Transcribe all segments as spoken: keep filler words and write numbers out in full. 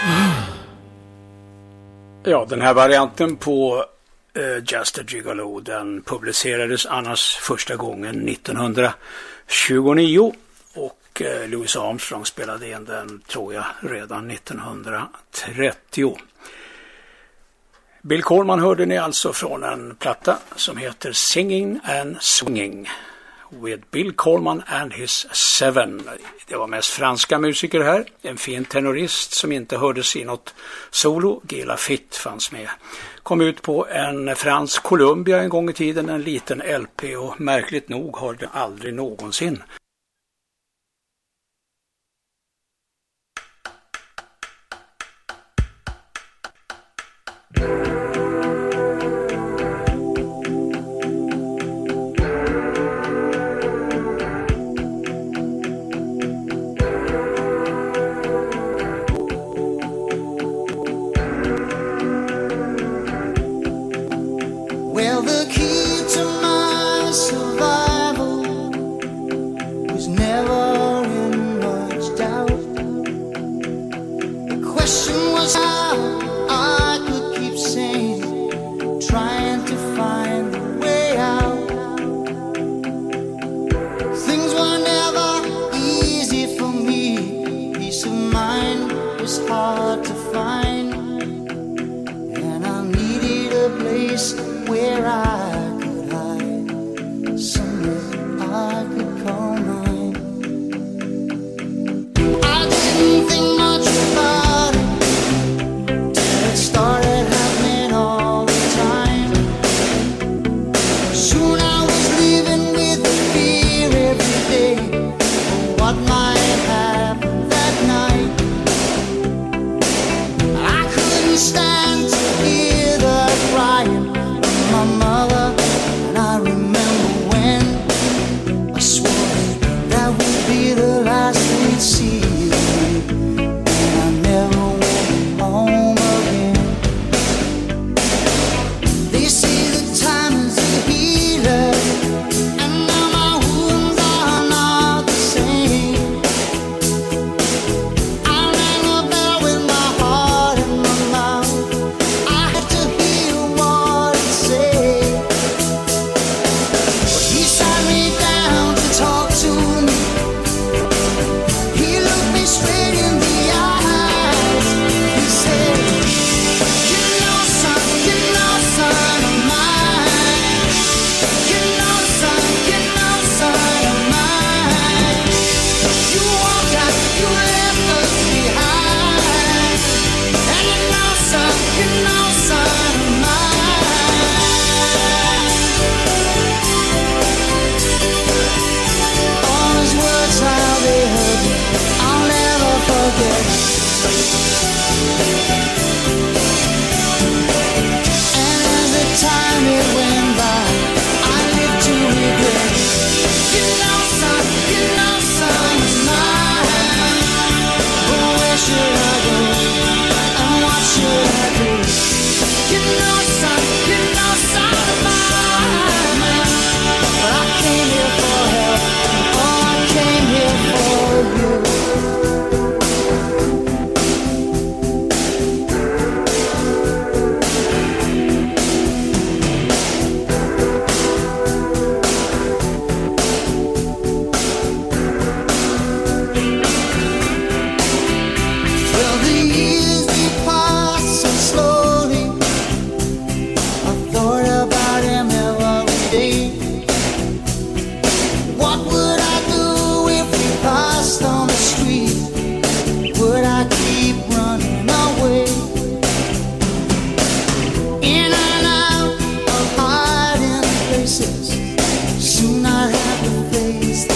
Ja, den här varianten på uh, Just a Gigolo, den publicerades annars första gången nittonhundratjugonio och uh, Louis Armstrong spelade in den, tror jag, redan nittonhundratrettio. Bill Coleman hörde ni alltså från en platta som heter Singing and Swinging with Bill Coleman and his Seven. Det var mest franska musiker här. En fin tenorist som inte hördes i något solo, Guy Lafitte, fanns med. Kom ut på en fransk Columbia en gång i tiden, en liten L P, och märkligt nog har det aldrig någonsin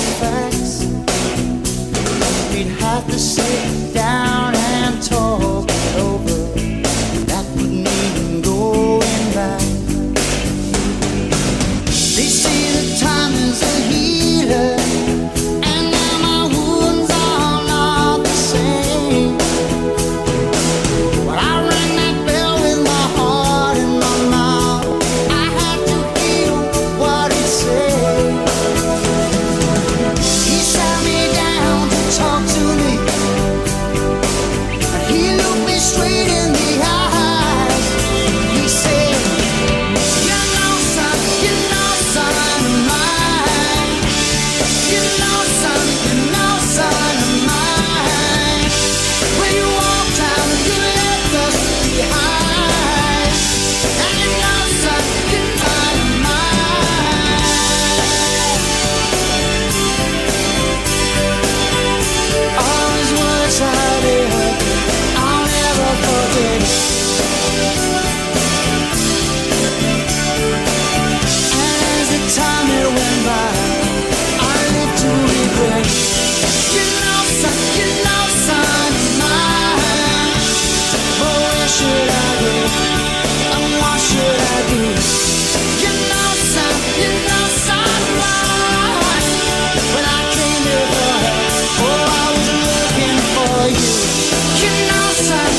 have to sit down and talk.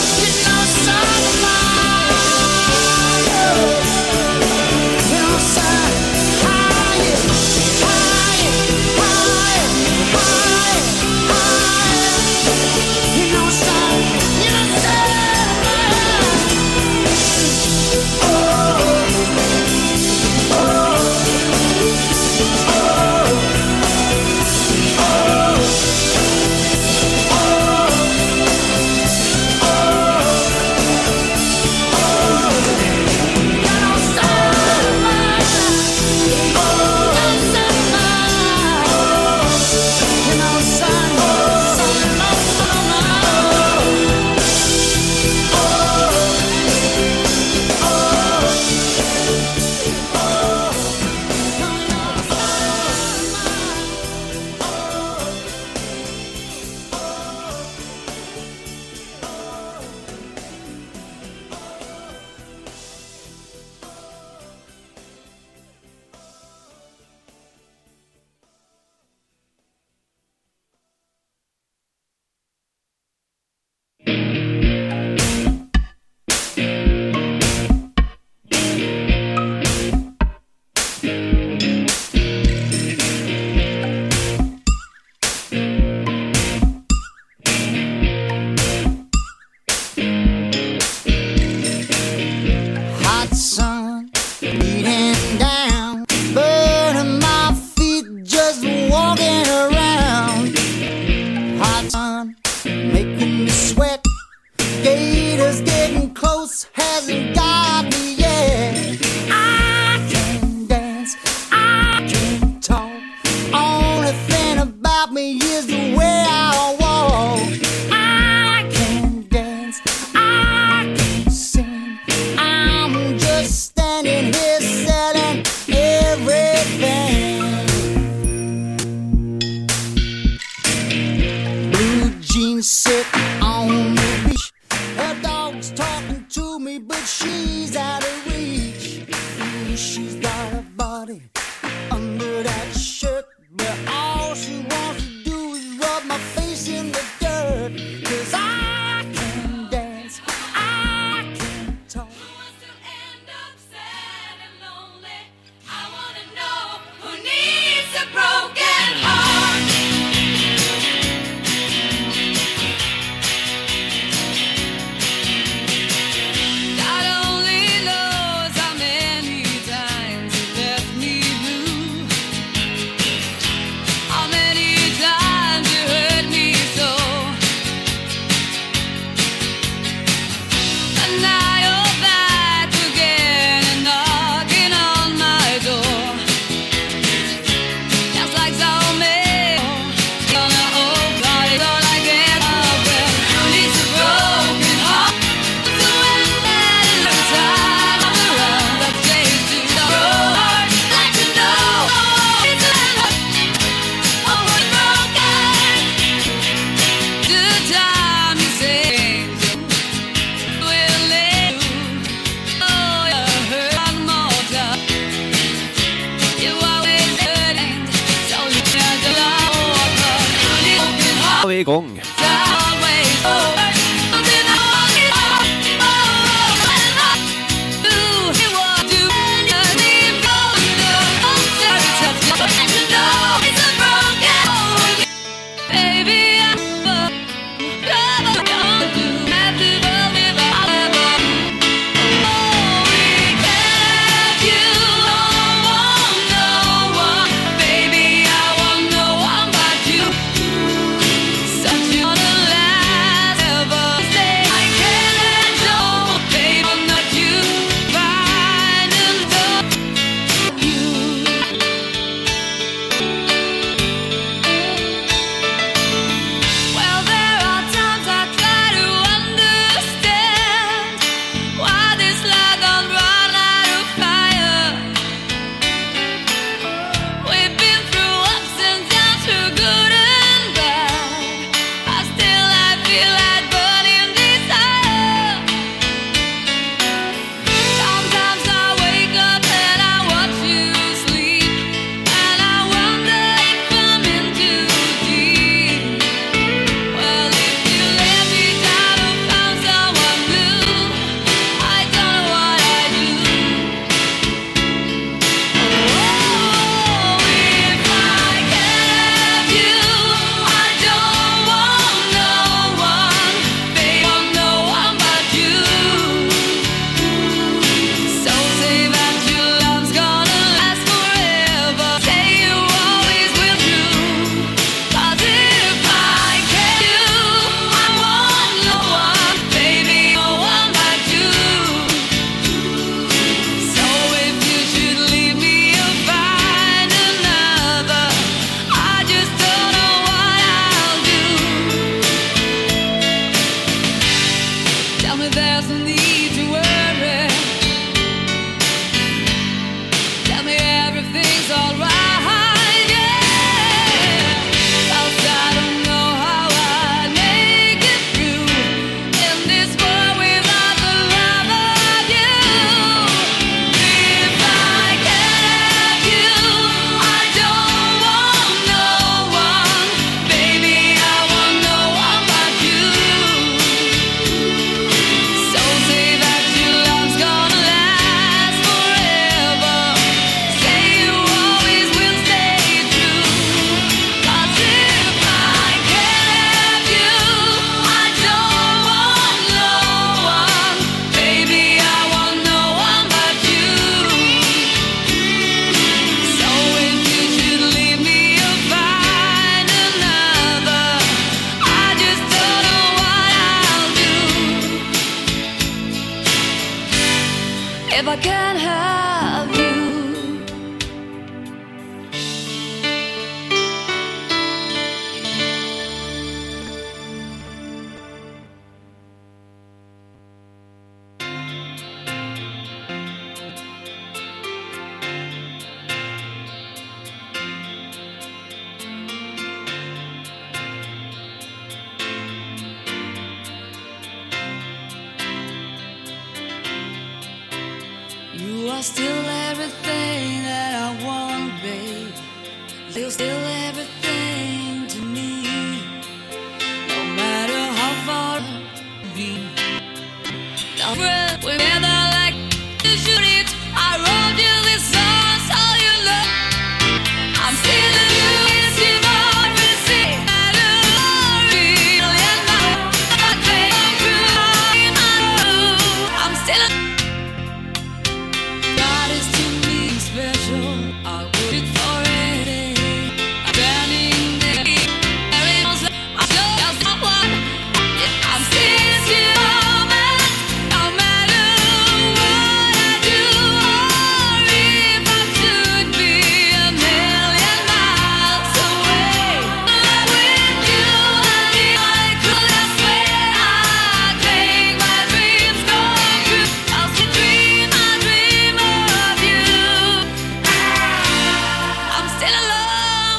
Oh there's no need to worry. Tell me everything's alright. If I can't have you, you are still everything that I want, babe. You're still everything to me. No matter how far I've been, together like to shoot it. I wrote you this song so you love. I'm still in you, it's you more to see. I don't really know. I can't prove I'm still. God is to me special. I'll put it for anything. I'm standing there. I'm just someone. I'm still to moment. No matter what I do, or if I should be a million miles away. With you, and if I could, I swear I'd make my dreams come true. I'll still dream, I dream of you. I'm still alone.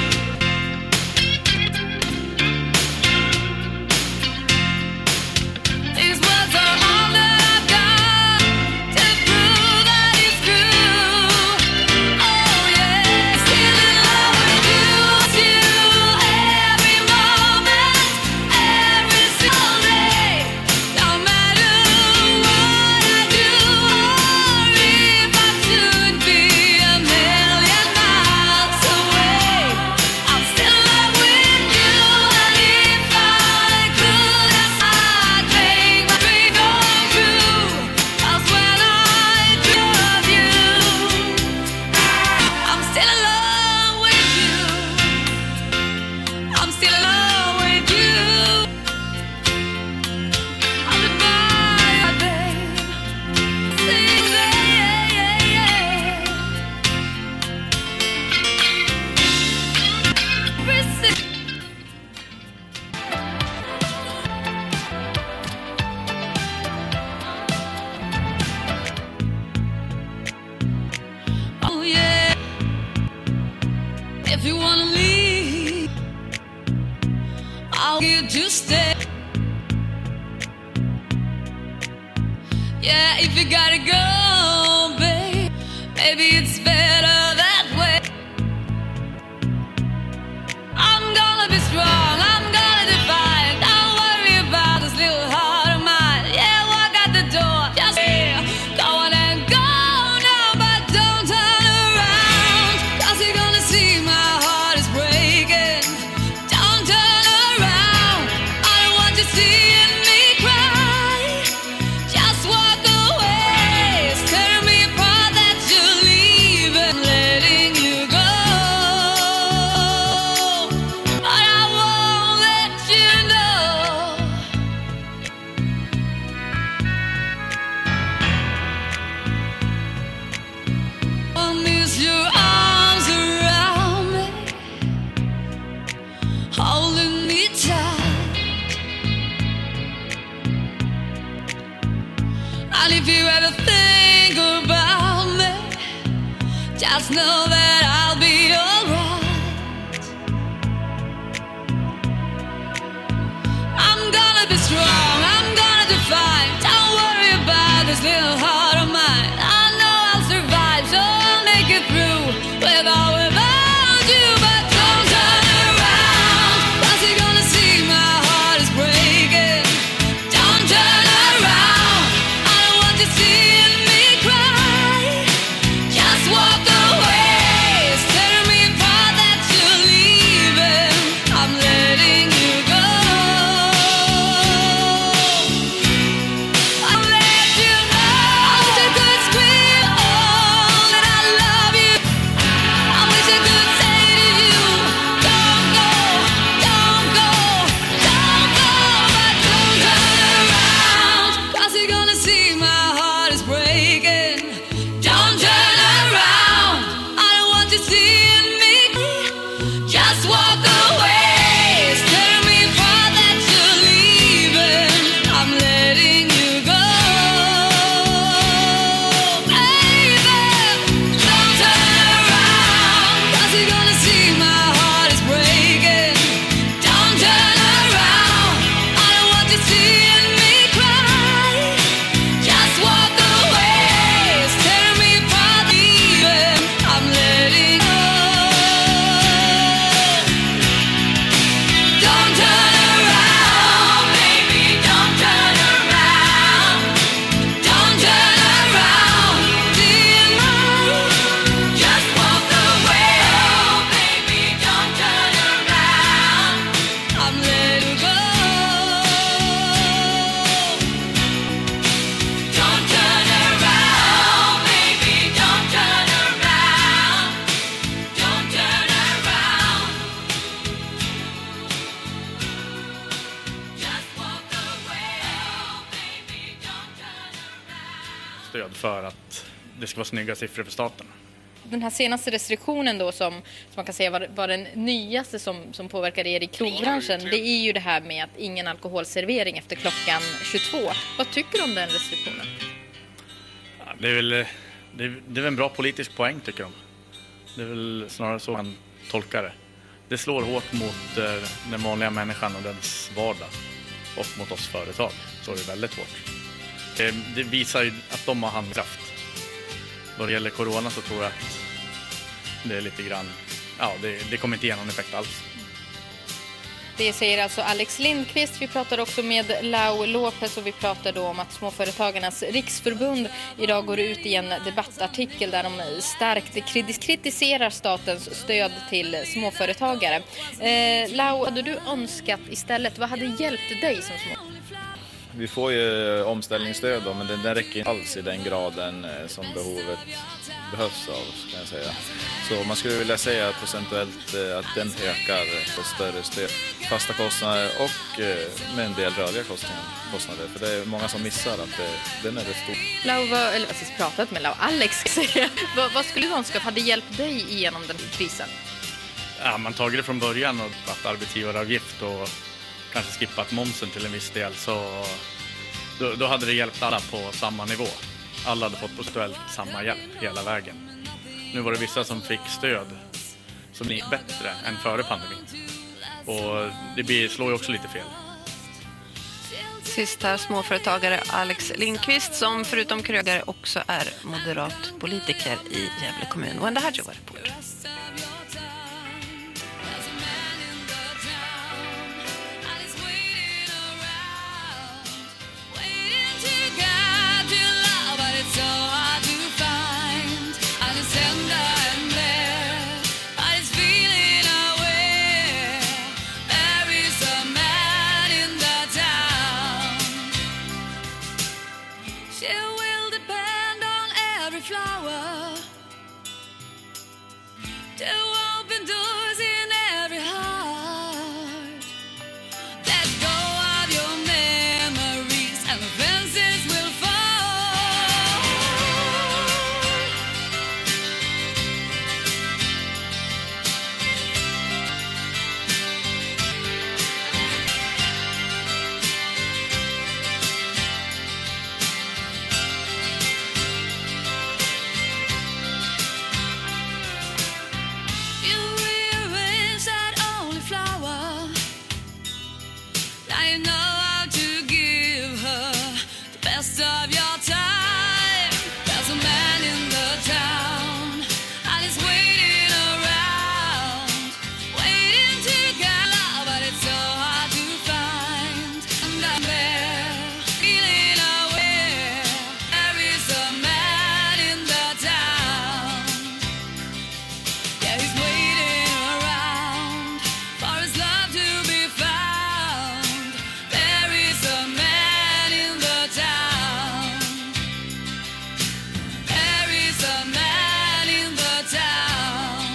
These words are all that I've got to prove that it's true. Oh yeah, still in love with you, you every moment, every single day. No matter what I do, or if I should be a million miles away, I'm still in love with you, and if I could, I'd make my dream come true. That's when I dream of you. I'm still in love with you. I'm still in love with you. I'm the fire, babe. Sing, yeah, yeah, yeah. Receive. Oh yeah. If you wanna leave, I'll get you stay. Yeah, if you gotta go, babe, maybe it's better that way. I'm gonna be strong, I'm gonna defy it. Don't worry about this little heart of mine. Yeah, walk out the door, just yeah, go on and go now, but don't turn around, 'cause you're gonna see my heart is breaking. Don't turn around, I don't want you seeing me cry. Just walk away, it's tearing me apart that you're leaving. And if you ever think about me, just know that I'll be alright. I'm gonna be strong, I'm gonna defy. Don't worry about this little heart of mine. I know I'll survive, so I'll make it through with or without you. But don't turn around, 'cause you're gonna see my heart is breaking. Don't turn around, I don't want you seeing me cry. Just walk away, tear me apart that you're leaving. I'm letting you go. I'll let you know. I wish I could scream all that I love you. I wish I could say to you, don't go, don't go, don't go. But don't turn around, 'cause you're gonna see my heart is breaking. Don't turn around, I don't want you seeing me. Just walk away, tear me apart that you're leaving. I'm letting you go. Baby, don't turn around, 'cause you're gonna see my heart is breaking. Don't turn around, I don't want you seeing me cry. Just walk away, tear me apart, leaving. I'm letting go. Don't turn around, baby, don't turn around. Don't turn around, dear mine. Just walk away, oh baby, don't turn around. I'm letting go. Don't turn around, baby, don't turn around. Don't turn around. Just walk away, oh baby, don't turn around. Stöd för att det ska vara snygga siffror för staten. Den här senaste restriktionen då som, som man kan säga var, var den nyaste som, som påverkar er i krogbranschen, det är ju det här med att ingen alkoholservering efter klockan tjugotvå. Vad tycker du om den restriktionen? Ja, det, är väl, det, är, det är väl en bra politisk poäng tycker de. Det är väl snarare så man tolkar det. Det slår hårt mot eh, den vanliga människan och dens vardag och mot oss företag. Så är det väldigt hårt. Det, det visar ju att de har handkraft. Då det gäller corona så tror jag att det är lite grann, ja det, det kommer inte ge någon effekt alls. Det säger alltså Alex Lindqvist. Vi pratar också med Lau Lopez och vi pratar då om att Småföretagarnas riksförbund idag går ut i en debattartikel där de starkt kritiserar statens stöd till småföretagare. Eh, Lau, hade du önskat istället, vad hade hjälpt dig som små? Vi får ju omställningsstöd då, men den, den räcker inte alls i den graden eh, som behovet behövs av, kan jag säga. Så man skulle vilja säga att procentuellt eh, att den ökar på större stöd, fasta kostnader och eh, med en del rörliga kostnader, kostnader. För det är många som missar att det, den är rätt stor. Lau, vad, eller precis pratat med Lau, Alex säger, vad, vad skulle du önska hade hjälpt dig igenom den krisen? Ja, man tagit det från början och varit arbetsgivaravgift och kanske skippat momsen till en viss del, så då, då hade det hjälpt alla på samma nivå. Alla hade fått procentuellt samma hjälp hela vägen. Nu var det vissa som fick stöd som gick bättre än före pandemin. Och det blir, slår ju också lite fel. Sist här småföretagare Alex Lindqvist som förutom krögare också är moderat politiker i Gävle kommun. Och det här jobbar på. rest of your time. There's a man in the town, and he's waiting around, waiting to get love, but it's so hard to find. And I'm there, feeling aware. There is a man in the town. Yeah, he's waiting around for his love to be found. There is a man in the town. There is a man in the town.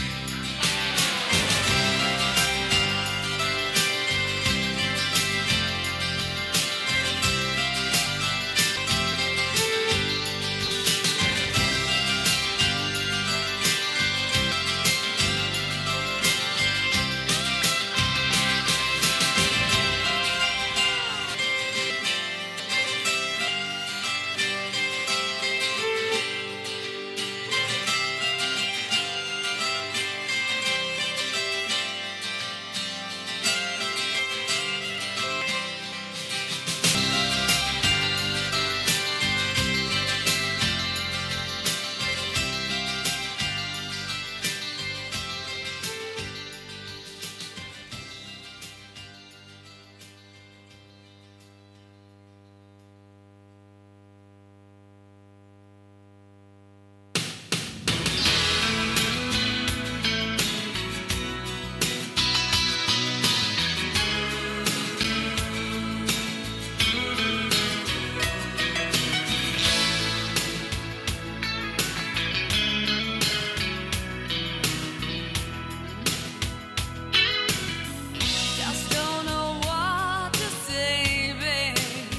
Just don't know what to say, babe.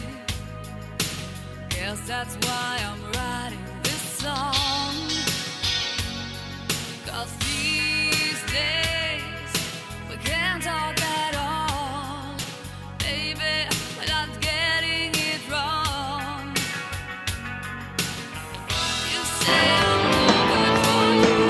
Guess that's why I'm writing this song. 'Cause these days we can't talk at all. Baby, we're not getting it wrong. You say I'm no good for you.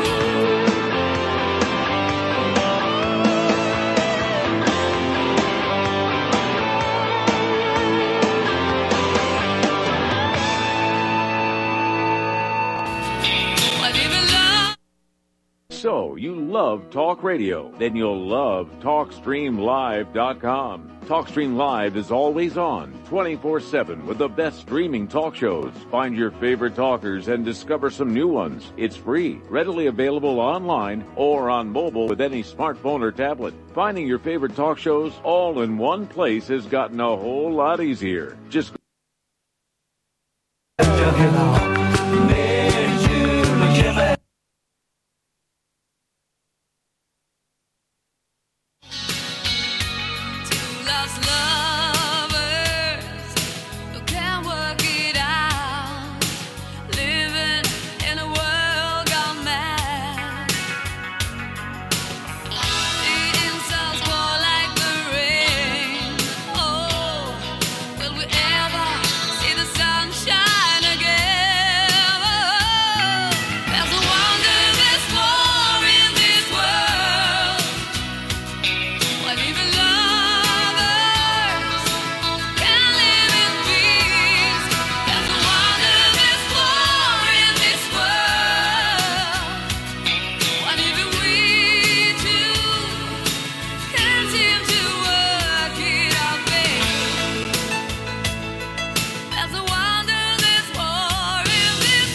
What even love? So, you love talk radio? Then you'll love talk stream live dot com. TalkStream Live is always on, twenty-four seven, with the best streaming talk shows. Find your favorite talkers and discover some new ones. It's free, readily available online or on mobile with any smartphone or tablet. Finding your favorite talk shows all in one place has gotten a whole lot easier. Just Two lost lovers who can't work it out, living in a world gone mad. The insults fall like the rain. Oh, will we ever see the sunshine again? Oh, there's a wonder there's more in this world. What even lovers can live in peace. There's a wonder there's more in this world. What even we two can seem to work it out, babe. There's a wonder there's more in this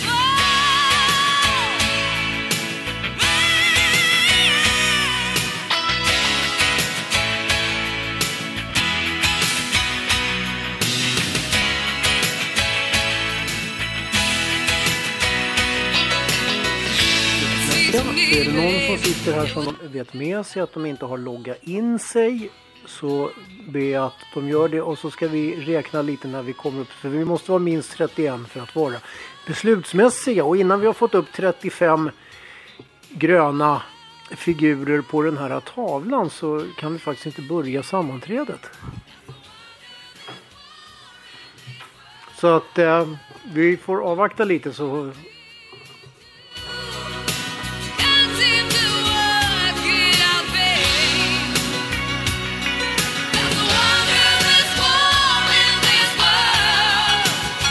Ja, är det någon som sitter här som vet med sig att de inte har loggat in sig, så ber jag att de gör det, och så ska vi räkna lite när vi kommer upp, för vi måste vara minst trettioen för att vara beslutsmässiga. Och innan vi har fått upp trettiofem gröna figurer på den här tavlan så kan vi faktiskt inte börja sammanträdet. Så att eh, vi får avvakta lite så... can't seem to work it out, babe. There's a wonder there's more in this world.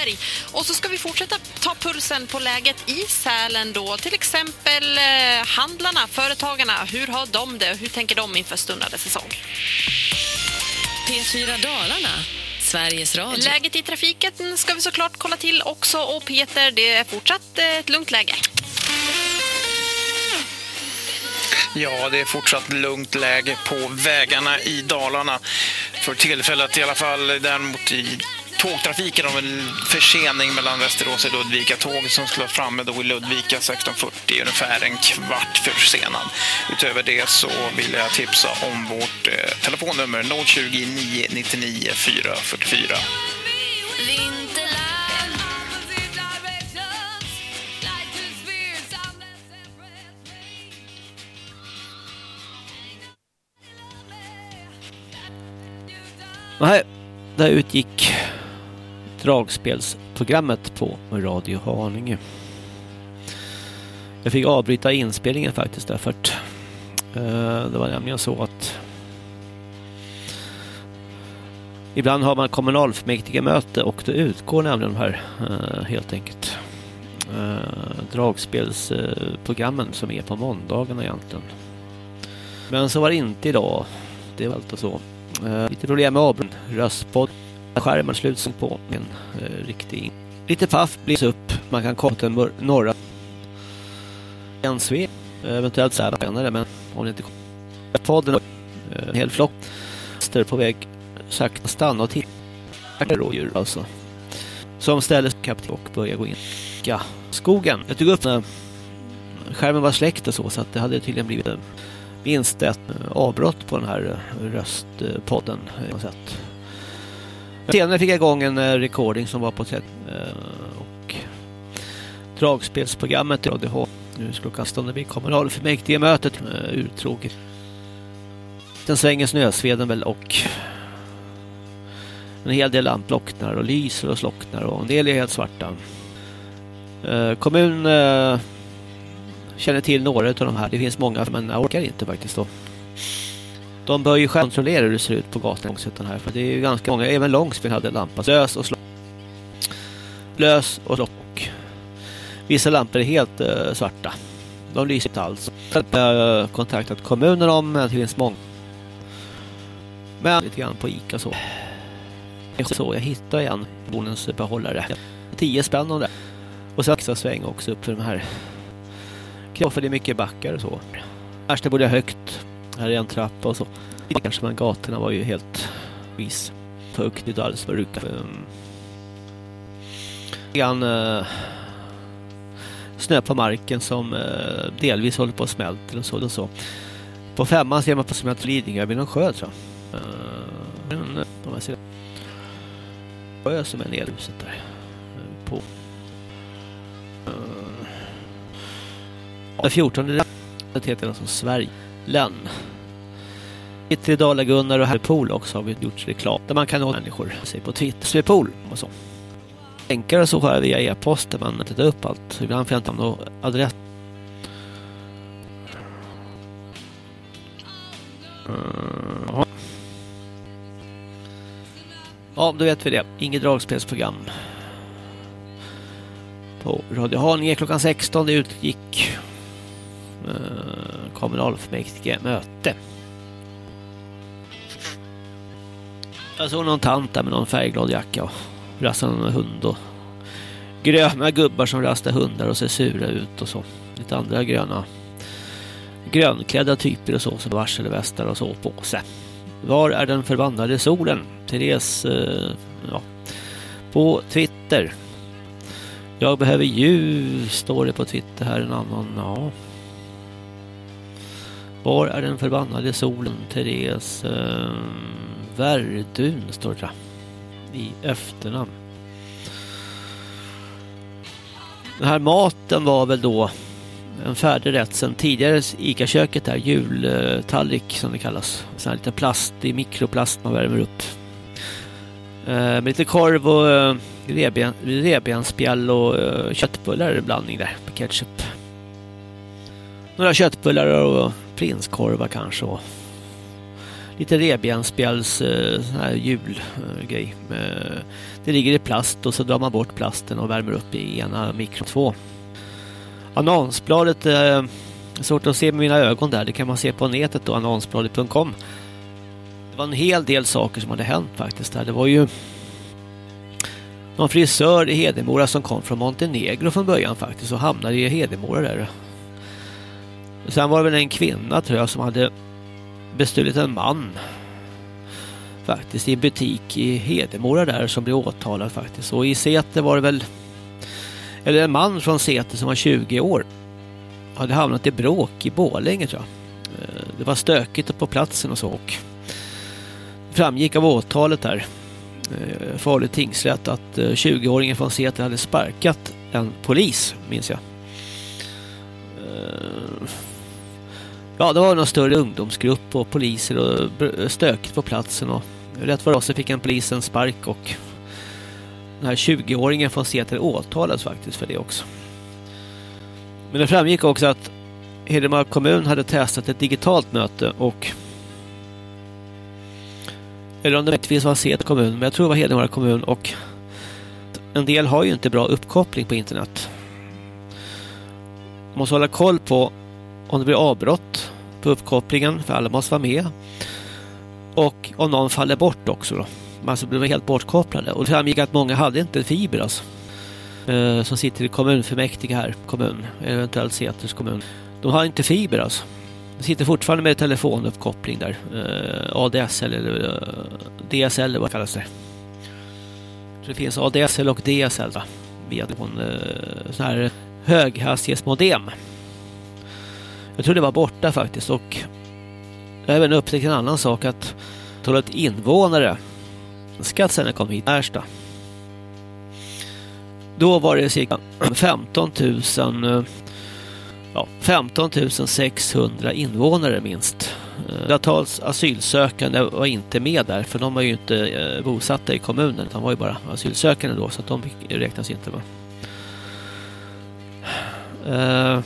Lindberg. Och så ska vi fortsätta ta pulsen på läget i Sälen då. Till exempel eh, handlarna, företagarna. Hur har de det? Hur tänker de inför stundande säsong? P fyra Dalarna, Sveriges Radio. Läget i trafiken ska vi såklart kolla till också. Och Peter, det är fortsatt ett lugnt läge. Ja, det är fortsatt lugnt läge på vägarna i Dalarna. För tillfället i alla fall. Däremot i tågtrafiken har en försening mellan Västerås och Ludvika. Tåg som skulle vara framme då i Ludvika sexton fyrtio, ungefär en kvart försenad. Utöver det så vill jag tipsa om vårt eh, telefonnummer noll tjugo, nio nittionio, fyra fyrtiofyra. Nej, där utgick dragspelsprogrammet på Radio Haninge. Jag fick avbryta inspelningen faktiskt därför att eh, det var nämligen så att ibland har man kommunalfullmäktige möte och det utgår nämligen de här eh, helt enkelt eh, dragspelsprogrammen eh, som är på måndagarna egentligen. Men så var det inte idag. Det var alltid så. Uh, lite problem med avbrott, röstpodd, skärmen sluts på en uh, riktig. Lite paff blir upp, man kan komma till norra en sve, uh, eventuellt så här senare, men om det inte kommer podden uh, en hel flock står på väg sakta stanna och titta rådjur alltså som ställer sig och börjar gå in i skogen. Jag tog upp när skärmen var släckt och så, så att det hade tydligen blivit uh, minst ett avbrott på den här röstpodden på något sätt. Senare fick jag igång en recording som var på sätt och dragspelsprogrammet i A D H. Nu skulle klockan stå när vi kommunalfullmäktige mötet uttråkigt. Den svänger snösveden väl och en hel del lamplocknar och lyser och slocknar och en del är helt svarta. Kommun känner till några av de här. Det finns många, men jag orkar inte faktiskt då. De bör ju själv kontrollera hur det ser ut på gatan här. För det är ju ganska många, även Långsben hade lampa. Lös och slock. Lös och slock. Vissa lampor är helt uh, svarta. De lyser inte alls. Jag har kontaktat kommunen om att det finns många. Men lite grann på Ica så. Så jag hittar igen bonens behållare. Tio spännande. Och så extra sväng också upp för de här. För det är mycket backar och så. Här det borde jag högt. Här är en trappa och så. Kanske men gatorna var ju helt vis. Fuktigt och alldeles förrukat. En uh, snö på marken som uh, delvis håller på att smälta och så och så. På femman ser man på smält Lidingö vid någon sjö tror jag. Uh, men, om man ser sjö som är nedhuset där. Uh, på uh, fjortonde det heter alltså Sverige Län. I Dala-Gunnar och Herpol också har vi gjort reklam där man kan ha människor sig på Twitter, Svepol och så. Enklare så har via e-post där man tittar upp allt. Ibland får jag inte någon adress. Uh, ja, då vet vi det. Inget dragspelsprogram. På Radio Haninge klockan sexton det utgick uh, kommunalfullmäktige möte. Jag såg någon tant där med någon färgglad jacka och rastade någon hund och gröna gubbar som rastar hundar och ser sura ut och så. Lite andra gröna grönklädda typer och så som varselvästar och så på sig. Var är den förbannade solen? Therese eh, ja, på Twitter. Jag behöver ljus, står det på Twitter här en annan. Ja. Var är den förbannade solen? Therese eh, Värdun står det i efternamn. Den här maten var väl då en färdig rätt sen tidigare Ica-köket där, jultallrik som det kallas. Sån här liten plast i mikroplast man värmer upp. Eh, med lite korv och eh, reben, rebenspjäll och eh, köttbullar i blandning där på ketchup. Några köttbullar och prinskorvar kanske och lite revbensspjälls eh, sån här julgrej. Eh, det ligger i plast och så drar man bort plasten och värmer upp i ena mikro två. Annonsbladet eh, svårt att se med mina ögon där. Det kan man se på nätet då, annonsbladet punkt com. Det var en hel del saker som hade hänt faktiskt där. Det var ju någon frisör i Hedemora som kom från Montenegro från början faktiskt och hamnade i Hedemora där. Sen var det väl en kvinna tror jag som hade bestulit en man faktiskt i butik i Hedemora där som blev åtalad faktiskt. Och i Säter var det väl eller en man från Säter som var tjugo år hade hamnat i bråk i Borlänge tror jag. Det var stökigt på platsen och så och framgick av åtalet där farlig tingsrätt att tjugo-åringen från Säter hade sparkat en polis, minns jag. Ja, det var någon större ungdomsgrupp och poliser och stökigt på platsen och rätt vad det var så fick en polis en spark och den här tjugo-åringen från Säter åtalades faktiskt för det också. Men det framgick också att Hedemora kommun hade testat ett digitalt möte och eller om det möjligtvis var Säter kommun, men jag tror det var Hedemora kommun och en del har ju inte bra uppkoppling på internet. Man måste hålla koll på om det blir avbrott på uppkopplingen för alla måste vara med och om någon faller bort också då. Man alltså blev helt bortkopplade och det framgick att många hade inte fiber alltså. Eh, som sitter i kommunfullmäktige här, kommun, eventuellt Säters kommun. De har inte fiber alltså. De sitter fortfarande med telefonuppkoppling där. Eh, A D S L eller eh, D S L vad kallas det? Så det finns A D S L och D S L va? Via en eh, sån här höghastighetsmodem. Jag tror det var borta faktiskt och jag har även upptäckt en annan sak att talet invånare skatt sen kom hit Märsta. Då var det cirka femton tusen ja, femton tusen sexhundra invånare minst. Datals asylsökande var inte med där för de var ju inte bosatta i kommunen, de var ju bara asylsökande då så att de räknas inte med. Uh,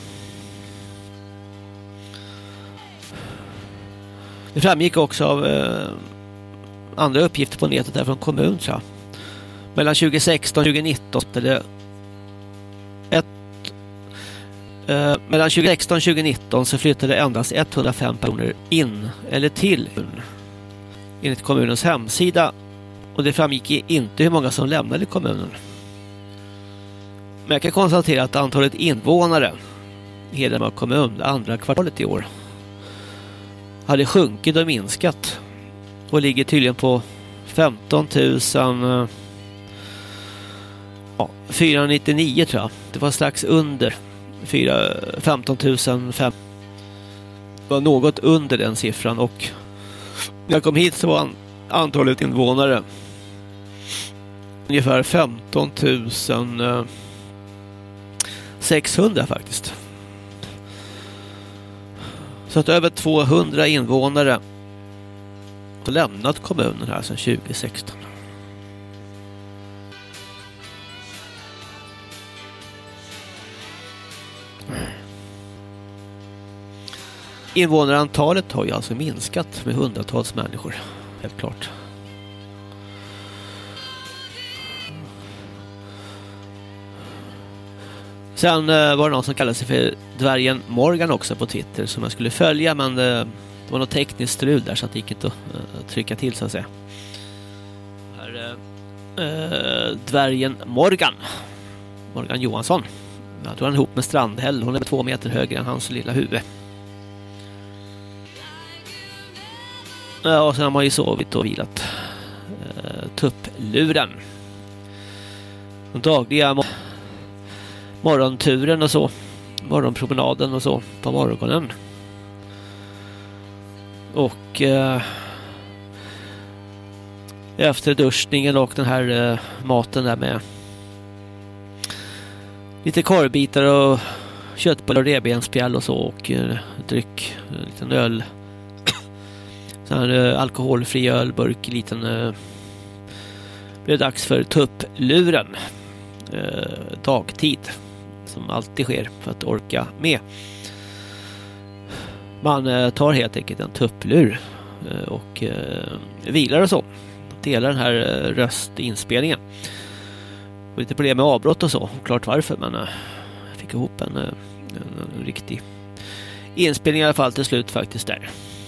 det framgick också av uh, andra uppgifter på nätet där från kommun tror jag. Mellan tjugo sexton och tjugo nitton det ett, uh, mellan tjugo sexton och tjugo nitton så flyttade endast etthundrafem personer in eller till enligt kommunens hemsida och det framgick inte hur många som lämnade kommunen. Men jag kan konstatera att antalet invånare i Hedemora kommun det andra kvartalet i år hade sjunkit och minskat och ligger tydligen på femton tusen ja, fyrahundranittionio tror jag. Det var strax under femton tusen fem. Det var något under den siffran och när jag kom hit så var antalet invånare ungefär femton tusen sexhundra faktiskt. Så att över tvåhundra invånare har lämnat kommunen här sedan tjugo sexton. Invånarantalet har ju alltså minskat med hundratals människor, helt klart. Sen eh, var det någon som kallade sig för dvärgen Morgan också på Twitter som jag skulle följa, men eh, det var något tekniskt strul där så att det gick inte att eh, trycka till så att säga. Här, eh, eh, dvärgen Morgan Morgan Johansson. Jag tror han är ihop med Strandhäll. Hon är två meter högre än hans lilla huvud. Ja, och sen har man ju sovit och vilat. Eh, tuppluren. Den dagliga mo- morgonturen och så. Morgonpromenaden och så på morgonen. Och eh, efter duschningen och den här eh, maten där med lite korvbitar och köttbullar och revbensspjäll och så och eh, dryck, en liten öl. Så här eh, alkoholfri ölburk, liten eh, blir det dags för tuppluren. Eh, dagtid som alltid sker för att orka med. Man eh, tar helt enkelt en tupplur eh, och eh, vilar och så. Delar den här eh, röstinspelningen. Och lite problem med avbrott och så. Klart varför, men eh, jag fick ihop en, en, en riktig inspelning i alla fall till slut faktiskt där.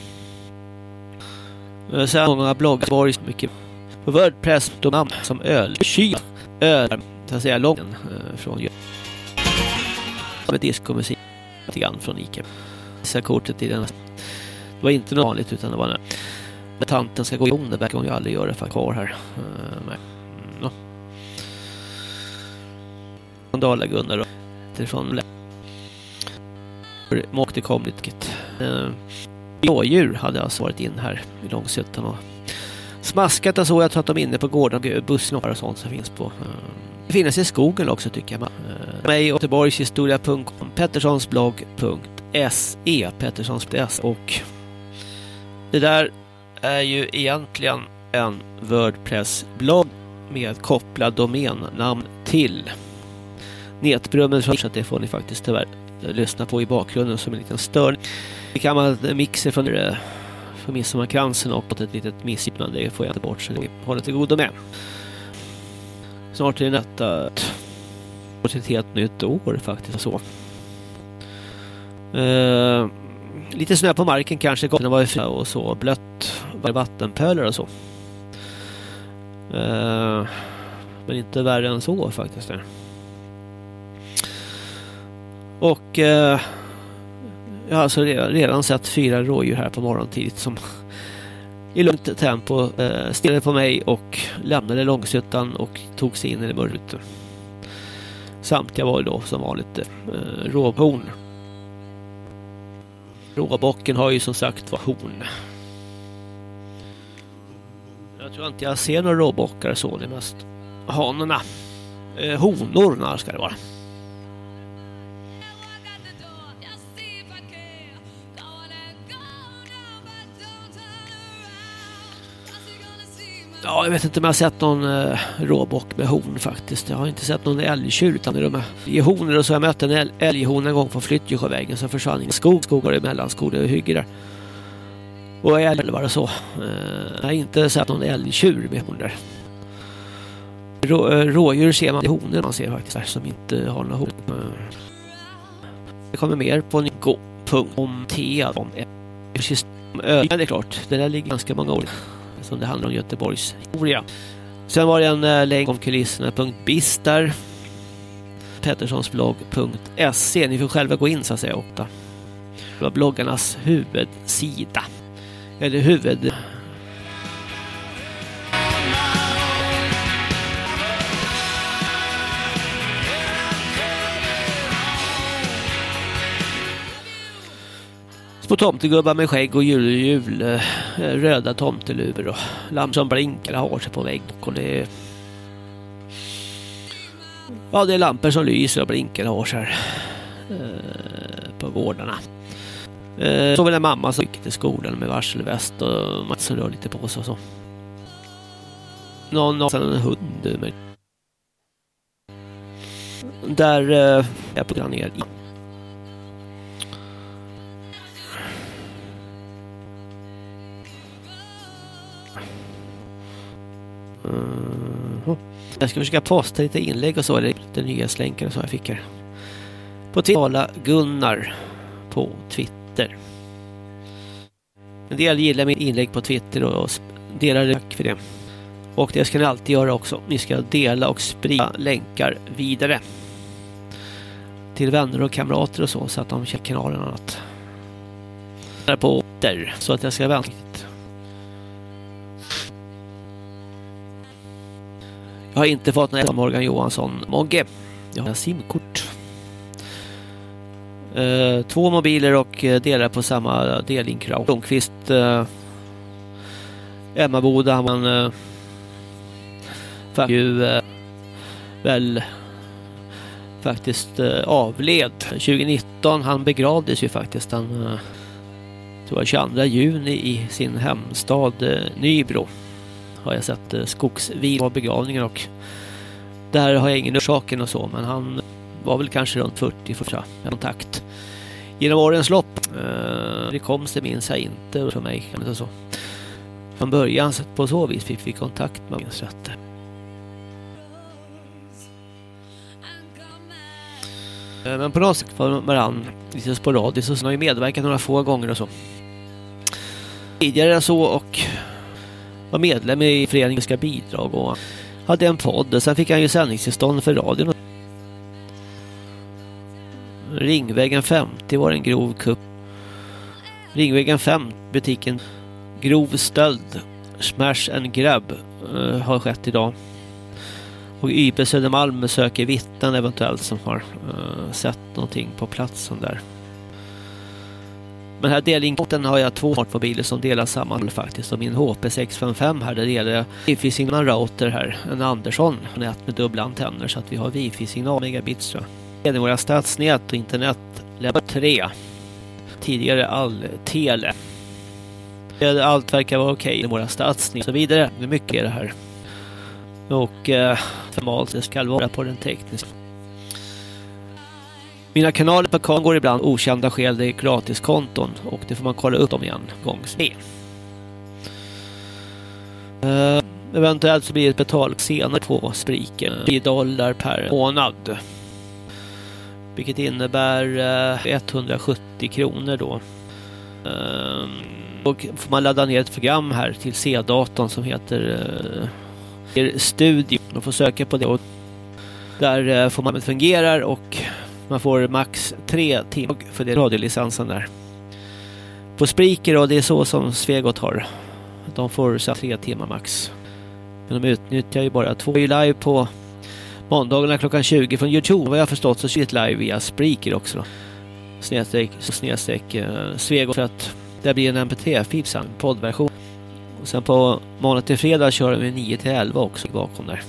Eh, sen många bloggar var det mycket på WordPress då namn som ölkyl. Öl, så att säga, lången eh, från med diskomusik lite grann från Ica. Så kortet i den. Det var inte något vanligt utan det var när tanten ska gå i Oneberg kan hon ju aldrig göra för kvar här. Uh, no. Dala Gunnar och därifrån måkte kom lite. Uh, rådjur hade alltså varit in här i Långsuttan och smaskat och så. Jag tror att de är inne på gården och bussar och sånt som finns på. Uh, det finns i skogen också tycker jag. Uh, mig och Göteborgshistoria punkt com petterssonsblogg punkt se Petterssons punkt se och det där är ju egentligen en WordPress-blogg med kopplad domännamn till nätbrummen, så att det får ni faktiskt tyvärr lyssna på i bakgrunden som en liten störning. Det kan man mixa från det för midsommarkransen och på ett litet missgynnande, det får jag inte bort så vi håller till godo med. Snart är det detta till ett helt nytt år faktiskt så. Uh, lite snö på marken kanske, det var ju och så blött, var vattenpölar och så. Uh, men inte värre än så faktiskt. Och uh, jag har alltså redan sett fyra rådjur här på morgontid som i lugnt tempo uh, stirrade på mig och lämnade Långsuttan och tog sig in i mörkret. Samtliga var då som vanligt uh, råborn. Råbocken har ju som sagt var horn. Jag tror inte jag ser några råbockar så, det är mest hanorna. Eh, honorna ska det vara. Ja, jag vet inte om jag har sett någon eh, råbock med horn faktiskt. Jag har inte sett någon älgtjur utan de är honor och så. Jag mötte en älghon en gång på Flyttjösjövägen som försvann i skog, skogar emellan skogar och hygger där. Och älg var det så. Eh, jag har inte sett någon älgtjur med horn där. Rå, eh, rådjur ser man i honor man ser faktiskt där, som inte har någon horn. Eh, det kommer mer på Nico punkt om te om öl. Det är klart, det där ligger ganska många år som det handlar om Göteborgs historia. Sen var det en äh, länk om kulisserna punkt biz där. petterssonsblogg punkt se. Ni får själva gå in så att säga åtta. Det var bloggarnas huvudsida. Eller huvud... På tomtegubbar med skägg och jul, jul röda tomteluvor och lamm som blinkar har sig på vägg. Och det är, ja, det är lampor som lyser och blinkar har sig här eh, på gårdarna. Eh, så var det en mamma som gick till skolan med varselväst och Mats som rör lite på sig och så. Någon har en hund med. Där eh, är jag på grann ner i. Uh-huh. Jag ska försöka posta lite inlägg och så, eller lite nya slänkar och så jag fick här. På Twitter, Gunnar på Twitter. En del gillar mitt inlägg på Twitter och delar det, tack för det. Och det ska ni alltid göra också. Ni ska dela och sprida länkar vidare till vänner och kamrater och så, så att de känner kanalen och annat. Där på där, så att jag ska vänta. Jag har inte fått något Morgan Johansson Mogge. Jag har simkort. Uh, två mobiler och uh, delar på samma delinkkrav. Långqvist uh, Emma Boda han uh, ju uh, väl faktiskt uh, avled tjugonitton. Han begravdes ju faktiskt den uh, det var tjugoandra juni i sin hemstad uh, Nybro. Har jag sett uh, skogsvil av begravningen och där har jag ingen orsaken och så, men han var väl kanske runt fyrtio första kontakt genom årens lopp. Uh, det kom det minns jag inte för mig, kan det så. från början, så på så vis fick vi kontakt med minns rätt. Men på något sätt var Maran lite sporadiskt och så har ju medverkat några få gånger och så. Tidigare så och var medlem i föreningen Ska bidrag och hade en podd och sen fick han ju sändningstillstånd för radion. Ringvägen femtio var en grov kupp. Ringvägen fem, butiken grov stöld, smash and grab uh, har skett idag. Och Y P Södermalm söker vittnen eventuellt som har uh, sett någonting på platsen där. Men här delningen har jag två smartmobiler som delar samman faktiskt. Och min H P sex fem fem här, där delar jag wifi-signal router här. En Andersson, nät med dubbla antenner så att vi har wifi-signal megabits tror jag. Det är våra stadsnät och internet level tre. Tidigare all tele. Allt verkar vara okej i våra stadsnät och så vidare. Det är mycket i det här. Och eh, formalt det ska vara på den tekniska. Mina kanaler på kan går ibland okända skäl, det är gratiskonton och det får man kolla upp om igen gångs med. Uh, eventuellt så blir det ett betal senare på Spriken tio dollar per månad. Vilket innebär uh, etthundrasjuttio kronor då. Uh, och får man ladda ner ett program här till C-datorn som heter uh, Studio. Man får söka på det och där uh, får man fungerar och man får max tre timmar för det radiolicensen där. På Spreaker och det är så som Svegot har. De får så tre timmar max. Men de utnyttjar ju bara två. Vi är live på måndagarna klockan tjugo från YouTube. Vad jag förstått så är det live via Spreaker också då. Snedstreck, snedstreck uh, Svegot för att det blir en M P tre-fil sen, poddversion. Och sen på måndag till fredag kör vi nio till elva också bakom där.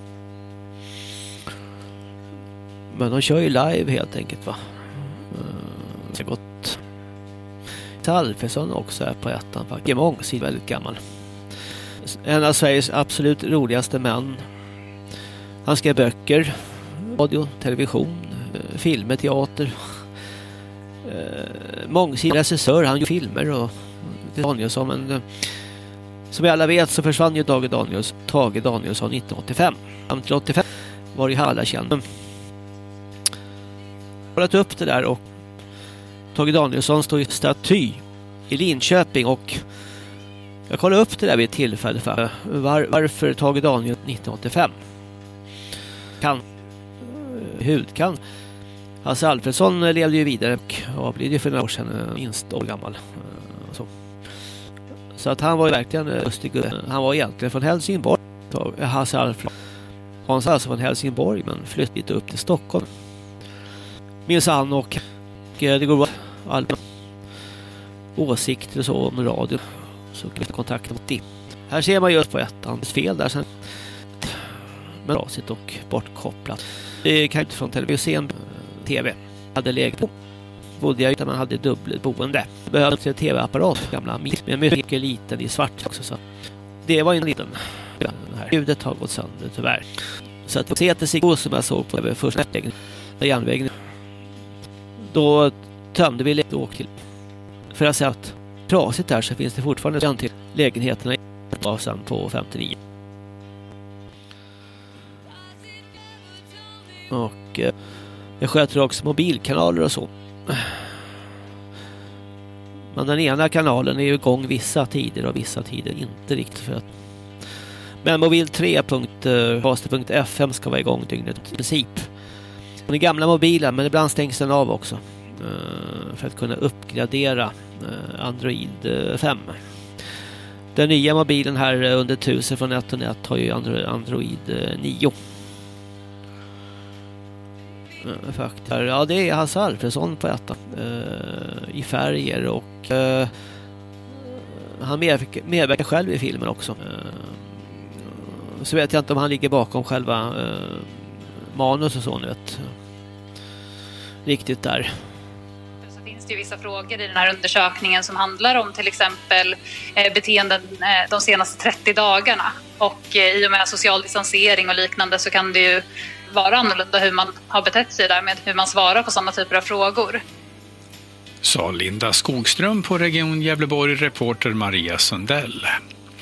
Men de kör ju live helt enkelt va. Det har gått. Alfredsson också är på ettan faktiskt. Mångsidig, väldigt gammal. En av Sveriges absolut roligaste män. Han skrev böcker, radio, television, filmer, teater. Mångsidig regissör, han gjorde filmer och Danielsson, men som vi alla vet så försvann ju Tage Danielsson, Tage Danielsson nittonhundraåttiofem. Fram till åttiofem var ju alla kända. Kollat upp det där och Tage Danielsson står i staty i Linköping och jag kollade upp det där vid ett tillfälle för var, varför Tage Danielsson nittonhundraåttiofem kan hudkan. Hasse Alfredsson levde ju vidare och avled ju för några år sedan, minst år gammal. Så, så att han var ju verkligen lustig. Han var egentligen från Helsingborg. Hasse Alfredsson. Hans alltså från Helsingborg men flyttade upp till Stockholm. Minns han och, och det går alla åsikter och så om radio. Så kan vi ta kontakt med det. Här ser man just på ettan fel där sen. Men rasigt och bortkopplat. Det kan inte från television, tv. Hade legat på. Bodde jag utan man hade dubbelt boende. Behövde en tv-apparat gamla med mycket liten i svart också så. Det var en liten. Det här ljudet har gått sönder tyvärr. Så att se till sig som jag såg på första vägen. Järnvägen. Då tömde vi lite åk till. För att säga att trasigt där så finns det fortfarande en till lägenheterna i basen på femtionio. Och eh, jag sköter också mobilkanaler och så. Men den ena kanalen är ju igång vissa tider och vissa tider inte riktigt för att. Men mobil tre punkt f m ska vara igång dygnet i princip. Den gamla mobilen, men ibland stängs den av också uh, för att kunna uppgradera uh, Android fem. Den nya mobilen här under tusen från ett och ett har ju Android nio. Uh, faktiskt. Ja, det är Hasse Alfredsson på ettan uh, i färger och uh, han medverkar, medverkar själv i filmen också. Uh, så vet jag inte om han ligger bakom själva uh, manus och så nu vet. Riktigt där. Så finns det ju vissa frågor i den här undersökningen som handlar om till exempel eh, beteenden eh, de senaste trettio dagarna. Och eh, i och med social distansering och liknande så kan det ju vara annorlunda hur man har betett sig där med hur man svarar på sådana typer av frågor. Sa Linda Skogström på Region Gävleborg, reporter Maria Sundell.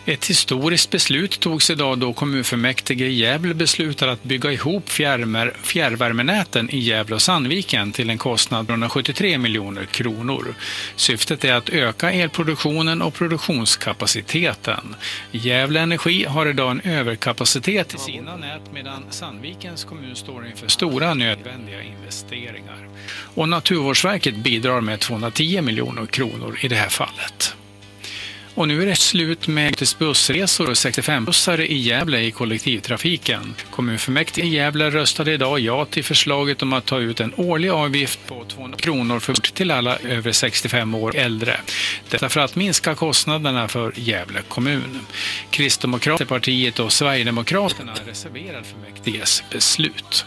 Ett historiskt beslut togs idag då kommunfullmäktige i Gävle beslutade att bygga ihop fjärrvär- fjärrvärmenäten i Gävle och Sandviken till en kostnad på hundrasjuttiotre miljoner kronor. Syftet är att öka elproduktionen och produktionskapaciteten. Gävle Energi har idag en överkapacitet i sina nät medan Sandvikens kommun står inför stora nödvändiga investeringar. Och Naturvårdsverket bidrar med tvåhundratio miljoner kronor i det här fallet. Och nu är det slut med bussresor och sextiofem-bussare i Gävle i kollektivtrafiken. Kommunfullmäktige i Gävle röstade idag ja till förslaget om att ta ut en årlig avgift på tvåhundra kronor för till alla över sextiofem år äldre. Detta för att minska kostnaderna för Gävle kommun. Kristdemokraterpartiet och Sverigedemokraterna reserverade fullmäktiges beslut.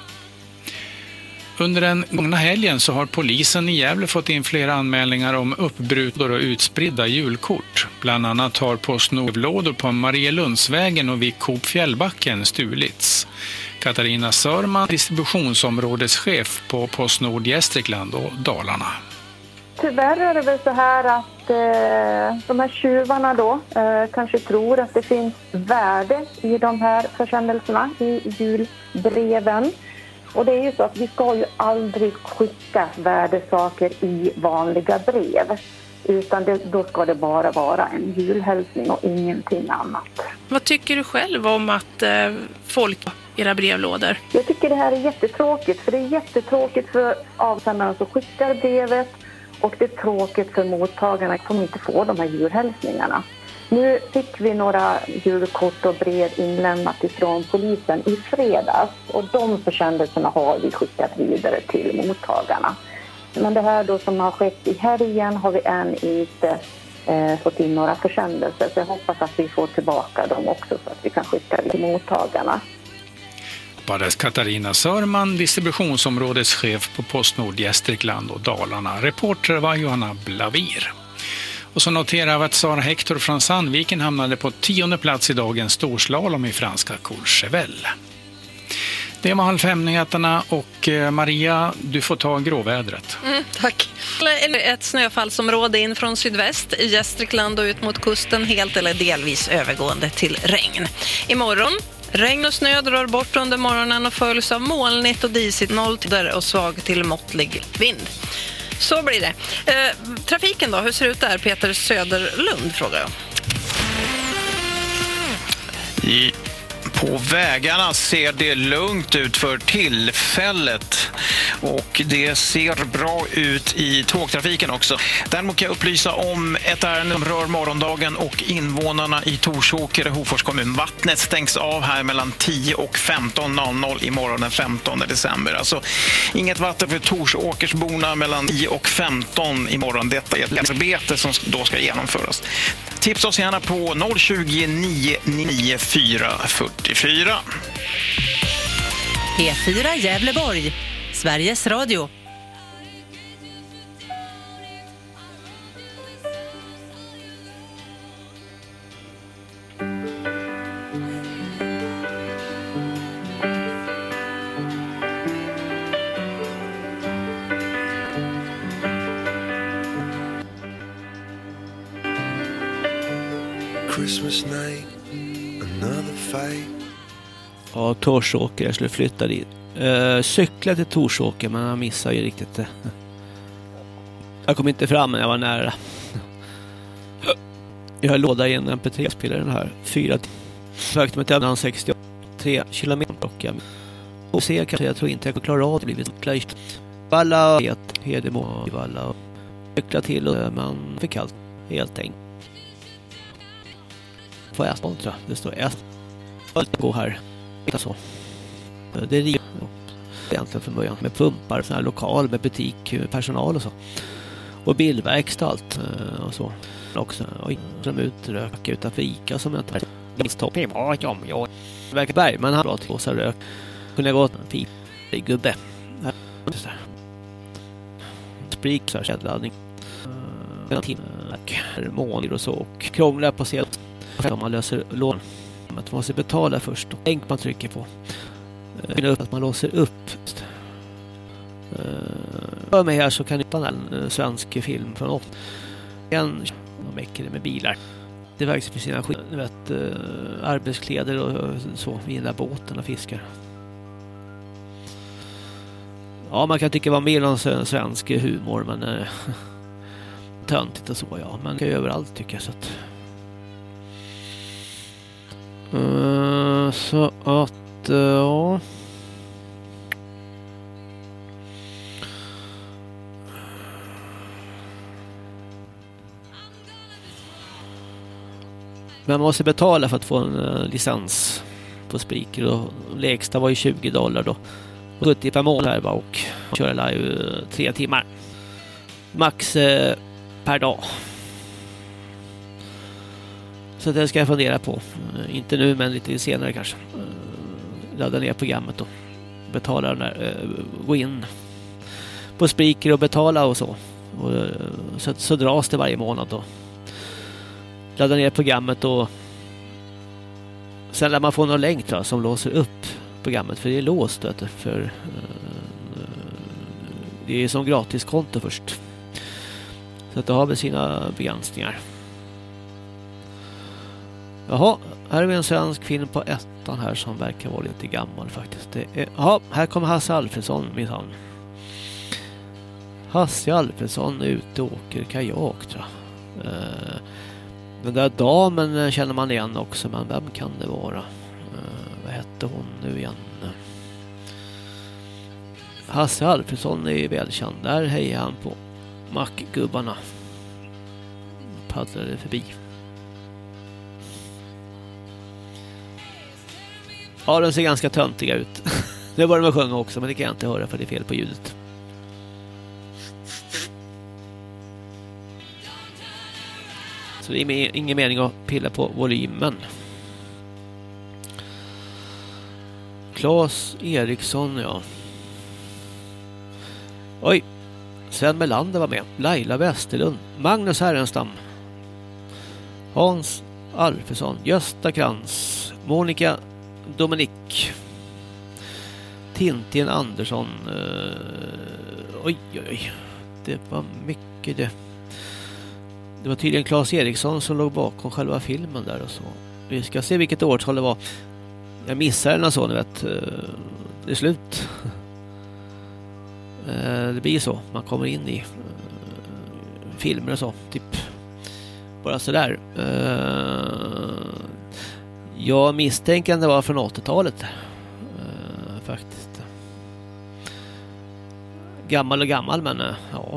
Under den gångna helgen så har polisen i Gävle fått in flera anmälningar om uppbrutna och utspridda julkort. Bland annat har Postnordlådor på Marielundsvägen och vid Coop Fjällbacken stulits. Katarina Sörman, distributionsområdeschef på Postnord Gästrikland och Dalarna. Tyvärr är det väl så här att eh, de här tjuvarna då eh, kanske tror att det finns värde i de här försändelserna, i julbreven. Och det är ju så att vi ska ju aldrig skicka värdesaker i vanliga brev. Utan det, då ska det bara vara en julhälsning och ingenting annat. Vad tycker du själv om att eh, folk era brevlådor? Jag tycker det här är jättetråkigt. För det är jättetråkigt för avsändaren som skickar brevet. Och det är tråkigt för mottagarna som inte får de här julhälsningarna. Nu fick vi några julkort och brev inlämnat ifrån polisen i fredags. Och de försändelserna har vi skickat vidare till mottagarna. Men det här då som har skett i helgen har vi än inte eh, fått in några försändelser. Så jag hoppas att vi får tillbaka dem också så att vi kan skicka till mottagarna. Bades Katarina Sörman, distributionsområdeschef på Postnord Gästrikland och Dalarna. Reporter var Johanna Blavir. Och så noterar vi att Sara Hector från Sandviken hamnade på tionde plats i dagens storslalom i franska Courchevel. Det var halv fem-nyheterna och Maria, du får ta gråvädret. Mm, tack. Ett snöfallsområde in från sydväst i Gästrikland och ut mot kusten helt eller delvis övergående till regn. Imorgon regn och snö drar bort under morgonen och följs av molnigt och disigt noll och svag till måttlig vind. Så blir det. Eh, trafiken då, hur ser det ut där? Peter Söderlund frågar jag. I, på vägarna ser det lugnt ut för tillfället och det ser bra ut i tågtrafiken också. Däremot kan jag upplysa om ett ärende som rör morgondagen och invånarna i Torsåker och Hofors kommun. Vattnet stängs av här mellan tio och femton noll noll imorgon den femtonde december. Alltså inget vatten för Torsåkersborna mellan tio och femton imorgon. Detta är ett arbete som då ska genomföras. Tipsa oss gärna på noll tjugo nio nio fyra fyrtiofyra. P fyra Gävleborg, Sveriges Radio. Christmas night, another fight. Ja, Torsåker, jag skulle flytta dit. Uh, cykla till Torsåker, men jag missade ju riktigt det. Jag kom inte fram när jag var nära. Jag har låda in en M P tre-spelare den här. Fyra sökte mig till den sextiotre kilometer och och se kanske jag tror inte jag kan klara av det blivit klart. Alla het Hedemo i alla och cykla till och man fick allt helt enkelt. Får jag sponsra? Det står S. Gå här. Så. Det är egentligen från början med pumpar, sån här lokal med butik, personal och så. Och bilverkstad allt och så. Också och de ut rök utanför Ica som jag tar. Stopp. Ja, ja, ja. Verkberg, men han har bra till rök. Kunde jag gå en pip i gubbe. Sprik så här kedladdning. En timme månader och så och krånglar på sig om man löser lån. Att man måste betala först och tänk man trycker på. Finna upp att man låser upp. För mig här så kan ni hitta en svensk film från åt. En mäcker med bilar. iväg med sina skit, vet, uh, arbetskläder och så i den där båten och fiskar. Ja, man kan tycka det var mer någon svensk humor, men uh, töntigt och så, ja. Men det är överallt tycker jag så att... Uh, så att, uh, ja... Men man måste betala för att få en uh, licens på Spreaker och lägsta var ju tjugo dollar då. Och sjuttio per månad här var och köra live uh, tre timmar. Max uh, per dag. Så det ska jag fundera på. Uh, inte nu men lite senare kanske. Uh, ladda ner programmet och betala den där, uh, gå in på Spreaker och betala och så. Och, uh, så, så dras det varje månad då. Ladda ner programmet och sen lär man få någon länk då, som låser upp programmet för det är låst vet du, för uh, det är som gratiskonto först. Så att det har väl sina begränsningar. Jaha, här har vi en svensk film på ettan här som verkar vara lite gammal faktiskt. Det är, jaha, här kommer Hasse Alfredsson min son. Hasse Alfredsson är ute och åker kajak tror jag. Uh, Den där damen känner man igen också, men vem kan det vara? Uh, vad hette hon nu igen? Hasse Alfredsson är ju välkänd. Där hejar han på mackgubbarna. Paddlade förbi. Ja, de ser ganska töntiga ut. Det var de att sjunga också, men det kan jag inte höra för det är fel på ljudet. Så det är ingen mening att pilla på volymen. Claes Eriksson, ja. Oj. Sven Melander var med. Laila Westerlund. Magnus Härenstam. Hans Alfredsson. Gösta Krantz. Monica Dominik. Tintin Andersson. Uh, oj, oj, oj. Det var mycket det. Det var tydligen Claes Eriksson som låg bakom själva filmen där och så. Vi ska se vilket årtal det var. Jag missade den och så, ni vet. Det är slut. Det blir så. Man kommer in i filmer och så. Typ. Bara sådär. Jag misstänker att det var från åttiotalet. Faktiskt. Gammal och gammal, men ja.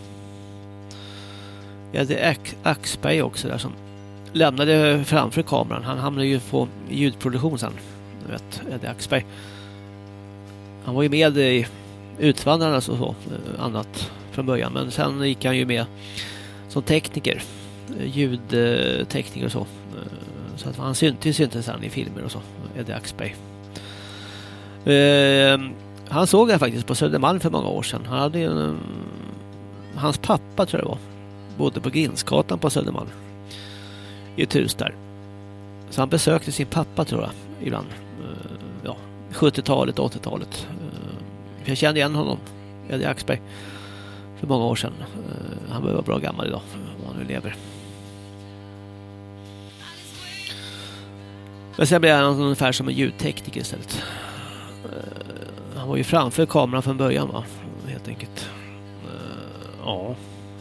Ja, det är Axberg också där som lämnade framför kameran. Han hamnade ju på ljudproduktion sen. Du vet, det är Axberg. Han var ju med i Utvandrarna och så, annat från början. Men sen gick han ju med som tekniker. Ljudtekniker och så. Så att han syntes ju inte sen i filmer och så. Eddie Axberg. Uh, han såg jag faktiskt på Södermalm för många år sedan. Han hade ju en, hans pappa tror jag det var. Bodde på Grinskatan på Södermalm. I ett hus där. Så han besökte sin pappa tror jag. Ibland. Uh, ja, sjuttiotalet, åttiotalet. Uh, jag kände igen honom. Eddie Axberg. För många år sedan. Uh, han var bra gammal idag. Om han nu lever. Men sen blev han ungefär som en ljudtekniker istället. Uh, han var ju framför kameran från början va? Helt enkelt. Uh, ja.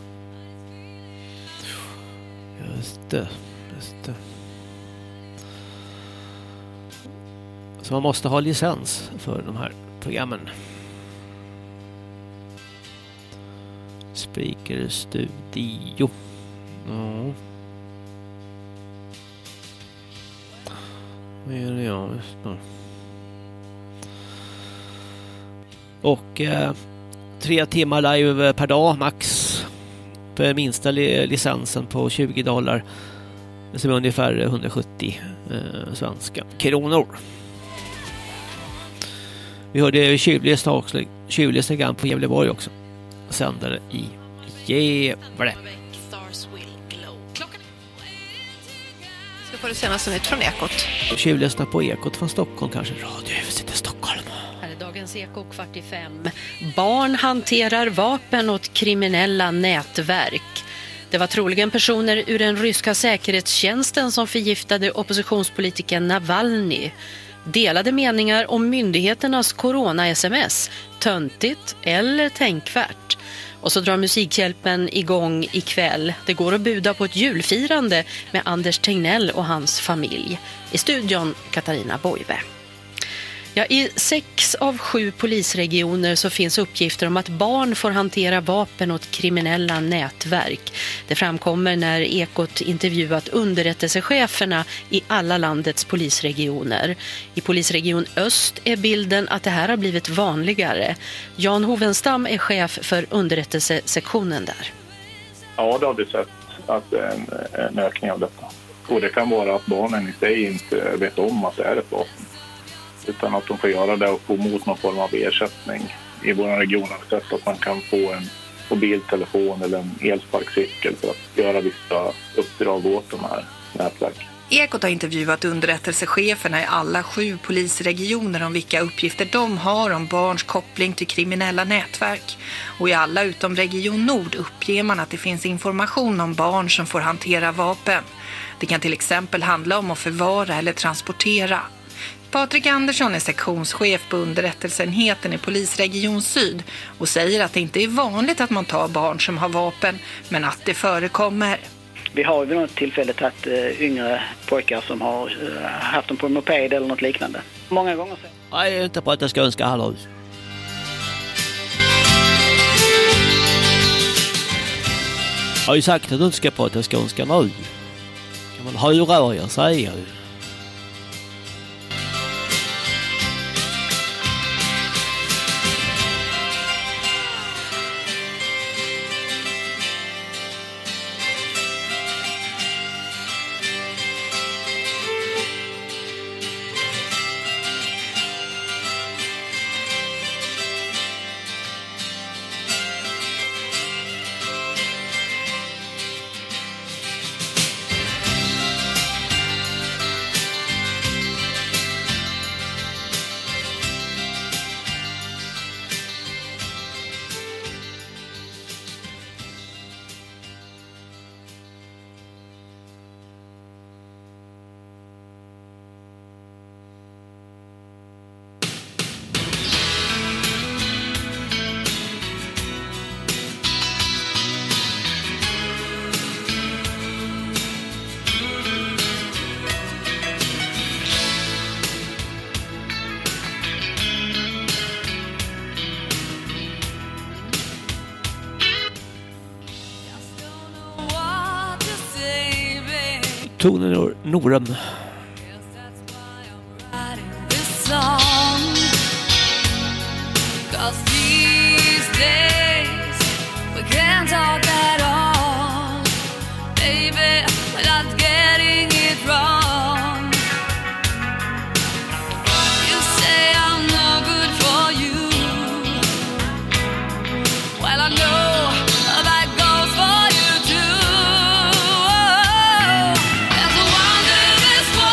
Just det. Just det. Så man måste ha licens för de här programmen. Spreaker Studio. Ja. Vad är det jag just nu? Och eh, tre timmar live per dag max. För minsta li- licensen på tjugo dollar. Som är ungefär hundrasjuttio eh, svenska kronor. Vi hörde Tjuvlista också. Tjuvlista grann på Gävleborg också. Sändare i Gävle. Ska få det senaste nytt från Ekot. Tjuvlyssna på Ekot från Stockholm kanske. Radiohuset i Stockholm. Här är dagens Eko kvart i fem. Barn hanterar vapen åt kriminella nätverk. Det var troligen personer ur den ryska säkerhetstjänsten som förgiftade oppositionspolitikern Navalny. Delade meningar om myndigheternas corona-sms, töntigt eller tänkvärt. Och så drar Musikhjälpen igång ikväll. Det går att buda på ett julfirande med Anders Tegnell och hans familj. I studion Katarina Boive. Ja, i sex av sju polisregioner så finns uppgifter om att barn får hantera vapen åt kriminella nätverk. Det framkommer när Ekot intervjuat underrättelsecheferna i alla landets polisregioner. I polisregion Öst är bilden att det här har blivit vanligare. Jan Hovenstam är chef för underrättelsesektionen där. Ja, det har vi sett att det är en, en ökning av detta. Och det kan vara att barnen i sig inte vet om att det är ett vapen, utan att de får göra det och få mot någon form av ersättning. I vår region har vi sett att man kan få en mobiltelefon eller en elsparkcykel för att göra vissa uppdrag åt de här nätverken. Ekot har intervjuat underrättelsecheferna i alla sju polisregioner om vilka uppgifter de har om barns koppling till kriminella nätverk. Och i alla utom Region Nord uppger man att det finns information om barn som får hantera vapen. Det kan till exempel handla om att förvara eller transportera. Patrik Andersson är sektionschef på underrättelseenheten i polisregion Syd och säger att det inte är vanligt att man tar barn som har vapen, men att det förekommer. Vi har vid något tillfälle tagit uh, yngre pojkar som har uh, haft dem på en moped eller något liknande. Många gånger så. Nej, jag är inte på att jag ska önska hallå. Jag har ju sagt att du inte ska på att jag ska önska nu. Kan man höra vad jag säger? Tonen ur Norum. This one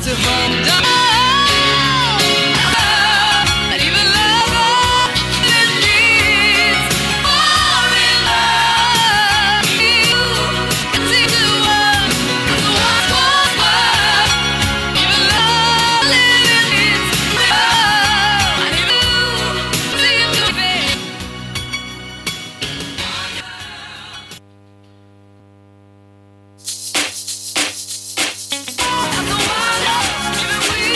to hold on. And even love is needs more in love. You can see the world as what was worth. Even love needs more. And even you seem to be. Even we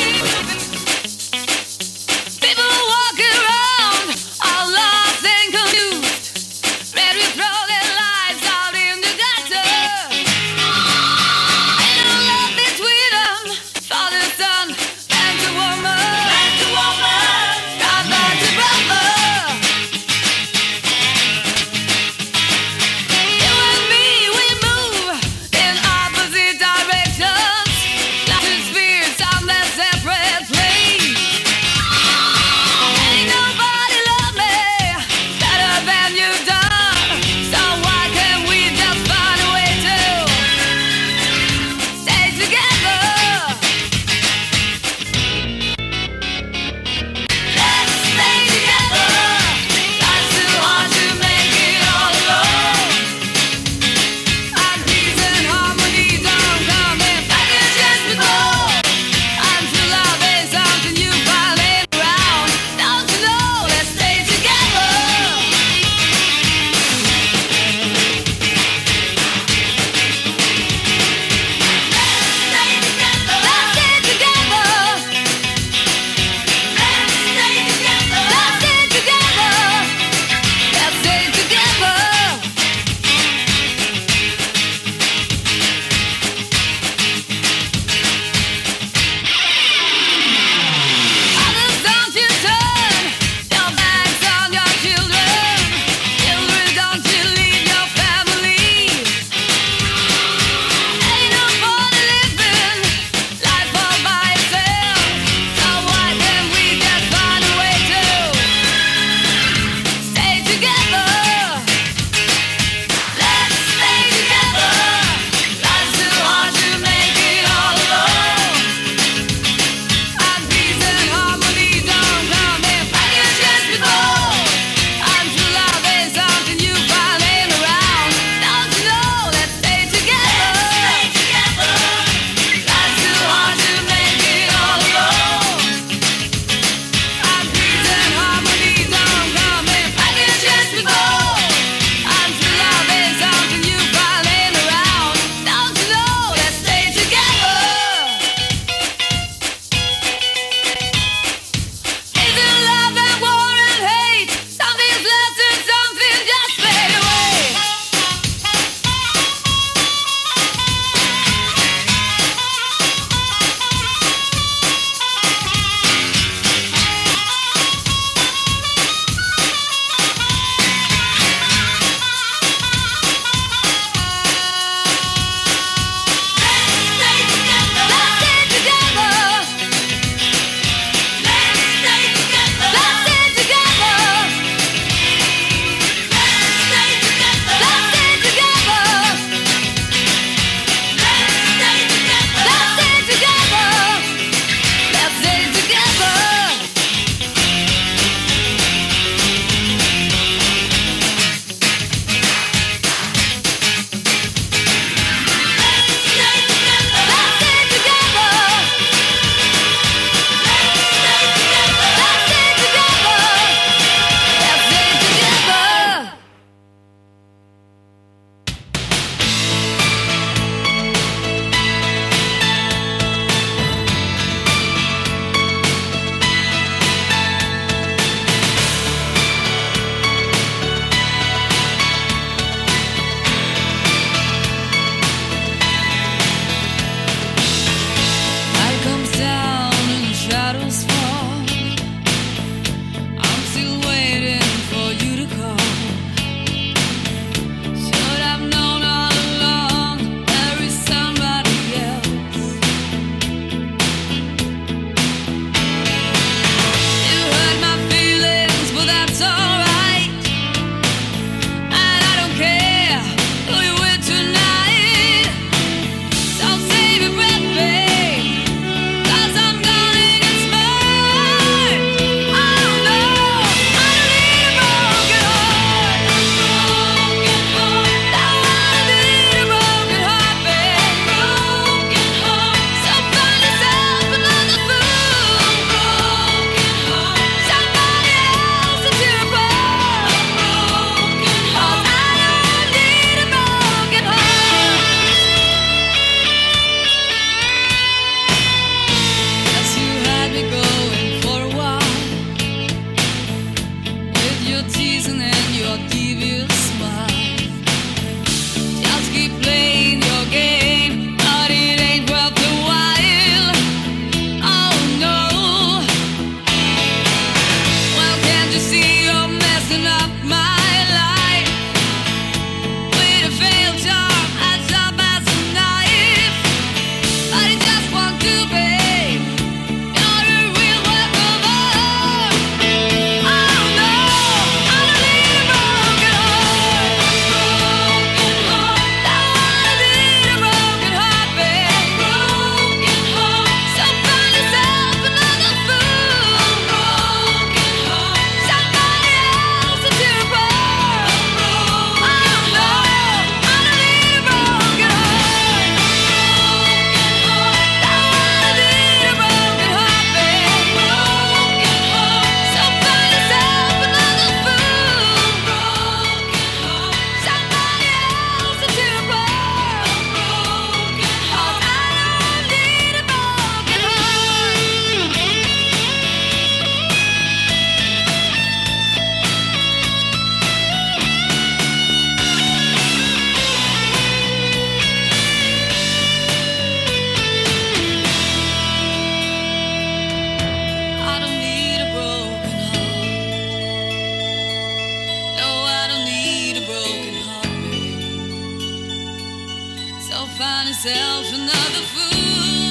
yourself another fool.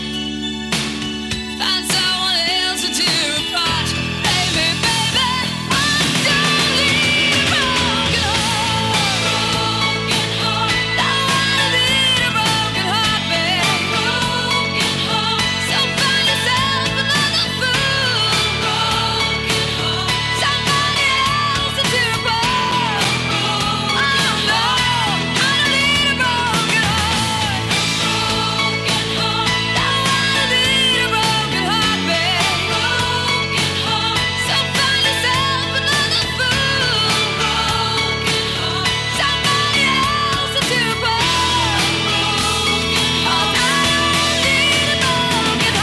Find someone else to tear apart. Baby, baby, I don't need a broken heart. Broken heart. Don't wanna need a broken heart, baby. Broken heart. So find yourself another fool. Broken heart. Somebody else to tear apart. Oh no, I don't need a broken heart. Broken heart. Don't wanna need a broken heart, baby. Broken heart. So find yourself another fool. Broken heart. Somebody else to tear apart. Broken heart. I don't need a broken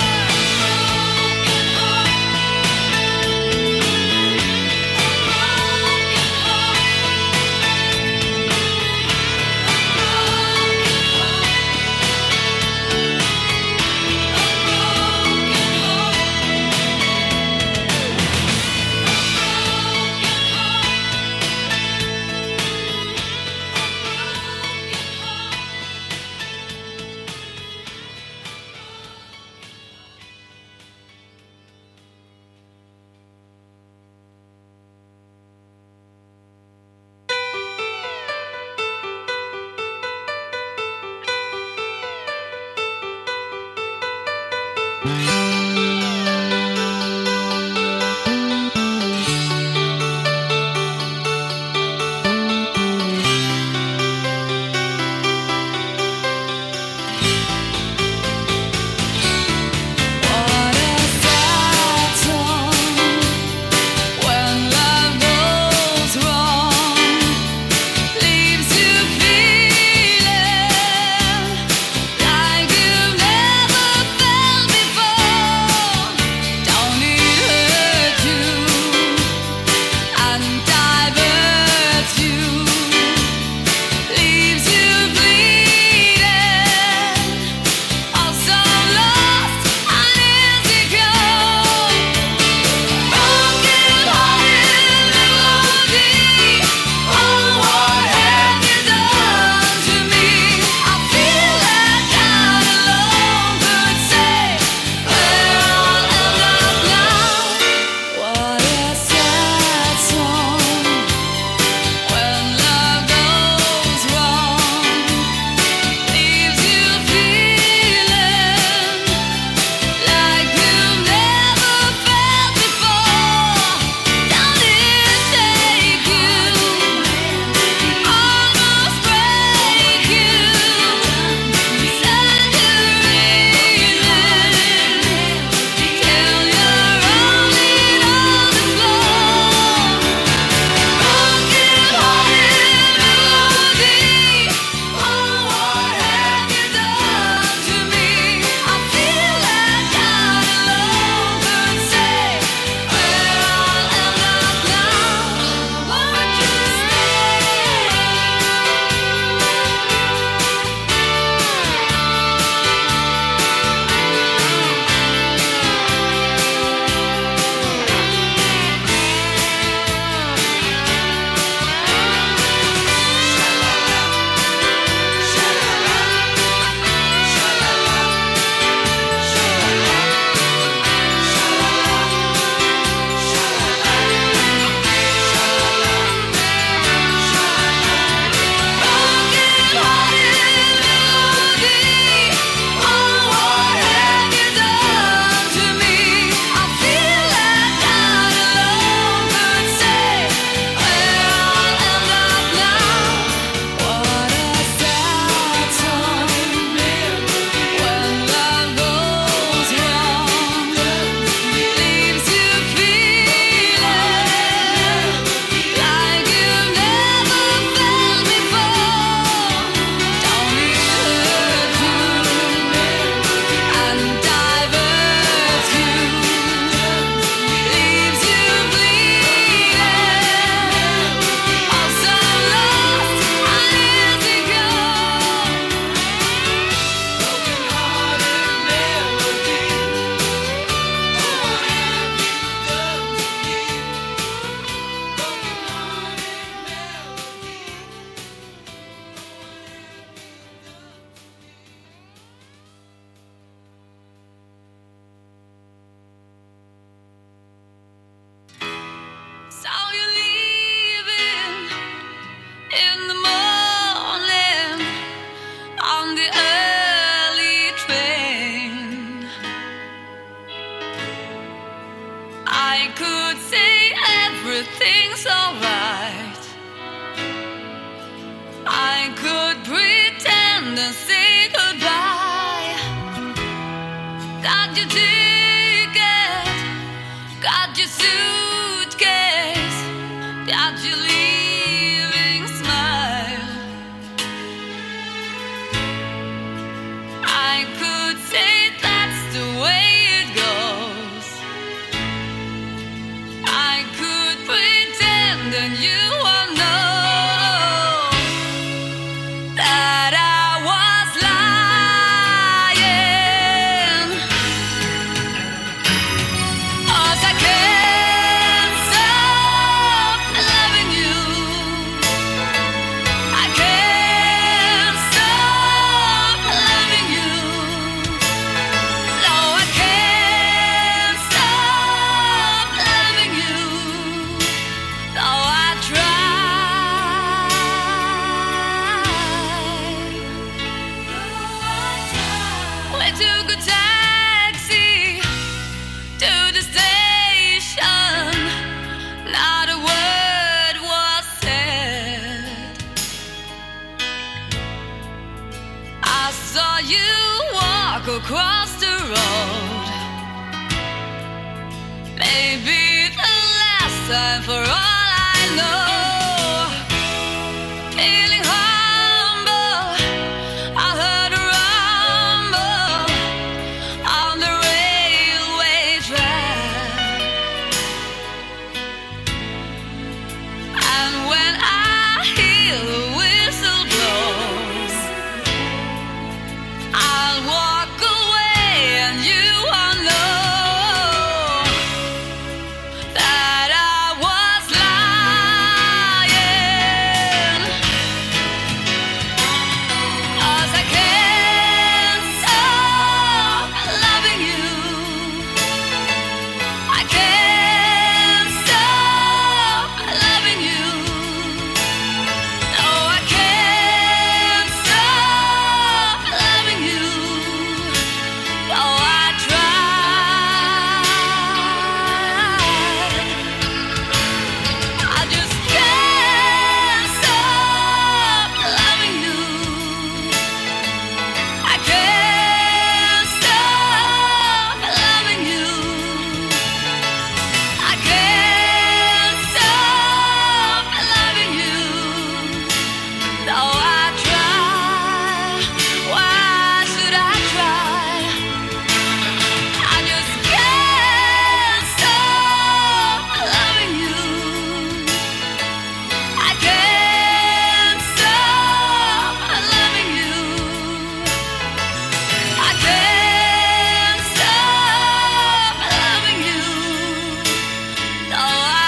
What a sad song when love goes wrong, leaves you feeling like you've never felt before. and say goodbye. Got your ticket, got your suitcase, got your leaving smile. I could say that's the way it goes. I could pretend and you will know that I was lying. 'Cause I can't stop loving you. I can't stop loving you. No, I can't stop loving you. Though I try. We took a taxi to the station. Not a word was said. I saw you walk across the road. Maybe the last time for all I know. Feeling humble, I heard a rumble on the railway track. And when I hear the whistle blows, I'll walk away and you will know that I was lying. 'Cause I can't stop loving you. I can't stop loving you. No, I can't stop loving you. Though I try. I just can't stop loving you. I can't stop loving you. I can't stop loving you. Though I try. Why should I try? I just can't stop loving you. I can't stop loving you. I can't stop loving you. Though I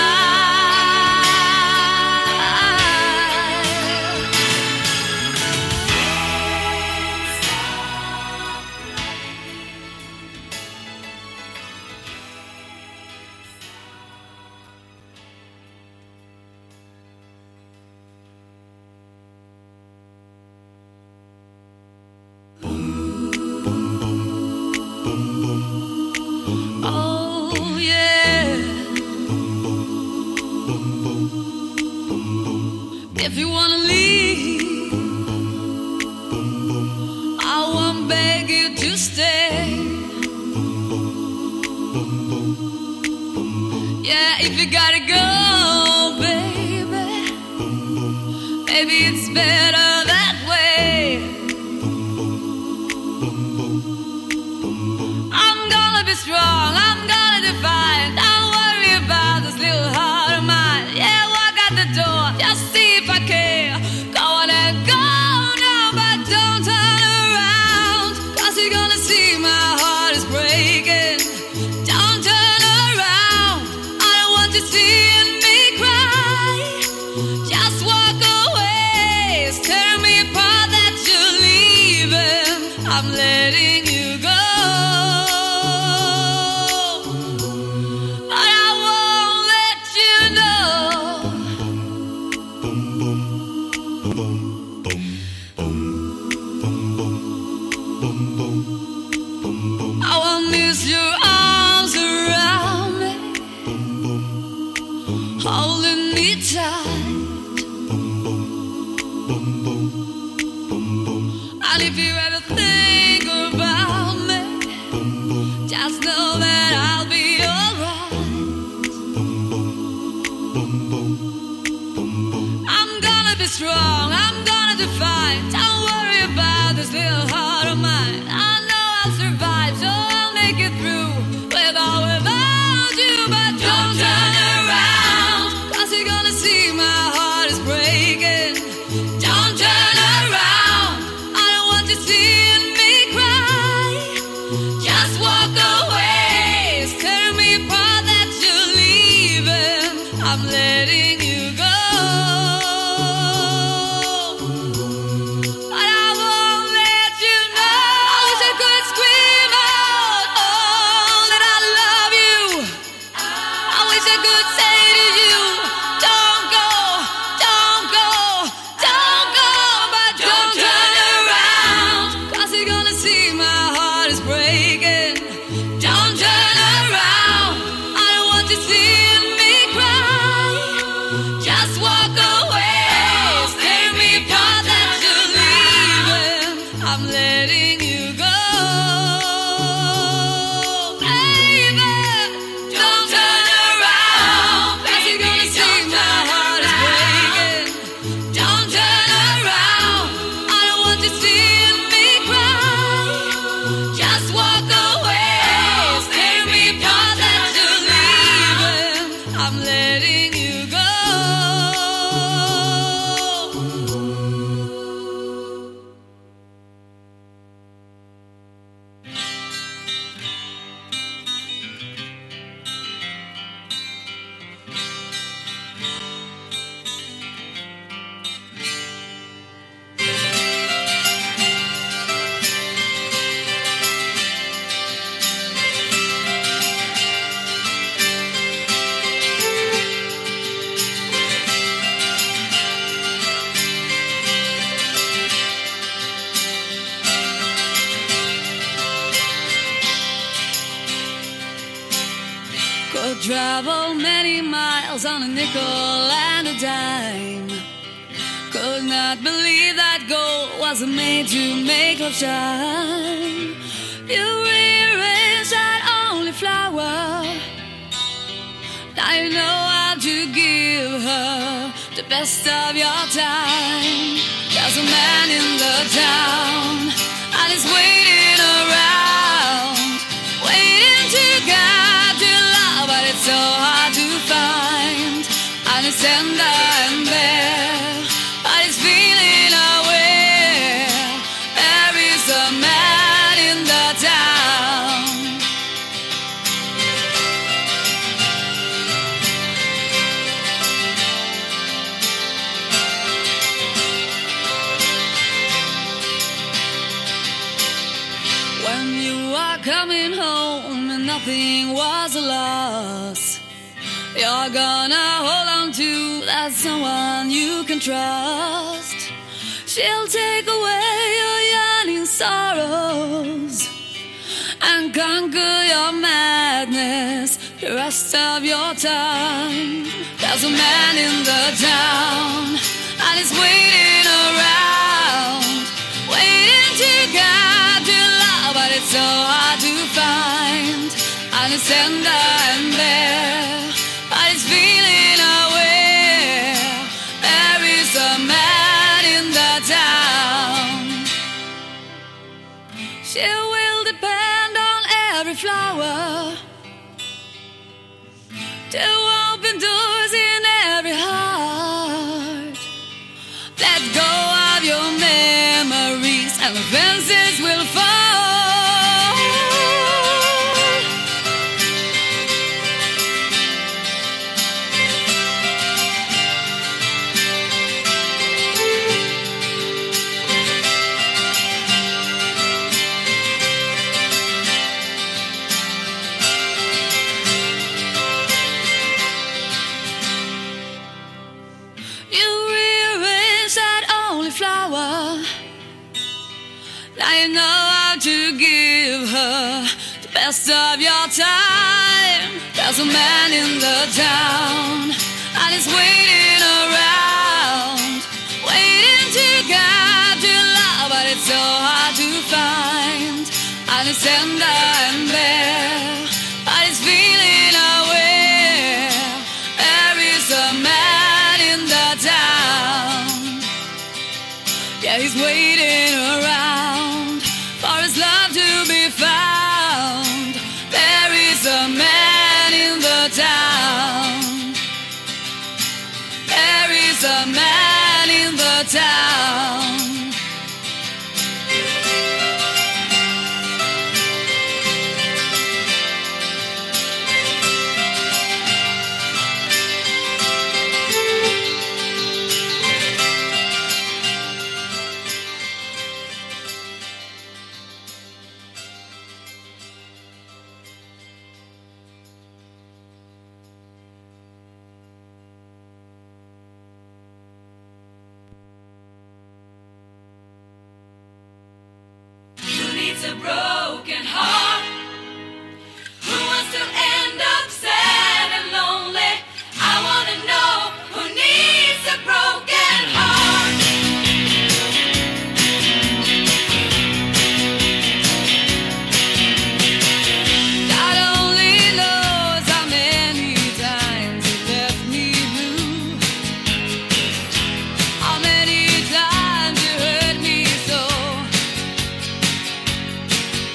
Oh yeah. If you wanna leave, I won't beg you to stay. Yeah, if you gotta go, baby, maybe it's better that way. I'm gonna be strong, I'm gonna defy. Don't worry about this little heart of mine. Yeah, walk out the door, just see if I care. Go on and go now, but don't turn around. 'Cause you're gonna see my heart is breaking. Don't turn around, I don't want you seeing me cry. Just walk away, it's tearing me apart that you're leaving. I'm letting you go. But I won't let you know. I will miss your arms around me, holding me tight. And if you ever think about me, just know that I'll be alright. I'm gonna be strong, I'm gonna defy. Don't worry about this little heart of mine. I know I'll survive, so I'll make it through, with or without you. But don't turn around, cause you're gonna see my heart is breaking. Don't turn around, I don't want you seeing me cry. Just walk away, tear me apart that you're leaving. I'm letting you go. But I won't let you know. I wish I could scream out, oh, that I love you. I wish I could say to you, don't go, don't go, don't go. But don't turn around, cause you're gonna see my heart is breaking. Don't turn around, I don't want you seeing me cry. Just walk away, tear me apart that you're leaving. I'm letting you go. Baby, don't turn around, cause you're gonna see my heart is breaking. Don't turn around, I don't want you seeing me cry. Just walk away, tear me apart that you're leaving. I'm letting you go. Could travel many miles on a nickel and a dime. Could not believe that gold wasn't made to make love shine. You rearranged that only flower. Now you know how to give her the best of your time. There's a man in the town, and he's waiting around, waiting to get your love, but it's so hard to find. And it's tender and bare, but it's feeling aware. There is a man in the town. When you are coming home and nothing was a loss, you're gonna hold on to that someone you can trust. She'll take away your yearning sorrows and conquer your madness the rest of your time. There's a man in the town, and he's waiting around, waiting to get your love, but it's so hard to find. And it's tender and bare, but it's feeling aware. There is a man in the town. She will depend on every flower to open doors in every heart. Let go of your memories and the fences will fall. You rearrange that only flower. Now you know how to give her the best of your time. There's a man in the town, and he's waiting around, waiting to get your love, but it's so hard trying to send her and there, but he's feeling away. There is a man in the town. Yeah, he's waiting around for his love to be found. There is a man in the town. There is a man in the town. A broken heart. Who wants to end up sad and lonely? I want to know who needs a broken heart. God only knows how many times you left me blue. How many times you hurt me so.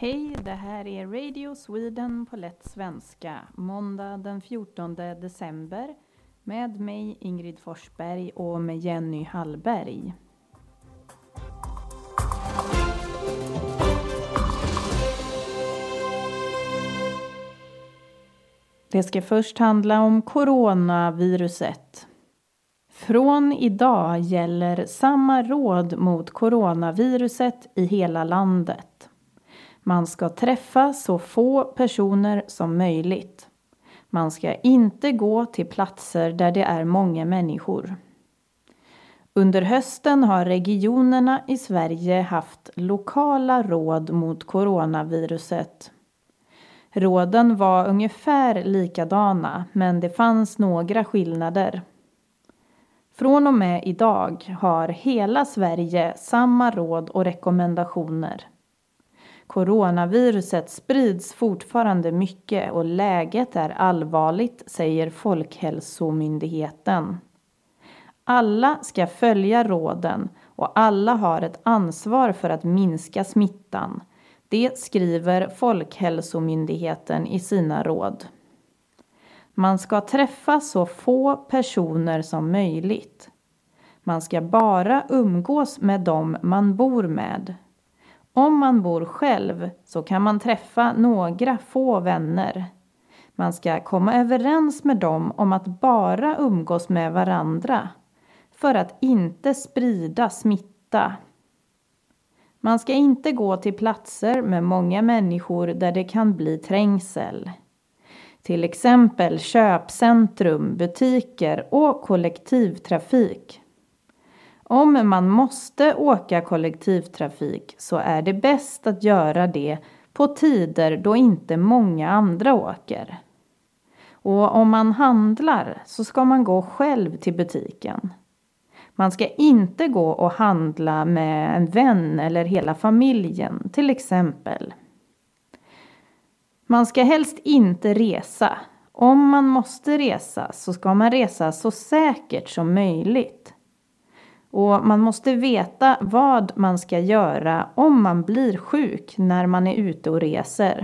Hej, det här är Radio Sweden på lätt svenska. Måndag den fjortonde december med mig Ingrid Forsberg och med Jenny Hallberg. Det ska först handla om coronaviruset. Från idag gäller samma råd mot coronaviruset i hela landet. Man ska träffa så få personer som möjligt. Man ska inte gå till platser där det är många människor. Under hösten har regionerna i Sverige haft lokala råd mot coronaviruset. Råden var ungefär likadana, men det fanns några skillnader. Från och med idag har hela Sverige samma råd och rekommendationer. Coronaviruset sprids fortfarande mycket och läget är allvarligt, säger Folkhälsomyndigheten. Alla ska följa råden och alla har ett ansvar för att minska smittan. Det skriver Folkhälsomyndigheten i sina råd. Man ska träffa så få personer som möjligt. Man ska bara umgås med dem man bor med. Om man bor själv så kan man träffa några få vänner. Man ska komma överens med dem om att bara umgås med varandra för att inte sprida smitta. Man ska inte gå till platser med många människor där det kan bli trängsel. Till exempel köpcentrum, butiker och kollektivtrafik. Om man måste åka kollektivtrafik så är det bäst att göra det på tider då inte många andra åker. Och om man handlar så ska man gå själv till butiken. Man ska inte gå och handla med en vän eller hela familjen, till exempel. Man ska helst inte resa. Om man måste resa så ska man resa så säkert som möjligt. Och man måste veta vad man ska göra om man blir sjuk när man är ute och reser.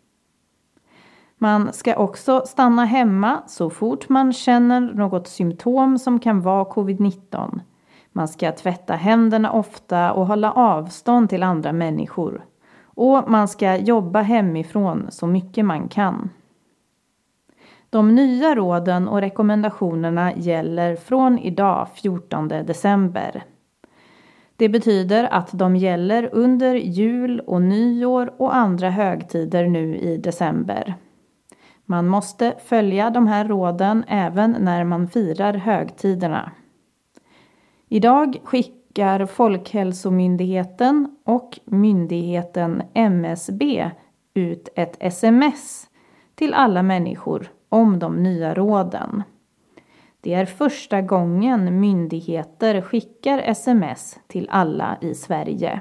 Man ska också stanna hemma så fort man känner något symptom som kan vara covid nitton. Man ska tvätta händerna ofta och hålla avstånd till andra människor. Och man ska jobba hemifrån så mycket man kan. De nya råden och rekommendationerna gäller från idag fjortonde december. Det betyder att de gäller under jul och nyår och andra högtider nu i december. Man måste följa de här råden även när man firar högtiderna. Idag skickar Folkhälsomyndigheten och myndigheten M S B ut ett sms till alla människor om de nya råden. Det är första gången myndigheter skickar sms till alla i Sverige.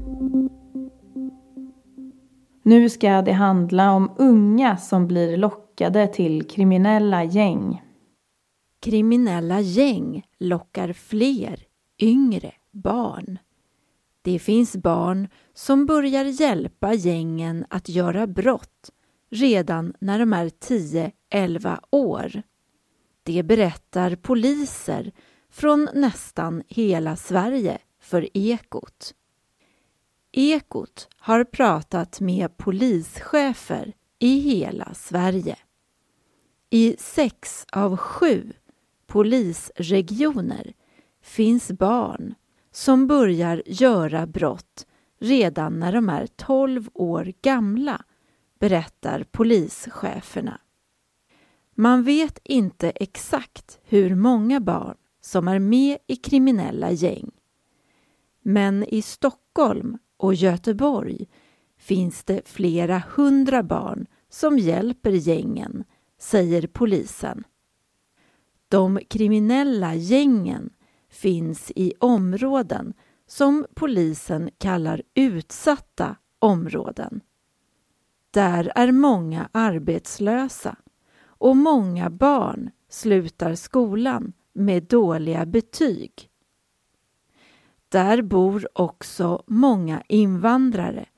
Nu ska det handla om unga som blir lockade till kriminella gäng. Kriminella gäng lockar fler yngre barn. Det finns barn som börjar hjälpa gängen att göra brott redan när de är tio elva år. Det berättar poliser från nästan hela Sverige för Ekot. Ekot har pratat med polischefer i hela Sverige. I sex av sju polisregioner finns barn som börjar göra brott redan när de är tolv år gamla, berättar polischeferna. Man vet inte exakt hur många barn som är med i kriminella gäng. Men i Stockholm och Göteborg finns det flera hundra barn som hjälper gängen, säger polisen. De kriminella gängen finns i områden som polisen kallar utsatta områden. Där är många arbetslösa och många barn slutar skolan med dåliga betyg. Där bor också många invandrare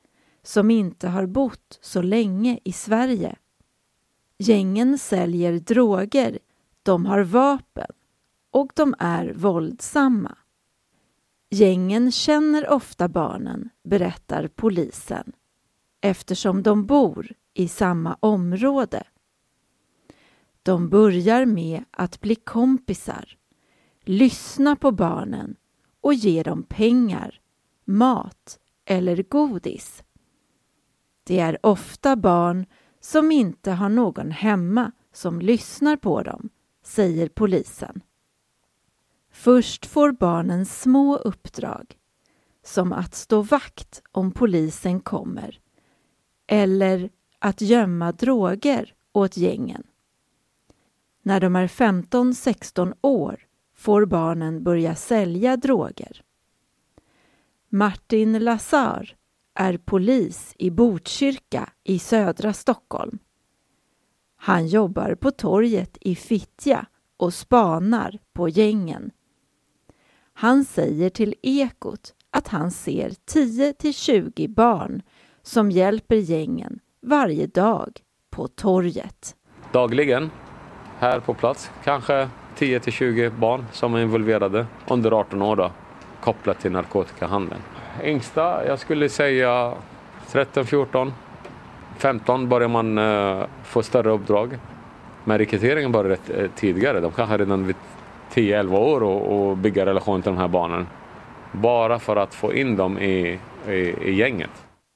som inte har bott så länge i Sverige. Gängen säljer droger, de har vapen och de är våldsamma. Gängen känner ofta barnen, berättar polisen, eftersom de bor i samma område. De börjar med att bli kompisar, lyssna på barnen och ge dem pengar, mat eller godis. Det är ofta barn som inte har någon hemma som lyssnar på dem, säger polisen. Först får barnen små uppdrag, som att stå vakt om polisen kommer, eller att gömma droger åt gängen. När de är femton sexton år får barnen börja sälja droger. Martin Lazar är polis i Botkyrka i södra Stockholm. Han jobbar på torget i Fittja och spanar på gängen. Han säger till Ekot att han ser tio till tjugo barn som hjälper gängen varje dag på torget. Dagligen här på plats kanske tio till tjugo barn som är involverade under arton år då, kopplat till narkotikahandeln. Yngsta, jag skulle säga tretton, fjorton, femton börjar man uh, få större uppdrag. Men rekryteringen börjar rätt uh, tidigare. De kanske redan vid tio elva år och, och bygga relation till de här barnen. Bara för att få in dem i, i, i gänget.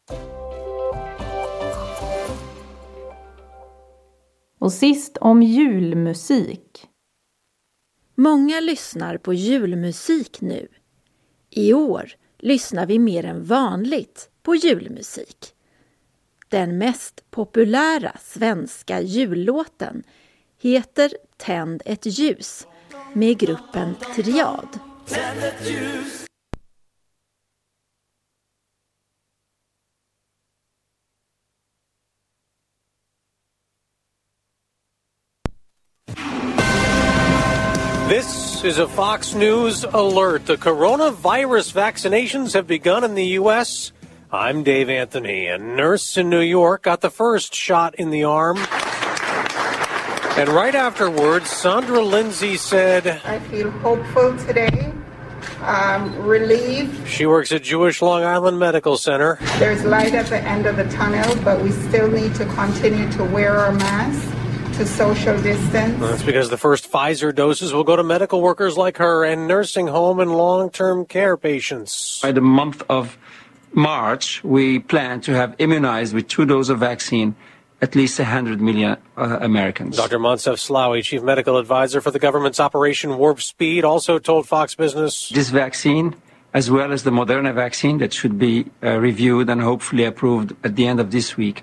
Och sist om julmusik. Många lyssnar på julmusik nu. I år lyssnar vi mer än vanligt på julmusik. Den mest populära svenska jullåten heter Tänd ett ljus med gruppen Triad. Tänd ett ljus. This is a Fox News alert. The coronavirus vaccinations have begun in the U S. I'm Dave Anthony. A nurse in New York got the first shot in the arm. And right afterwards, Sandra Lindsay said, I feel hopeful today, um, relieved. She works at Jewish Long Island Medical Center. There's light at the end of the tunnel, but we still need to continue to wear our masks, to social distance. That's because the first Pfizer doses will go to medical workers like her and nursing home and long-term care patients. By the month of March, we plan to have immunized with two doses of vaccine at least one hundred million uh, Americans. Doctor Moncef Slaoui, chief medical advisor for the government's Operation Warp Speed, also told Fox Business. This vaccine, as well as the Moderna vaccine that should be uh, reviewed and hopefully approved at the end of this week,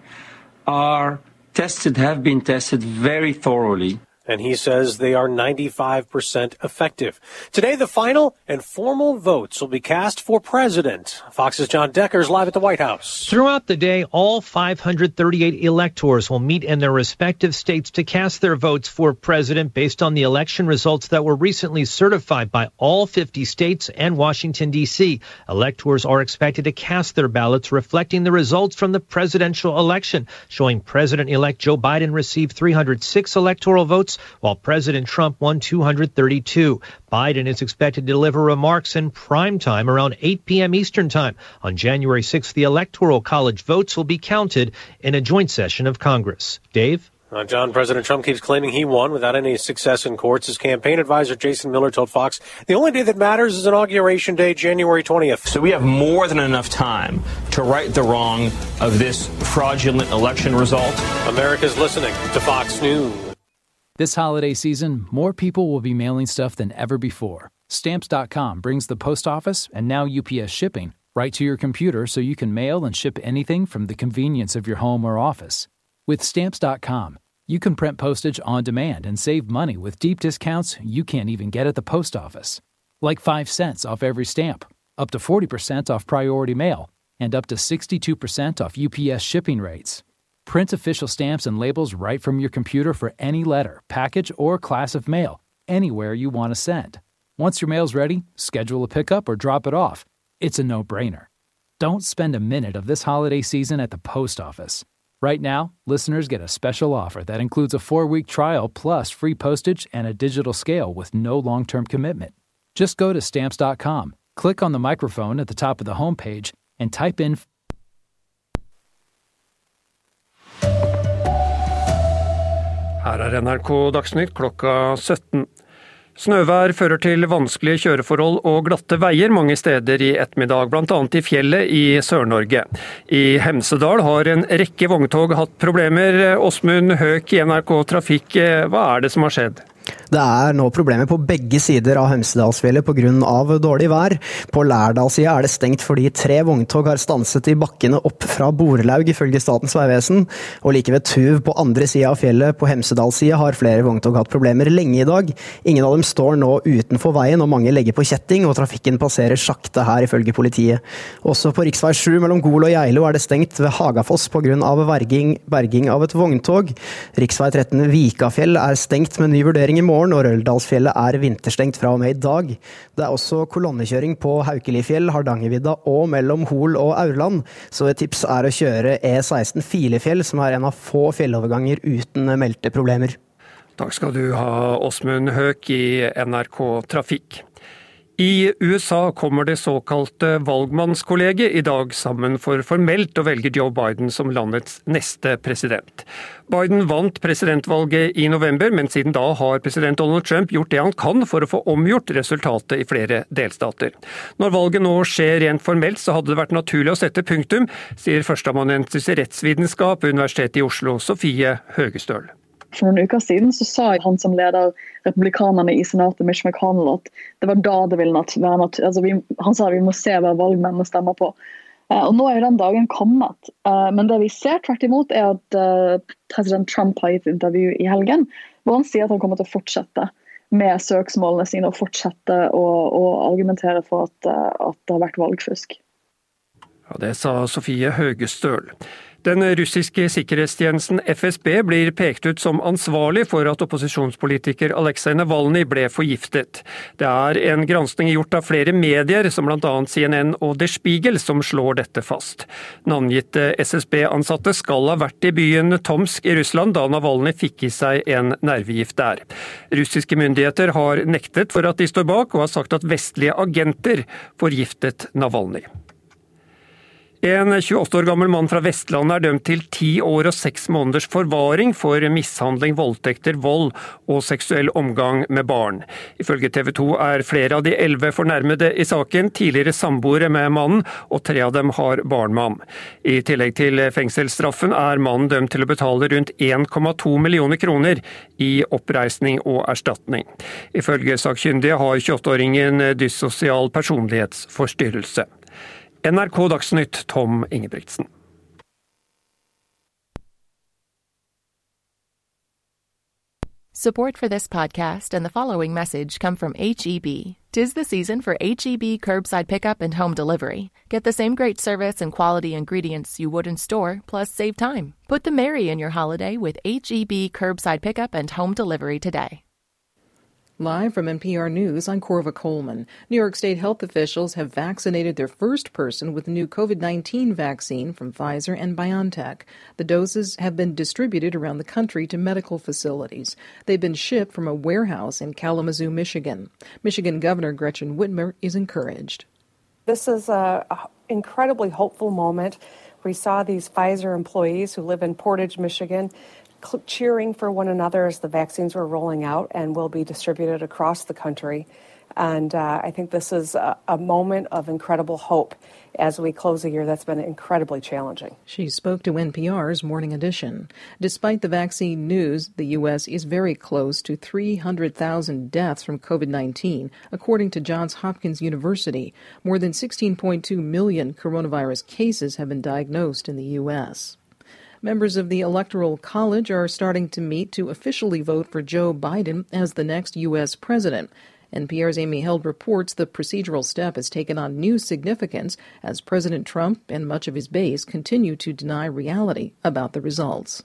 are tested, have been tested very thoroughly. And he says they are ninety-five percent effective. Today, the final and formal votes will be cast for president. Fox's John Decker's live at the White House. Throughout the day, all five hundred thirty-eight electors will meet in their respective states to cast their votes for president based on the election results that were recently certified by all fifty states and Washington, D C. Electors are expected to cast their ballots reflecting the results from the presidential election, showing President-elect Joe Biden received three hundred six electoral votes, while President Trump won two hundred thirty-two. Biden is expected to deliver remarks in prime time around eight p.m. Eastern Time. On January sixth, the Electoral College votes will be counted in a joint session of Congress. Dave? Uh, John, President Trump keeps claiming he won without any success in courts. His campaign advisor, Jason Miller, told Fox, the only day that matters is Inauguration Day, January twentieth. So we have more than enough time to right the wrong of this fraudulent election result. America's listening to Fox News. This holiday season, more people will be mailing stuff than ever before. Stamps dot com brings the post office and now U P S shipping right to your computer so you can mail and ship anything from the convenience of your home or office. With Stamps dot com, you can print postage on demand and save money with deep discounts you can't even get at the post office. Like five cents off every stamp, up to forty percent off priority mail, and up to sixty-two percent off U P S shipping rates. Print official stamps and labels right from your computer for any letter, package, or class of mail, anywhere you want to send. Once your mail's ready, schedule a pickup or drop it off. It's a no-brainer. Don't spend a minute of this holiday season at the post office. Right now, listeners get a special offer that includes a four-week trial plus free postage and a digital scale with no long-term commitment. Just go to stamps dot com, click on the microphone at the top of the homepage, and type in Her er N R K Dagsnytt klokka sytten. Snøvær fører til vanskelige kjøreforhold og glatte veier mange steder i ettermiddag, blant annet i fjellet i Sør-Norge. I Hemsedal har en rekke vogntog hatt problemer. Åsmund Høek i N R K Trafikk, hva er det som har skjedd? Det er nå problemer på begge sider av Hemsedalsfjellet på grunn av dårlig vær. På Lærdalsida er det stengt fordi tre vogntog har stanset i bakkene opp fra Borlaug ifølge Statens vegvesen. Og like ved Tuv på andre sida av fjellet på Hemsedalsida har flere vogntog hatt problemer lenge i dag. Ingen av dem står nå utenfor veien og mange legger på kjetting, og trafikken passerer sakte her ifølge politiet. Også på riksvei sju mellom Gol og Geilo er det stengt ved Hagafoss på grunn av berging, berging av et vogntog. Riksvei tretten Vikafjell er stengt med ny vurdering i morgen, og Røldalsfjellet er vinterstengt fra og med i dag. Det er også kolonnekjøring på Haukelifjell, Hardangervidda og mellom Hol og Aurland, så et tips er å kjøre E seksten Filefjell, som er en av få fjelloverganger uten meldte problemer. Takk skal du ha, Åsmund Høek i N R K Trafikk. I U S A kommer det såkalte valgmannskollegiet i dag sammen for formelt å velge Joe Biden som landets neste president. Biden vant presidentvalget i november, men siden da har president Donald Trump gjort det han kan for å få omgjort resultatet i flere delstater. Når valget nå skjer rent formelt, så hadde det vært naturlig å sette punktum, sier førsteamanuensis i rettsvitenskap ved Universitetet i Oslo, Sofie Høgestøl. For noen uker siden så sa han som leder republikanerne i senatet, Mitch McConnell, at det var da det ville være natt. Altså vi, han sa at vi må se hva valgmennene stemmer på. Uh, og nå er jo den dagen kommet. Uh, men det vi ser tvert imot er at uh, president Trump har gitt intervju i helgen, hvor han sier at han kommer til å fortsette med søksmålene sine og fortsette å, å argumentere for at, uh, at det har vært valgfusk. Ja, det sa Sofie Høgestøl. Den russiske sikkerhetstjenesten F S B blir pekt ut som ansvarlig for at opposisjonspolitiker Alexei Navalny ble forgiftet. Det er en granskning gjort av flere medier, som blant annet C N N og Der Spiegel, som slår dette fast. Navngitte S S B-ansatte skal ha vært i byen Tomsk i Russland da Navalny fikk i seg en nervegift der. Russiske myndigheter har nektet for at de står bak, og har sagt at vestlige agenter forgiftet Navalny. En tjueåtte år gammel mann fra Vestlandet er dømt til ti år og seks måneders forvaring for mishandling, voldtekter, vold og seksuell omgang med barn. Ifølge T V to er flere av de elleve fornærmede i saken tidligere samboere med mannen, og tre av dem har barn med ham. I tillegg til fengselsstraffen er mannen dømt til å betale rundt en komma to millioner kroner i oppreisning og erstatning. Ifølge sakkyndige har tjueåtte-åringen dyssosial personlighetsforstyrrelse. N R K Dagsnytt, Tom Ingebrigtsen. Support for this podcast and the following message come from H E B. 'Tis the season for H E B curbside pickup and home delivery. Get the same great service and quality ingredients you would in store, plus save time. Put the merry in your holiday with H E B curbside pickup and home delivery today. Live from N P R News, I'm Corva Coleman. New York State health officials have vaccinated their first person with the new COVID nineteen vaccine from Pfizer and BioNTech. The doses have been distributed around the country to medical facilities. They've been shipped from a warehouse in Kalamazoo, Michigan. Michigan Governor Gretchen Whitmer is encouraged. This is an incredibly hopeful moment. We saw these Pfizer employees who live in Portage, Michigan, cheering for one another as the vaccines were rolling out and will be distributed across the country. And uh, I think this is a, a moment of incredible hope as we close a year that's been incredibly challenging. She spoke to N P R's Morning Edition. Despite the vaccine news, the U S is very close to three hundred thousand deaths from COVID nineteen, according to Johns Hopkins University. More than sixteen point two million coronavirus cases have been diagnosed in the U S. Members of the Electoral College are starting to meet to officially vote for Joe Biden as the next U S president. N P R's Amy Held reports the procedural step has taken on new significance as President Trump and much of his base continue to deny reality about the results.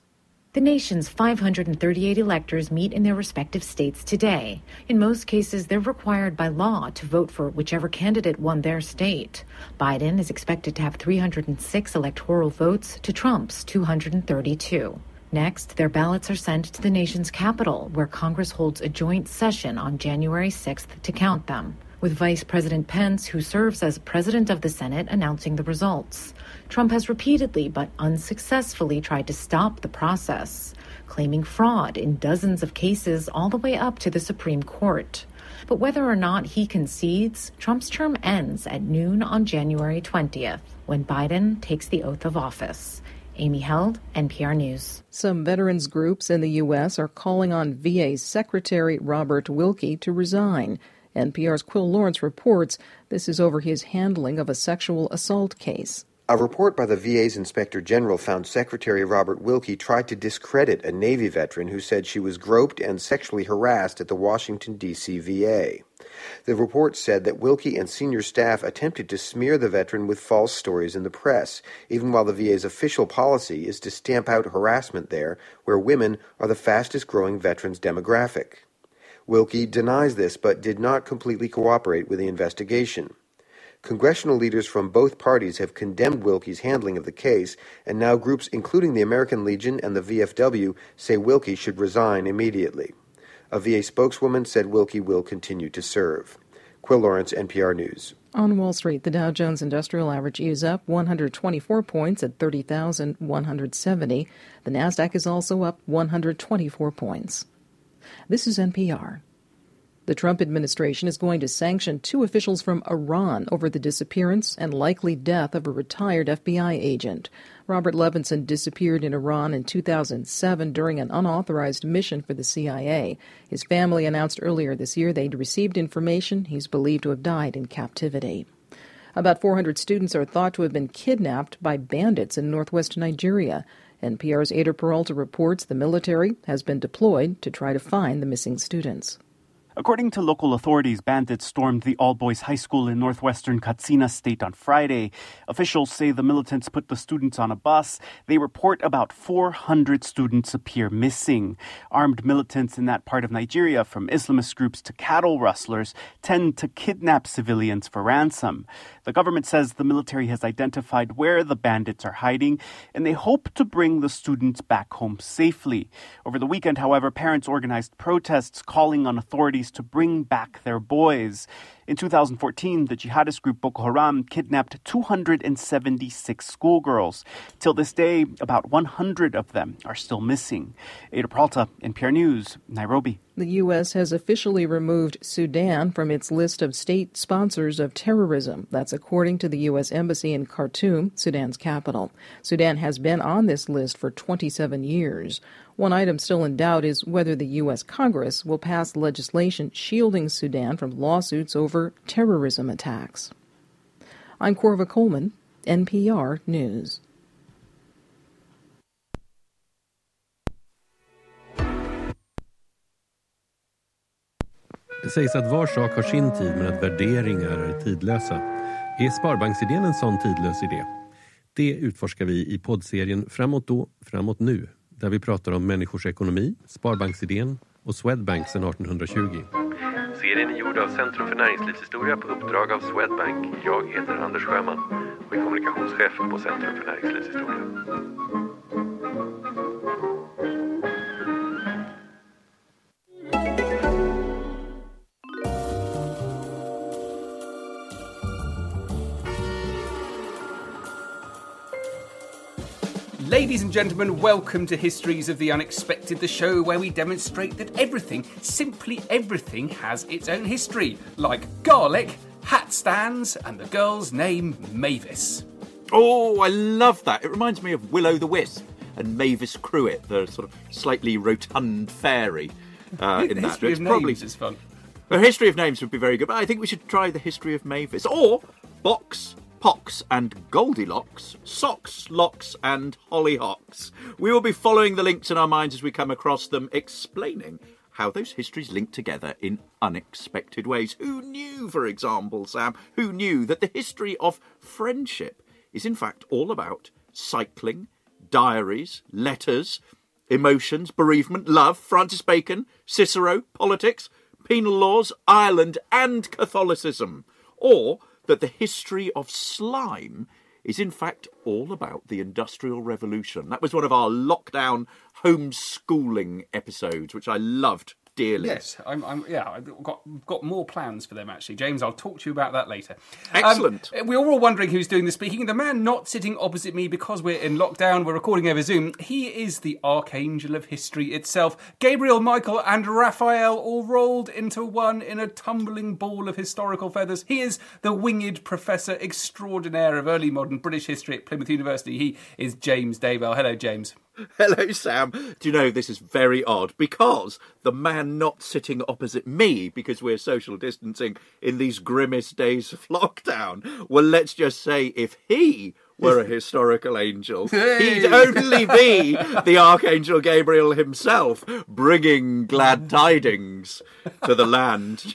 The nation's five hundred thirty-eight electors meet in their respective states today. In most cases, they're required by law to vote for whichever candidate won their state. Biden is expected to have three hundred six electoral votes to Trump's two hundred thirty-two. Next, their ballots are sent to the nation's capital, where Congress holds a joint session on January sixth to count them, with Vice President Pence, who serves as President of the Senate, announcing the results. Trump has repeatedly but unsuccessfully tried to stop the process, claiming fraud in dozens of cases all the way up to the Supreme Court. But whether or not he concedes, Trump's term ends at noon on January twentieth, when Biden takes the oath of office. Amy Held, N P R News. Some veterans groups in the U S are calling on V A Secretary Robert Wilkie to resign. N P R's Quill Lawrence reports this is over his handling of a sexual assault case. A report by the V A's Inspector General found Secretary Robert Wilkie tried to discredit a Navy veteran who said she was groped and sexually harassed at the Washington, D C V A. The report said that Wilkie and senior staff attempted to smear the veteran with false stories in the press, even while the V A's official policy is to stamp out harassment there, where women are the fastest-growing veterans demographic. Wilkie denies this, but did not completely cooperate with the investigation. Congressional leaders from both parties have condemned Wilkie's handling of the case, and now groups including the American Legion and the V F W say Wilkie should resign immediately. A V A spokeswoman said Wilkie will continue to serve. Quill Lawrence, N P R News. On Wall Street, the Dow Jones Industrial Average is up one hundred twenty-four points at thirty thousand one hundred seventy. The Nasdaq is also up one hundred twenty-four points. This is N P R. The Trump administration is going to sanction two officials from Iran over the disappearance and likely death of a retired F B I agent. Robert Levinson disappeared in Iran in two thousand seven during an unauthorized mission for the C I A. His family announced earlier this year they'd received information he's believed to have died in captivity. About four hundred students are thought to have been kidnapped by bandits in northwest Nigeria. N P R's Ada Peralta reports the military has been deployed to try to find the missing students. According to local authorities, bandits stormed the all-boys high school in northwestern Katsina State on Friday. Officials say the militants put the students on a bus. They report about four hundred students appear missing. Armed militants in that part of Nigeria, from Islamist groups to cattle rustlers, tend to kidnap civilians for ransom. The government says the military has identified where the bandits are hiding, and they hope to bring the students back home safely. Over the weekend, however, parents organized protests calling on authorities to bring back their boys. In two thousand fourteen, the jihadist group Boko Haram kidnapped two hundred seventy-six schoolgirls. Till this day, about one hundred of them are still missing. Ada Peralta, N P R News, Nairobi. The U S has officially removed Sudan from its list of state sponsors of terrorism. That's according to the U S Embassy in Khartoum, Sudan's capital. Sudan has been on this list for twenty-seven years. One item still in doubt is whether the U S Congress will pass legislation shielding Sudan from lawsuits over terrorism attacks. I'm Corva Coleman, N P R News. Det sägs att var sak har sin tid, men att värderingar är tidlösa. Är sparbanksidén en sån tidlös idé? Det utforskar vi i poddserien Framåt då, framåt nu, där vi pratar om människors ekonomi, sparbanksidén och Swedbank sedan arton tjugo. Serien är gjord av Centrum för näringslivshistoria på uppdrag av Swedbank. Jag heter Anders Sjöman och är kommunikationschef på Centrum för näringslivshistoria. Ladies and gentlemen, welcome to Histories of the Unexpected, the show where we demonstrate that everything, simply everything, has its own history, like garlic, hat stands, and the girl's name Mavis. Oh, I love that. It reminds me of Will-O-the-Wisp and Mavis Cruitt, the sort of slightly rotund fairy uh, in the that. history It's of probably names is fun. The history of names would be very good, but I think we should try the history of Mavis. Or Box, Pox and Goldilocks, Socks, Locks and Hollyhocks. We will be following the links in our minds as we come across them, explaining how those histories link together in unexpected ways. Who knew, for example, Sam, who knew that the history of friendship is in fact all about cycling, diaries, letters, emotions, bereavement, love, Francis Bacon, Cicero, politics, penal laws, Ireland and Catholicism. Or that the history of slime is in fact all about the Industrial Revolution. That was one of our lockdown homeschooling episodes, which I loved dearly. Yes, I'm, I'm, yeah, I've got, got more plans for them, actually. James, I'll talk to you about that later. Excellent. Um, we're all wondering who's doing the speaking. The man not sitting opposite me because we're in lockdown, we're recording over Zoom, he is the archangel of history itself. Gabriel, Michael and Raphael all rolled into one in a tumbling ball of historical feathers. He is the winged professor extraordinaire of early modern British history at Plymouth University. He is James Daybell. Hello, James. Hello, Sam. Do you know, this is very odd because the man not sitting opposite me, because we're social distancing in these grimmest days of lockdown, well, let's just say if he were a historical angel, he'd only be the Archangel Gabriel himself, bringing glad tidings to the land.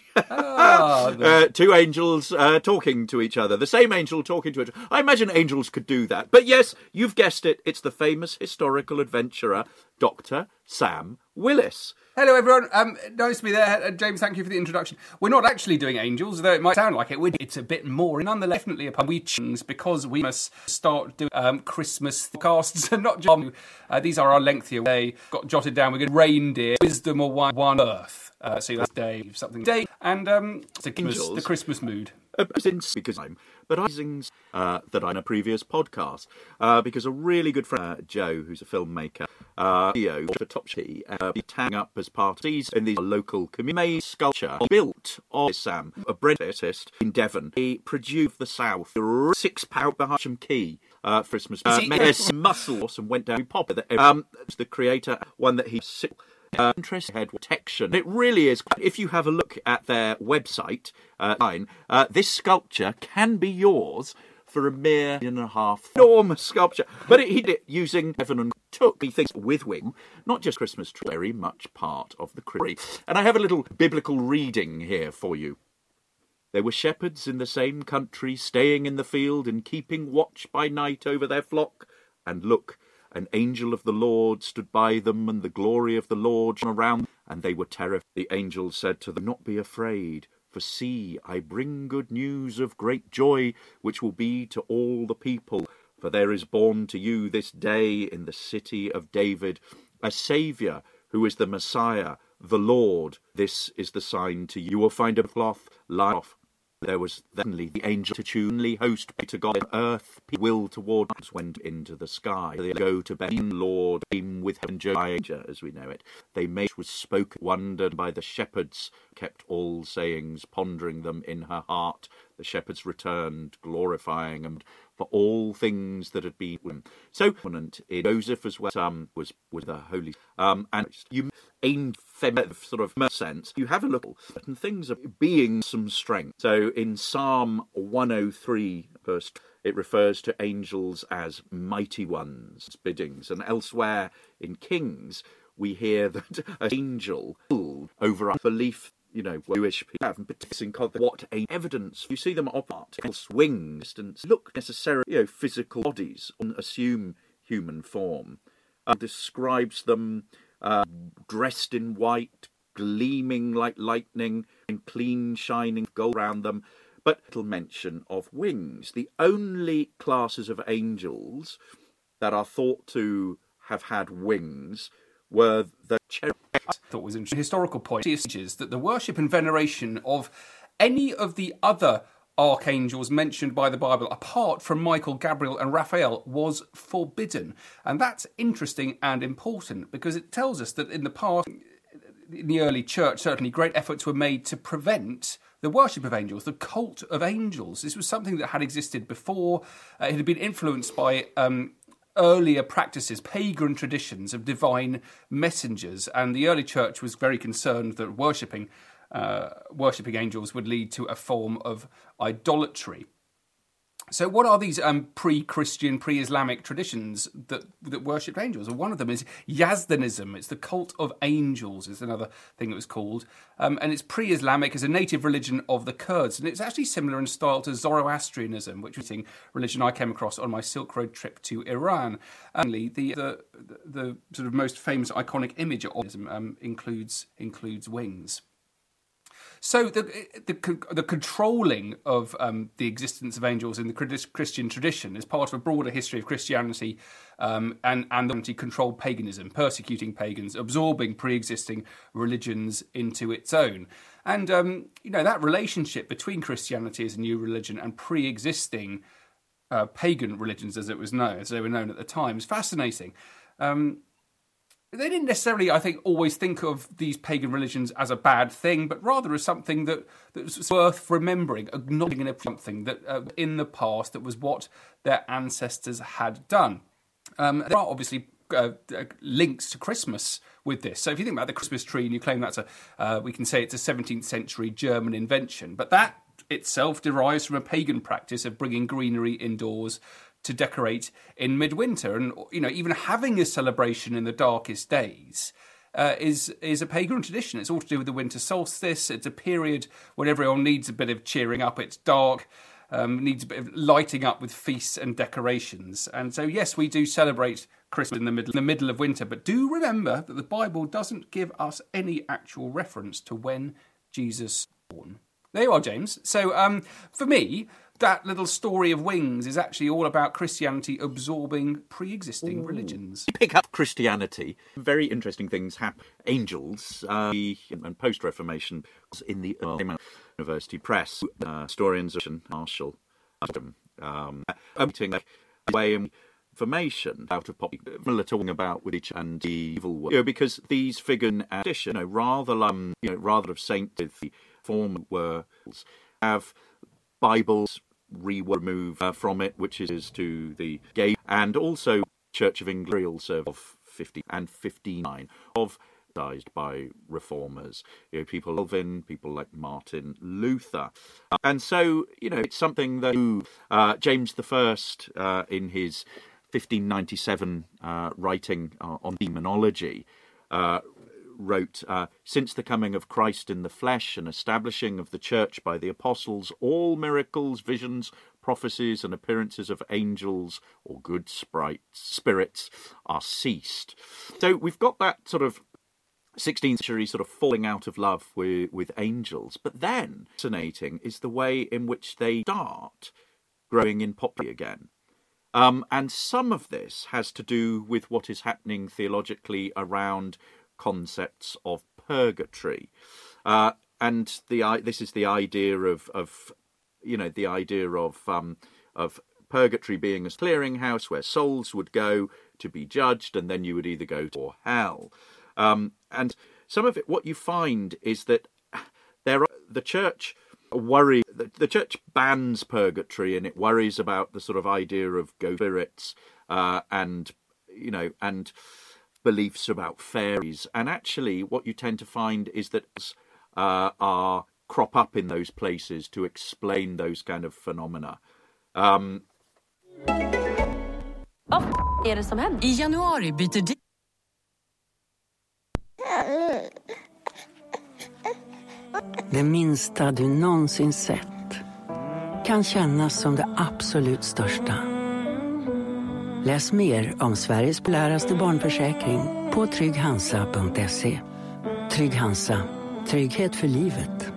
Oh, no. uh, two angels uh, talking to each other. The same angel talking to each other. I imagine angels could do that. But yes, you've guessed it. It's the famous historical adventurer, Doctor Sam Willis. Hello, everyone. Um, nice to be there. Uh, James, thank you for the introduction. We're not actually doing angels, though it might sound like it. It's a bit more. Nonetheless, definitely upon we choose because we must start doing um, Christmas casts and not just. Uh, these are our lengthier. They got jotted down. We're going to reindeer, wisdom or one, one earth. Uh, so that's day something day and um, the Christmas, the Christmas mood. Uh, since because I'm, but I uh, that I in a previous podcast uh, because a really good friend uh, Joe, who's a filmmaker, uh, Theo for Top She, uh, be tagging up as part of these in the local community sculpture built of Sam, a Brent artist in Devon. He produced the South six pound Bahasham Key uh, for Christmas. Uh, made a muscle and went down pop with it. Um, the creator one that he. Uh, interest head protection. It really is. If you have a look at their website, uh, uh, this sculpture can be yours for a mere and a half enormous sculpture. But it, he did it using Evan and took me things with wing, not just Christmas tree, very much part of the tree. And I have a little biblical reading here for you. There were shepherds in the same country, staying in the field and keeping watch by night over their flock. And look, an angel of the Lord stood by them, and the glory of the Lord shone around, and they were terrified. The angel said to them, "Not be afraid, for see, I bring good news of great joy, which will be to all the people. For there is born to you this day in the city of David a Saviour, who is the Messiah, the Lord. This is the sign to you. You will find a cloth lie off." There was then the angel to tunely host to God on earth, will toward us went into the sky. They go to bed, Lord, came with heaven, Elijah, as we know it. They made was spoken, wondered by the shepherds, kept all sayings, pondering them in her heart. The shepherds returned, glorifying him for all things that had been. So, in Joseph as well, um, was was the holy, um, and you aim sort of sense. You have a look at certain things of being some strength. So, in Psalm one oh three, verse, it refers to angels as mighty ones, biddings, and elsewhere in Kings we hear that an angel over our belief. You know, Jewish people have in what a evidence you see them apart, wings, and look necessarily, you know, physical bodies, assume human form. Uh, describes them uh, dressed in white, gleaming like lightning, and clean shining gold around them. But little mention of wings. The only classes of angels that are thought to have had wings were the cherubim. I thought was interesting. Historical point is that the worship and veneration of any of the other archangels mentioned by the Bible, apart from Michael, Gabriel and Raphael, was forbidden. And that's interesting and important because it tells us that in the past, in the early church, certainly great efforts were made to prevent the worship of angels, the cult of angels. This was something that had existed before. Uh, it had been influenced by Um, earlier practices, pagan traditions of divine messengers, and the early church was very concerned that worshipping uh, worshipping angels would lead to a form of idolatry. So what are these um, pre-Christian, pre-Islamic traditions that, that worshipped angels? Well, one of them is Yazdanism. It's the cult of angels, is another thing it was called. Um, and it's pre-Islamic, as a native religion of the Kurds. And it's actually similar in style to Zoroastrianism, which was a religion I came across on my Silk Road trip to Iran. Only the, the, the, the sort of most famous iconic image of Islam um, includes, includes wings. So the, the the controlling of um, the existence of angels in the Christian tradition is part of a broader history of Christianity um, and and anti-controlled paganism, persecuting pagans, absorbing pre-existing religions into its own, and um, you know that relationship between Christianity as a new religion and pre-existing uh, pagan religions, as it was known, as they were known at the time, is fascinating. Um, They didn't necessarily, I think, always think of these pagan religions as a bad thing, but rather as something that, that was worth remembering, acknowledging something that uh, in the past that was what their ancestors had done. Um, there are obviously uh, links to Christmas with this. So if you think about the Christmas tree and you claim that's a, uh, we can say it's a seventeenth century German invention, but that itself derives from a pagan practice of bringing greenery indoors to decorate in midwinter, and you know, even having a celebration in the darkest days uh, is is a pagan tradition. It's all to do with the winter solstice. It's a period when everyone needs a bit of cheering up. It's dark, um, needs a bit of lighting up with feasts and decorations. And so, yes, we do celebrate Christmas in the middle in the middle of winter, but do remember that the Bible doesn't give us any actual reference to when Jesus was born. There you are, James. So, um, for me, that little story of wings is actually all about Christianity absorbing pre-existing Ooh. religions. You pick up Christianity, very interesting things happen. Angels, uh, and post-Reformation, in the University Press, uh, historians, Marshall, um, um, way in information out of popular talking about with each and the evil world, you know, because these figure in addition, you know, rather, um, you know, rather of saint with the form were have Bibles removed uh, from it, which is to the gay, and also Church of England burials of fifty and fifty-nine of sized by reformers, you know, people Calvin, people like Martin Luther, uh, and so you know it's something that uh, James the First uh, in his fifteen ninety-seven uh, writing uh, on demonology. Uh, wrote, uh, since the coming of Christ in the flesh and establishing of the church by the apostles, all miracles, visions, prophecies and appearances of angels or good sprites, spirits are ceased. So we've got that sort of sixteenth century sort of falling out of love with, with angels. But then, fascinating is the way in which they start growing in popularity again. Um, and some of this has to do with what is happening theologically around concepts of purgatory, uh, and the this is the idea of of you know the idea of um, of purgatory being a clearinghouse where souls would go to be judged, and then you would either go to or hell. Um, and some of it, what you find is that there are, the church worry the, the church bans purgatory, and it worries about the sort of idea of ghost spirits uh, and you know and. beliefs about fairies, and actually what you tend to find is that uh, are crop up in those places to explain those kind of phenomena. Um, Vad f- är det som händer? I januari byter di- Det minsta du någonsin sett kan kännas som det absolut största. Läs mer om Sveriges populäraste barnförsäkring på trygg hansa punkt se. Trygg Hansa. Trygghet för livet.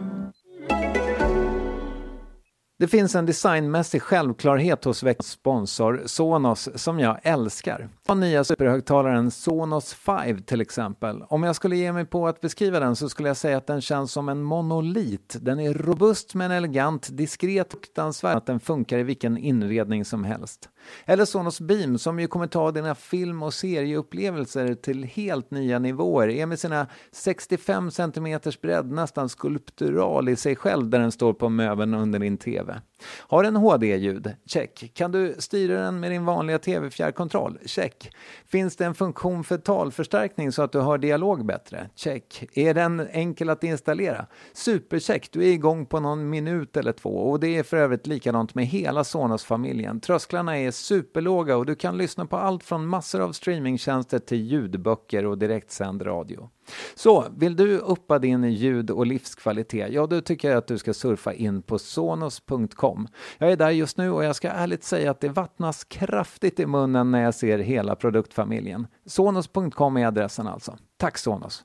Det finns en designmässig självklarhet hos veckans sponsor Sonos som jag älskar. Den nya superhögtalaren Sonos fem till exempel. Om jag skulle ge mig på att beskriva den så skulle jag säga att den känns som en monolit. Den är robust men elegant, diskret och fruktansvärt att den funkar i vilken inredning som helst. Eller Sonos Beam som ju kommer ta dina film- och serieupplevelser till helt nya nivåer. Är med sina sextiofem centimeters bredd nästan skulptural i sig själv där den står på möbeln under din tv. Har en H D-ljud? Check. Kan du styra den med din vanliga tv-fjärrkontroll? Check. Finns det en funktion för talförstärkning så att du hör dialog bättre? Check. Är den enkel att installera? Supercheck. Du är igång på någon minut eller två och det är för övrigt likadant med hela Sonos-familjen. Trösklarna är superlåga och du kan lyssna på allt från massor av streamingtjänster till ljudböcker och direktsänd radio. Så, vill du uppa din ljud- och livskvalitet? Ja, då tycker jag att du ska surfa in på sonos punkt com. Jag är där just nu och jag ska ärligt säga att det vattnas kraftigt i munnen när jag ser hela produktfamiljen. sonos punkt com är adressen alltså. Tack Sonos!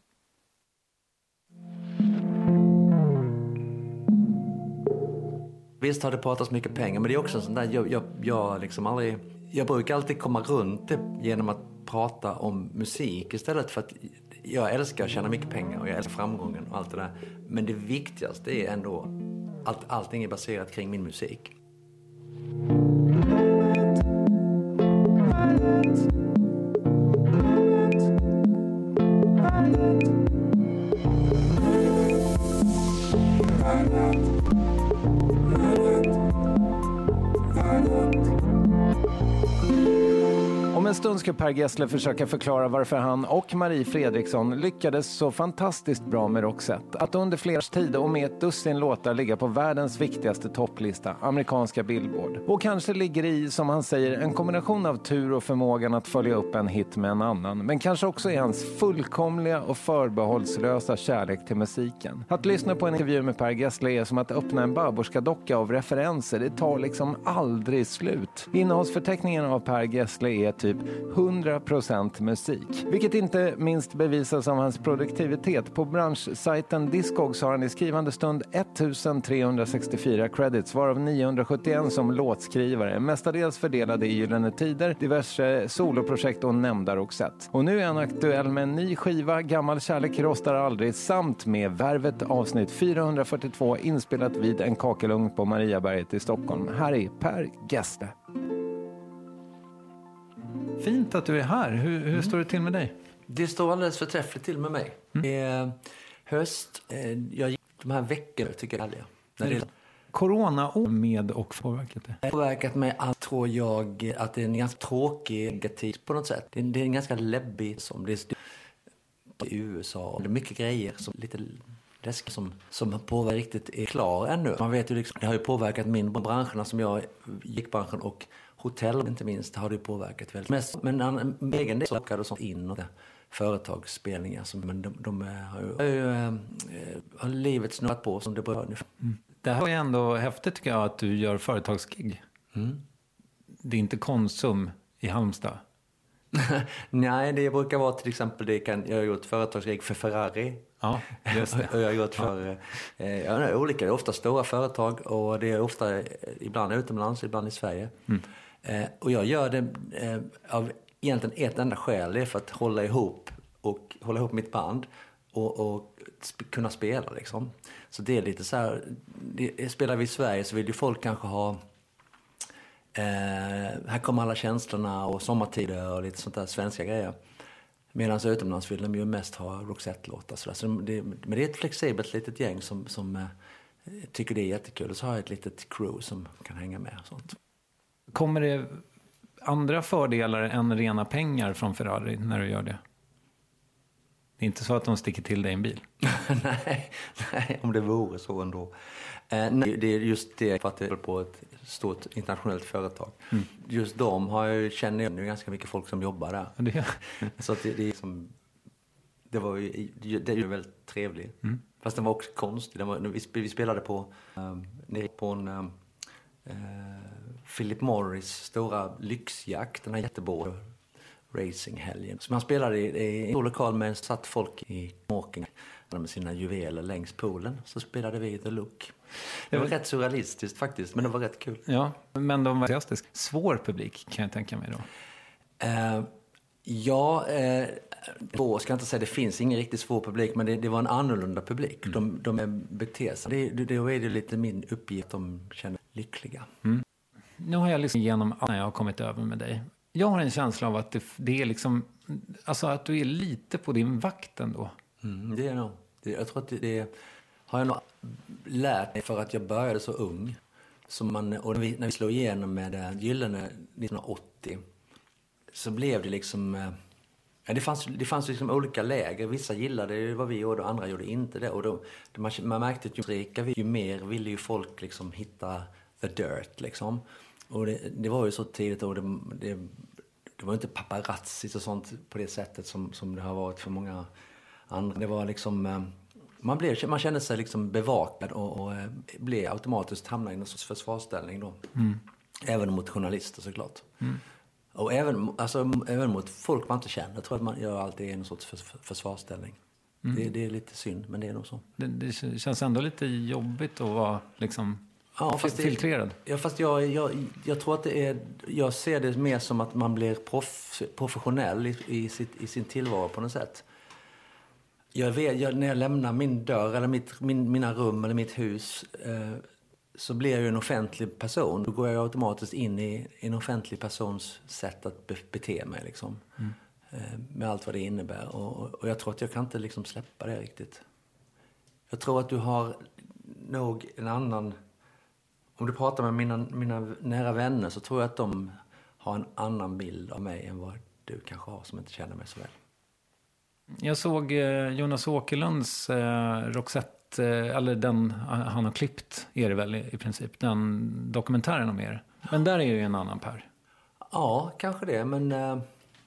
Visst har det pratats mycket pengar, men det är också en sån där, jag, jag, jag liksom aldrig, jag brukar alltid komma runt det genom att prata om musik istället, för att jag älskar att tjäna mycket pengar och jag älskar framgången och allt det där. Men det viktigaste är ändå att allting är baserat kring min musik. Om en stund ska Per Gessle försöka förklara varför han och Marie Fredriksson lyckades så fantastiskt bra med Roxette. Att under flera års tid och med ett dussin låtar ligga på världens viktigaste topplista, amerikanska Billboard. Och kanske ligger i, som han säger, en kombination av tur och förmågan att följa upp en hit med en annan. Men kanske också är hans fullkomliga och förbehållslösa kärlek till musiken. Att lyssna på en intervju med Per Gessle är som att öppna en babborska-docka av referenser. Det tar liksom aldrig slut. Innehållsförteckningen av Per Gessle är typ hundra procent musik. Vilket inte minst bevisas av hans produktivitet. På branschsajten Discogs har han i skrivande stund ettusentrehundrasextiofyra credits, varav niohundrasjuttioen som låtskrivare. Mestadels fördelade i Gyllene Tider, diverse soloprojekt och nämnda Roxette. Och nu är han aktuell med en ny skiva, Gammal kärlek rostar aldrig, samt med Värvet avsnitt fyrahundrafyrtiotvå inspelat vid en kakelugn på Mariaberget i Stockholm. Här är Per Gessle. Fint att du är här. Hur, hur mm. står det till med dig? Det står alldeles förträffligt till med mig. Mm. Det är höst. Jag gick de här veckorna tycker jag är härliga. När det är Corona-år med och påverkat det? Det har påverkat mig att tror jag att det är en ganska tråkig negativ på något sätt. Det är, det är en ganska läbbig som det är i U S A. Det är mycket grejer som lite läsk som, som påverkar riktigt är klar ännu. Man vet ju liksom, det har ju påverkat min branscherna som jag gick branschen och hotell inte minst har det påverkat väldigt mest. Men en egen del så sånt in och företagsspelningar som men de, de har ju, har ju äh, har livet snurrat på som det bör nu. Mm. Det här är ändå häftigt tycker jag att du gör företagsgig. Mm. Det är inte Konsum i Halmstad. Nej, det brukar vara till exempel det kan jag har gjort företagsgig för Ferrari. Ja, just det. Och jag har gjort för ja. eh, ja, olika, det är ofta stora företag och det är ofta ibland utomlands, ibland i Sverige. Mm. Eh, och jag gör det eh, av egentligen ett enda skäl, det är för att hålla ihop och hålla ihop mitt band och, och sp- kunna spela liksom. Så det är lite så här, det, spelar vi i Sverige så vill ju folk kanske ha eh, här kommer alla känslorna och sommartider och lite sånt där svenska grejer. Medan utomlands vill de ju mest ha Roxette-låtar. Så så det, men det är ett flexibelt litet gäng som, som eh, tycker det är jättekul. Och så har jag ett litet crew som kan hänga med och sånt. Kommer det andra fördelar än rena pengar från Ferrari när du gör det? Det är inte så att de sticker till dig i en bil? nej, nej, om det vore så ändå. Eh, nej, det är just det för att det är på ett stort internationellt företag. Mm. Just de har jag, känner jag ganska mycket folk som jobbar där. Det. Så att det, det, är som, det var ju det är ju väldigt trevligt. Mm. Fast den var också konstig. Den var, vi, vi spelade på, um, på en um, uh, Philip Morris stora lyxjakt, den här jättebra racinghelgen. Så man spelade i, i en lokal med satt folk i Måking med sina juveler längs poolen. Så spelade vi The Look. Det var rätt surrealistiskt faktiskt, men det var rätt kul. Ja, men de var fantastisk. Svår publik kan jag tänka mig då. Uh, ja, uh, då ska jag inte säga det finns ingen riktigt svår publik, men det, det var en annorlunda publik. Mm. De, de beter sig. Det, det, det är det lite min uppgift, de känner lyckliga. Mm. Nu har jag liksom genom när jag har kommit över med dig. Jag har en känsla av att det, det är liksom, alltså att du är lite på din vakt ändå. Mm, det är nog. Det, jag tror att det, det har jag nog lärt mig för att jag började så ung. som man, och när vi, när vi slog igenom med Gyllene nittonhundraåttio så blev det liksom... Ja, det fanns, det fanns liksom olika läger. Vissa gillade vad vi gjorde och andra gjorde inte det. Och då, man, man märkte att ju rika vi, ju mer ville ju folk liksom hitta the dirt liksom. Och det, det var ju så tidigt och det, det, det var inte paparazzi och sånt på det sättet som, som det har varit för många andra. Det var liksom... Man, blev, man kände sig liksom bevakad och, och blev automatiskt hamna i en sorts försvarsställning då. Mm. Även mot journalister såklart. Mm. Och även, alltså, även mot folk man inte känner. Jag tror att man gör alltid en sorts för, för, försvarsställning. Mm. Det, det är lite synd, men det är nog så. Det, det känns ändå lite jobbigt att vara liksom ja, fast filtrerad. Det, ja, fast jag, jag, jag tror att det är... Jag ser det mer som att man blir proff, professionell i, i, sitt, i sin tillvaro på något sätt. Jag vet, jag, när jag lämnar min dörr eller mitt, min, mina rum eller mitt hus... Eh, så blir jag ju en offentlig person. Då går jag automatiskt in i en offentlig persons sätt att be- bete mig. Liksom. Mm. Eh, med allt vad det innebär. Och, och jag tror att jag kan inte liksom släppa det riktigt. Jag tror att du har nog en annan... Om du pratar med mina, mina nära vänner så tror jag att de har en annan bild av mig än vad du kanske har som inte känner mig så väl. Jag såg eh, Jonas Åkerlunds eh, Roxette, eller den han har klippt är det väl i princip, den dokumentären om er. Men där är ju en annan Per. Ja, kanske det, men eh,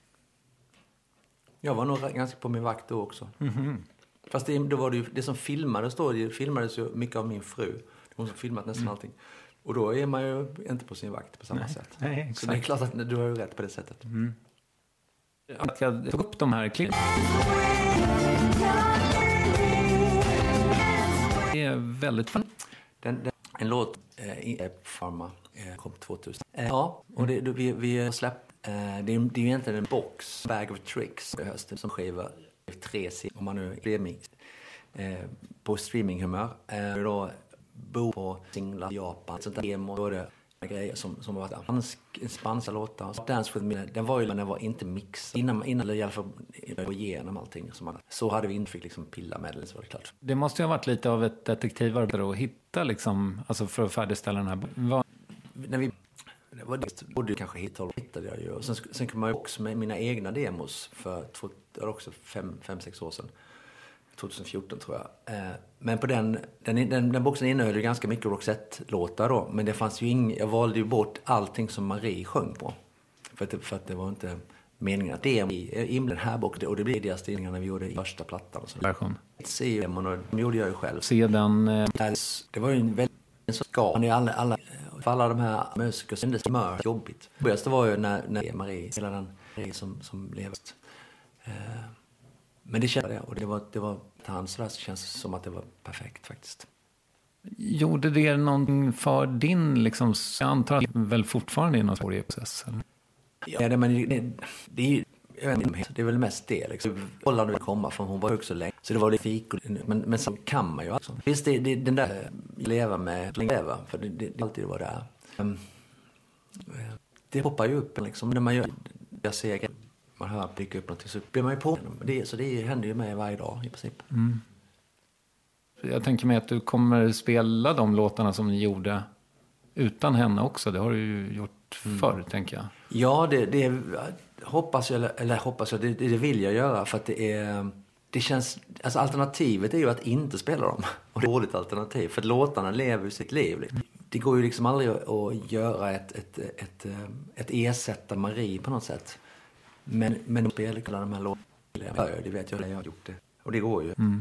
jag var nog ganska på min vakt då också. Mm-hmm. Fast det, då var det ju, det som filmades då, det filmades ju mycket av min fru. Hon som filmat nästan mm. allting. Och då är man ju inte på sin vakt på samma nej, sätt. Nej, exakt. Så det är klart att du har ju rätt på det sättet. Mm. Att jag tog upp de här klippen. Det är väldigt fun. Den, den, en låt i eh, Pharma eh, kom tvåtusen. Eh, ja, och det, vi, vi släppte... Eh, det, är, det är ju egentligen en box, Bag of Tricks, i hösten som skiva tre C, om man nu är streaming, eh, på streaminghumör. Eh, då bor på singlar i Japan, sånt där demo, då är det grejer som, som var spansk, spanska låtar. Dance with Me, den var ju den var inte mixad innan, innan i alla fall gå igenom allting. Som man, så hade vi inte fick liksom pilla med det, så var det klart. Det måste ju ha varit lite av ett detektivarbete att hitta liksom, alltså för att färdigställa den här. Var... När vi det var det borde kanske hitta hittade jag ju. Och sen sen kom man ju också med mina egna demos för två, också fem, fem sex år sedan. tjugohundrafjorton tror jag. Eh, men på den, den, den, den boxen innehöll ju ganska mycket Roxette-låtar då. Men det fanns ju ing, jag valde ju bort allting som Marie sjöng på. För att det, för att det var inte meningen att det är i den här boxen. Och det blev deras stillingar när vi gjorde första plattan. Och så. Version. Se demon och de gjorde jag ju själv. Se den. Eh... Det var ju en väldigt så ska. Alla, alla, för alla de här musiker kändes det mör jobbigt. Det bästa var ju när, när Marie, hela den Marie som, som levde. Eh, Men det kände jag och det var, det var till hans så känns det som att det var perfekt faktiskt. Gjorde det någonting för din, liksom, jag antar väl fortfarande i någon svår process? Eller? Ja, det, men det, det är ju, det är väl mest det liksom. Hållande vill komma från hon var också länge. Så det var lite fik, men, men så kan man ju alltså. Visst, det, det, den där leva med, leva, för det, det, det alltid var där. Um, det hoppar ju upp liksom, när man gör, jag ser man hör bygga upp något så blir man ju på det, så det händer ju med varje dag i princip. Mm. Jag tänker mig att du kommer spela de låtarna som ni gjorde utan henne också. Det har du ju gjort mm. förr, tänker jag. Ja, det, det hoppas jag, eller, eller hoppas jag, det, det vill jag göra för att det är, det känns, alltså alternativet är ju att inte spela dem. Och det är ett dåligt alternativ, för att låtarna lever ju sitt liv. Det går ju liksom aldrig att göra ett, ett, ett, ett, ett ersätta Marie på något sätt. Men, men de spelar de här låtarna, det vet jag, jag har gjort det. Och det går ju. Mm.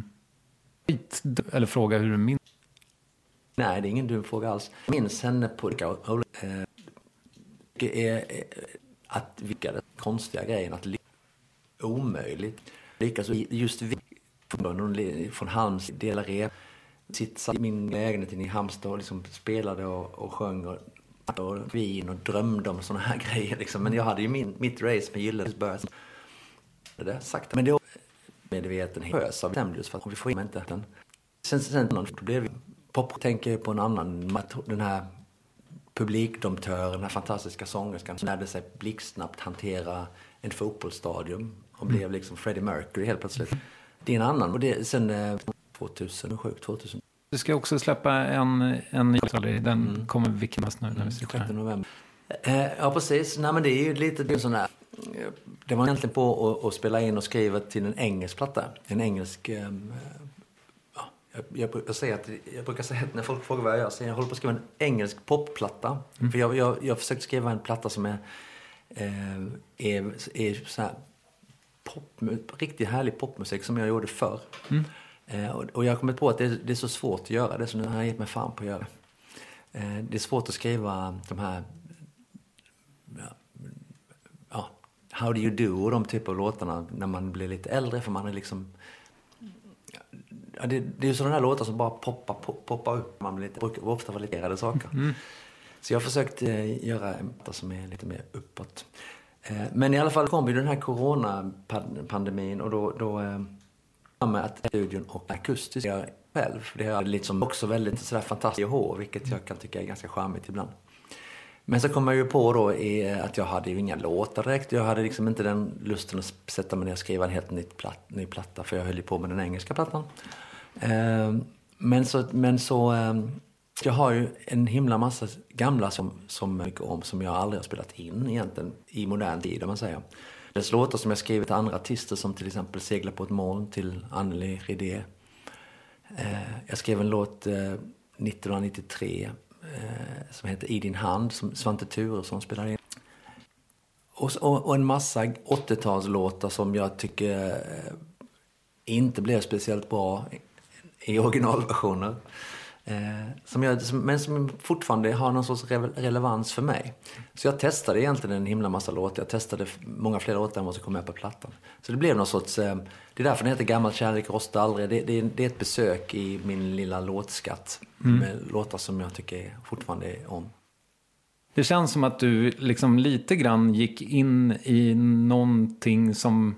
Eller fråga hur du minns. Nej, det är ingen dum fråga alls. Jag minns henne på äh, det är att vilka det konstiga grejen att lyckas omöjligt. Lyckas just vi från Halms delar rep sitta i min lägenhet i Halmstad och liksom spelade och, och sjöng och och vin och drömde om såna här grejer liksom. Men jag hade ju min, mitt race med Gyllene börjat det där sakta. Men det var medvetenhet hösa bestämdes för att vi får in inte den. Sen sen då blev vi pop tänker på en annan, den här publikdomtören, den här fantastiska sångerskan som lärde sig blixtsnabbt hantera en fotbollsstadion och blev liksom Freddie Mercury helt plötsligt. Det är en annan och det sen tvåtusensju tvåtusen Du ska också släppa en, en den mm. kommer vilken nu när vi sitter här. november. Eh, ja, precis. Nej, men det är ju lite det är sån där. Det var egentligen på att, att spela in och skriva till en engelsk platta. En engelsk... Eh, ja, jag, jag, jag, säger att, jag brukar säga att när folk frågar vad jag gör, så jag håller på att skriva en engelsk popplatta. Mm. För jag, jag, jag har försökt skriva en platta som är, eh, är, är så här pop, riktigt härlig popmusik som jag gjorde förr. Mm. Eh, och, och jag har kommit på att det, det är så svårt att göra det, så nu har jag gett mig fan på att göra. Eh, det är svårt att skriva de här... Ja, ja, How Do You Do och de typer av låtarna när man blir lite äldre, för man är liksom ja, det, det är ju sådana här låtar som bara poppar pop, poppar upp, man blir lite, brukar ofta vara lite ärade saker. Mm. Så jag har försökt eh, göra en låt som är lite mer uppåt. Eh, men i alla fall kom ju den här coronapandemin och då, då eh, med att studion och akustiskt jag själv, det är liksom också väldigt sådär fantastiskt hår, vilket jag kan tycka är ganska charmigt ibland. Men så kom jag ju på då i, att jag hade ju inga låtar direkt. Jag hade liksom inte den lusten att sätta mig ner och skriva en helt ny, platt, ny platta, för jag höll ju på med den engelska plattan. Eh, men så, men så eh, jag har ju en himla massa gamla som, som mycket om, som jag aldrig har spelat in egentligen i modern tid, om man säger. Det är låtar som jag skrivit till andra artister, som till exempel Segla på ett moln till Anneli Ridé. Eh, jag skrev en låt eh, nittonhundranittiotre Eh, som heter I din hand, som Svante Thuresson spelar in. Och, och, och en massa åttiotalslåtar som jag tycker eh, inte blev speciellt bra i, i originalversioner. Eh, som jag, som, men som fortfarande har någon sorts re- relevans för mig. Så jag testade egentligen en himla massa låtar. Jag testade många fler låtar än vad som kom med på plattan. Så det blev någon sorts... Eh, det är därför den heter Gammal kärlek rostar aldrig. Det, det, det är ett besök i min lilla låtskatt. Mm. Med låtar som jag tycker fortfarande är om. Det känns som att du liksom lite grann gick in i någonting som...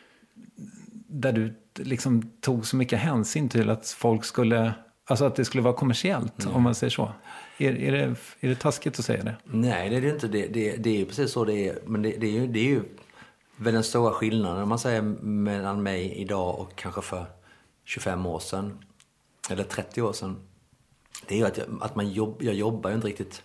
Där du liksom tog så mycket hänsyn till att folk skulle... Alltså att det skulle vara kommersiellt, mm. om man säger så. Är, är, det, är det taskigt att säga det? Nej, det är det inte. Det, det, det är ju precis så det är. Men det, det, är ju, det är ju väl den stora skillnaden, om man säger, mellan mig idag och kanske för tjugofem år sedan. Eller trettio år sedan. Det är ju att, jag, att man jobb, jag jobbar ju inte riktigt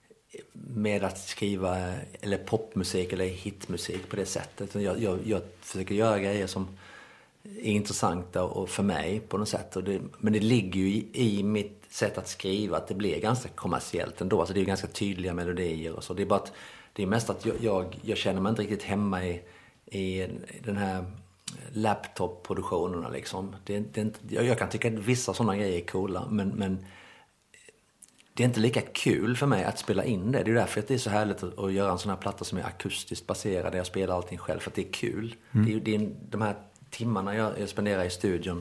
med att skriva eller popmusik eller hitmusik på det sättet. Jag, jag, jag försöker göra grejer som är intressanta och för mig på något sätt. Och det, men det ligger ju i, i mitt sätt att skriva att det blir ganska kommersiellt ändå. Alltså det är ju ganska tydliga melodier och så. Det är bara att, det är mest att jag, jag, jag känner mig inte riktigt hemma i, i den här laptop-produktionerna liksom. Det, det är inte, jag, jag kan tycka att vissa sådana grejer är coola, men, men det är inte lika kul för mig att spela in det. Det är därför att det är så härligt att, att göra en sån här platta som är akustiskt baserad, där jag spelar allting själv, för att det är kul. Mm. Det är, det är de här timmarna jag, jag spenderar i studion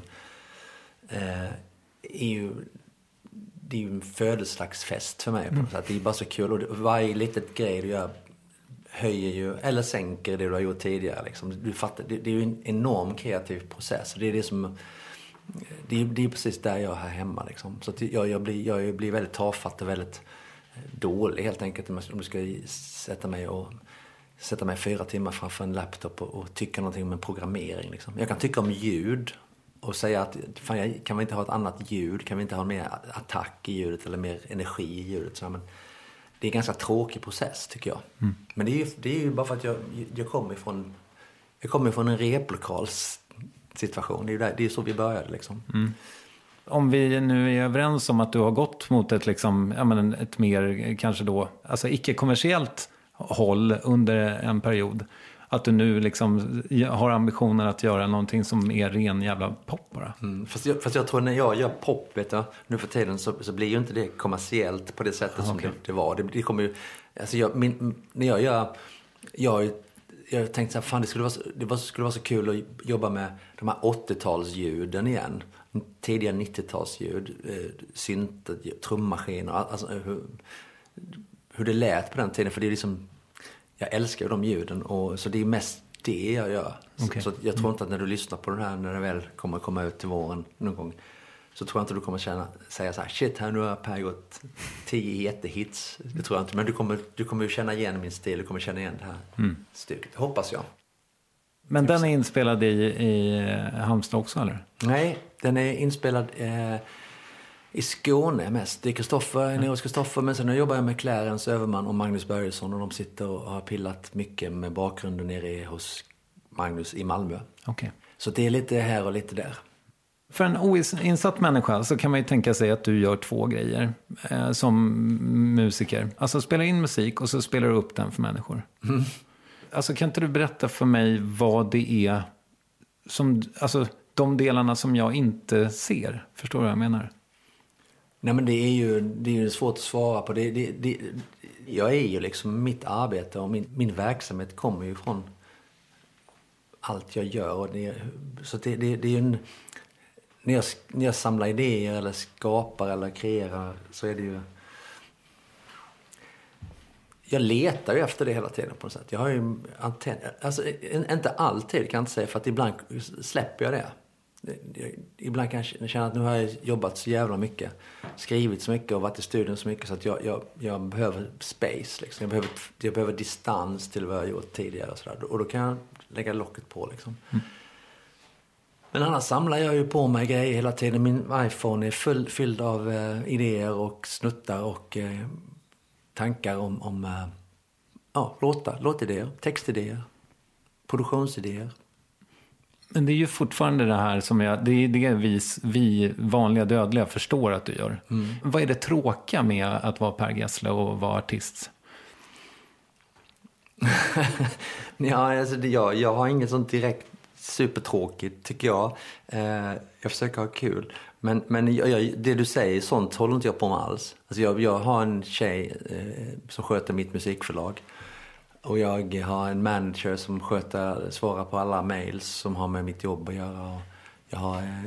eh, är ju, det är ju en födelsedagsfest för mig. Mm. På det är bara så kul. Och det, varje litet grej du gör höjer ju, eller sänker det du har gjort tidigare. Liksom. Du fattar, det, det är ju en enorm kreativ process. Det är det som... Det är, det är precis där jag är här hemma. Liksom. Så att jag, jag, blir, jag blir väldigt tafatt och väldigt dålig helt enkelt om du ska sätta mig och sätta mig fyra timmar framför en laptop och, och tycka någonting om en programmering. Liksom. Jag kan tycka om ljud och säga att fan, jag, kan vi inte ha ett annat ljud? Kan vi inte ha mer attack i ljudet eller mer energi i ljudet? Så, men det är en ganska tråkig process tycker jag. Mm. Men det är, ju, det är ju bara för att jag, jag kommer ifrån, jag kommer ifrån en replokals situation. Det är ju där, det är så vi började liksom. Mm. Om vi nu är överens om att du har gått mot ett liksom, ja men ett mer kanske då, alltså icke-kommersiellt håll under en period, att du nu liksom har ambitionen att göra någonting som är ren jävla pop bara. Mm. Fast, jag, fast jag tror när jag gör pop, vet jag, nu för tiden så, så blir ju inte det kommersiellt på det sättet ah, som okay. det, det var. Det, det kommer ju, alltså jag, min, när jag gör, jag jag tänkte så här, fan det skulle vara så, det var, skulle vara så kul att jobba med de här åttiotalsljuden igen. Tidiga nittiotalsljud, eh, synt, trummaskiner, alltså hur, hur det lät på den tiden. För det är liksom, jag älskar ju de ljuden och så det är mest det jag gör. Okay. Så, så jag tror inte att när du lyssnar på den här, när den väl kommer komma ut till våren någon gång, så tror jag inte du kommer känna, säga så här, shit, här nu har Per gjort tio jättehits. Det tror jag inte, men du kommer, du kommer ju känna igen min stil, du kommer känna igen det här mm. stycket, hoppas jag. Men den är inspelad i, i Halmstad också, eller? Nej, den är inspelad eh, I Skåne mest. Det är Kristoffer, mm. Nils Kristoffer, men sen jobbar jag med Clarence Överman och Magnus Börjesson och de sitter och har pillat mycket med bakgrunden nere hos Magnus i Malmö. Okay. Så det är lite här och lite där. För en oinsatt människa så kan man ju tänka sig att du gör två grejer eh, som musiker. Alltså spelar in musik och så spelar du upp den för människor. Mm. Alltså kan inte du berätta för mig vad det är som, alltså de delarna som jag inte ser? Förstår du vad jag menar? Nej, men det är ju, det är ju svårt att svara på. Det, det, det, jag är ju liksom, mitt arbete och min, min verksamhet kommer ju från allt jag gör. Och det, så det, det, det är ju en, när, jag, när jag samlar idéer eller skapar eller kreerar så är det ju... Jag letar ju efter det hela tiden på något sätt. Jag har ju antenn... Alltså, inte alltid kan jag inte säga, för att ibland släpper jag det. Ibland kan jag känna att nu har jag jobbat så jävla mycket, skrivit så mycket och varit i studion så mycket så att jag, jag, jag behöver space liksom. jag, behöver, jag behöver distans till vad jag har gjort tidigare och, så där. Och då kan jag lägga locket på liksom. Mm. Men annars samlar jag ju på mig grejer hela tiden. Min iPhone är full, fylld av eh, idéer och snuttar och eh, tankar om, om eh, ja, låtar, låtidéer, textidéer, produktionsidéer. Men det är ju fortfarande det här som jag, det är det vi, vi vanliga dödliga förstår att du gör. Mm. Vad är det tråkiga med att vara Per Gessle och vara artist? Ja, alltså det, jag, jag har inget sånt direkt supertråkigt tycker jag. Eh, jag försöker ha kul. Men, men jag, jag, det du säger, sånt håller inte jag på med alls. Alltså jag, jag har en tjej eh, som sköter mitt musikförlag. Och jag har en manager som sköter, svarar på alla mails som har med mitt jobb att göra. Och jag har eh,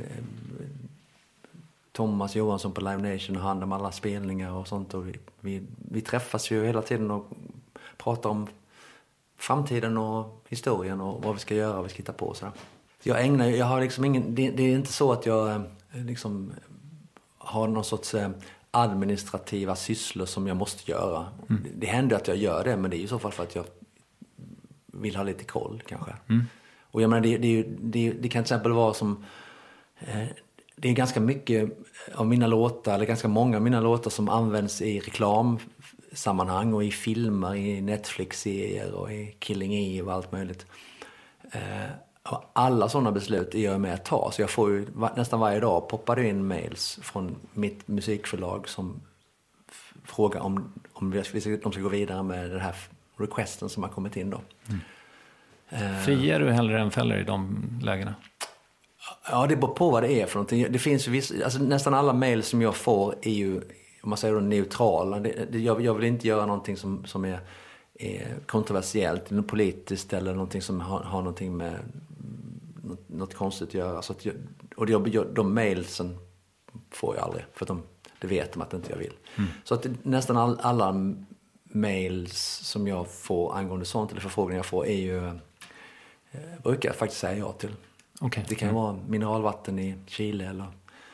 Thomas Johansson på Live Nation och hand om alla spelningar och sånt. Och vi, vi, vi träffas ju hela tiden och pratar om framtiden och historien och vad vi ska göra och vad vi ska hitta på. Så jag ägnar, jag har liksom ingen, det, det är inte så att jag liksom har någon sorts administrativa sysslor som jag måste göra. Mm. Det, det händer att jag gör det, men det är i så fall för att jag vill ha lite koll kanske. Mm. Och jag menar, det, det, det, det kan till exempel vara som eh, det är ganska mycket av mina låtar, eller ganska många av mina låtar som används i reklamsammanhang och i filmer, i Netflix-serier och i Killing Eve och allt möjligt. Eh, och alla sådana beslut är jag med att ta. Så jag får ju nästan varje dag poppar det in mails från mitt musikförlag som f- frågar om, om vi ska, de ska gå vidare med den här requesten som har kommit in då. Mm. Eh, Friar du hellre än fäller i de lägena? Ja, det beror på vad det är för någonting. Det finns ju viss, alltså nästan alla mejl som jag får är ju, om man säger då, neutrala. Det, det, jag, jag vill inte göra någonting som, som är, är kontroversiellt, något politiskt eller någonting som har, har någonting med något, något konstigt att göra. Så att jag, och jag, de mejlsen får jag aldrig, för de, det vet de att inte jag vill. Mm. Så att nästan all, alla mejls som jag får angående sånt eller förfrågningar jag får är ju, eh, brukar jag faktiskt säga ja till. Okay. Det kan mm. vara mineralvatten i Chile eller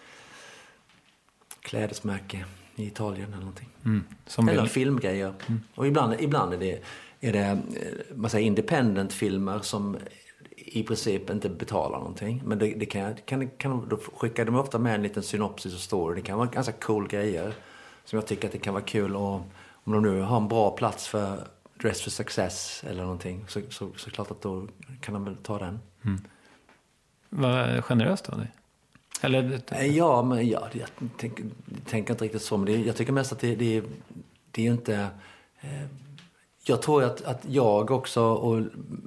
klädesmärke i Italien eller någonting. Mm. Som eller vill... filmgrejer. Mm. Och ibland, ibland är det, är det man säger, independent filmer som i princip inte betalar någonting. Men det, det kan, kan, kan, då skickar de ofta med en liten synopsis och story. Det kan vara ganska cool grejer som jag tycker att det kan vara kul. Och om de nu har en bra plats för Dress for Success eller någonting, så, så, så klart att då kan de väl ta den. Mm. Vad generöst av dig? Eller... Ja, men ja, jag tänker, tänker inte riktigt så. Men det, jag tycker mest att det, det, det är ju inte... Eh, jag tror att, att jag också och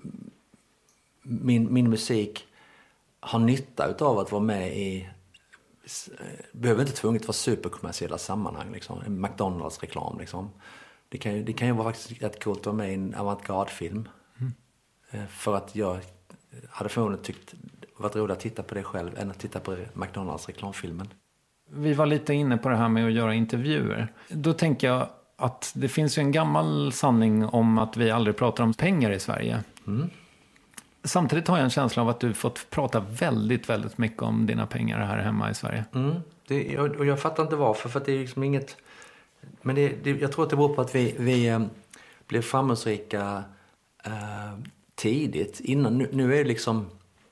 min, min musik har nytta av att vara med i... Behöver inte tvunget vara superkommersiella sammanhang. Liksom. En McDonalds-reklam. Liksom. Det, kan ju, det kan ju vara faktiskt rätt coolt att vara med i en avantgarde-film. Mm. Eh, för att jag hade förmodligen tyckt... varit roligt att titta på det själv än att titta på McDonalds reklamfilmen. Vi var lite inne på det här med att göra intervjuer. Då tänker jag att det finns ju en gammal sanning om att vi aldrig pratar om pengar i Sverige. Mm. Samtidigt har jag en känsla av att du fått prata väldigt, väldigt mycket om dina pengar här hemma i Sverige. Mm. Det, och jag fattar inte varför, för att det är liksom inget... Men det, det, jag tror att det beror på att vi, vi eh, blev framgångsrika eh, tidigt. Innan, nu, nu är det liksom...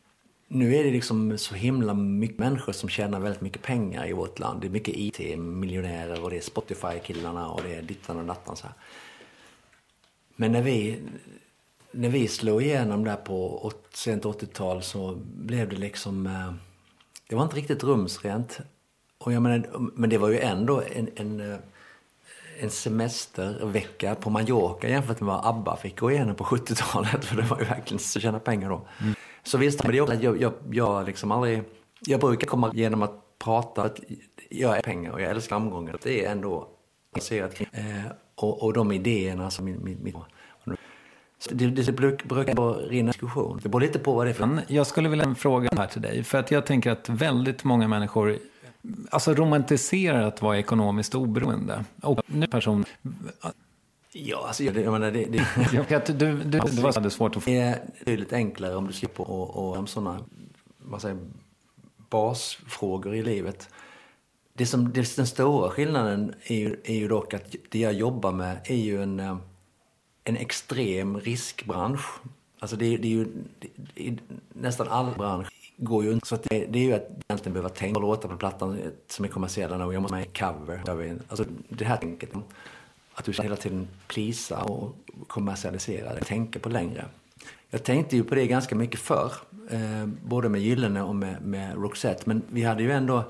nu är det liksom så himla mycket människor som tjänar väldigt mycket pengar i vårt land. Det är mycket I T-miljonärer och det är Spotify-killarna och det är dittan och nattan så här. Men när vi, när vi slog igenom där på sent åttiotal så blev det liksom... Eh, det var inte riktigt rumsrent. Och jag menar, men det var ju ändå en, en, en semestervecka på Mallorca jämfört med vad ABBA fick gå igenom på sjuttiotalet. För det var ju verkligen så tjäna pengar då. Mm. Så visst, men det är också att jag, jag, jag liksom aldrig... Jag brukar komma genom att prata att jag är pengar och jag älskar framgångar. Det är ändå... Eh, och, och de idéerna som min... min, min så det, det brukar bara rinna diskussion. Det beror lite på vad det är för... Jag skulle vilja fråga här till dig. För att jag tänker att väldigt många människor... Alltså romantiserar att vara ekonomiskt oberoende. Och nu person... Ja, alltså jag, jag menar det... det jag vet, du, du, du, det var så svårt att få... Det är lite enklare om du slipper och, och om sådana vad säger, basfrågor i livet. Det som, det, den stora skillnaden är ju, är ju dock att det jag jobbar med är ju en, en extrem riskbransch. Alltså det, det är ju... Det, nästan all bransch går ju inte. Så att det, det är ju att egentligen behöva tänka och låta på plattan som är kommersiella och jag måste med cover. Alltså det här tänket att du ska hela tiden plisa och kommersialisera det. Jag tänker på längre. Jag tänkte ju på det ganska mycket förr. Eh, både med Gyllene och med, med Roxette. Men vi hade ju ändå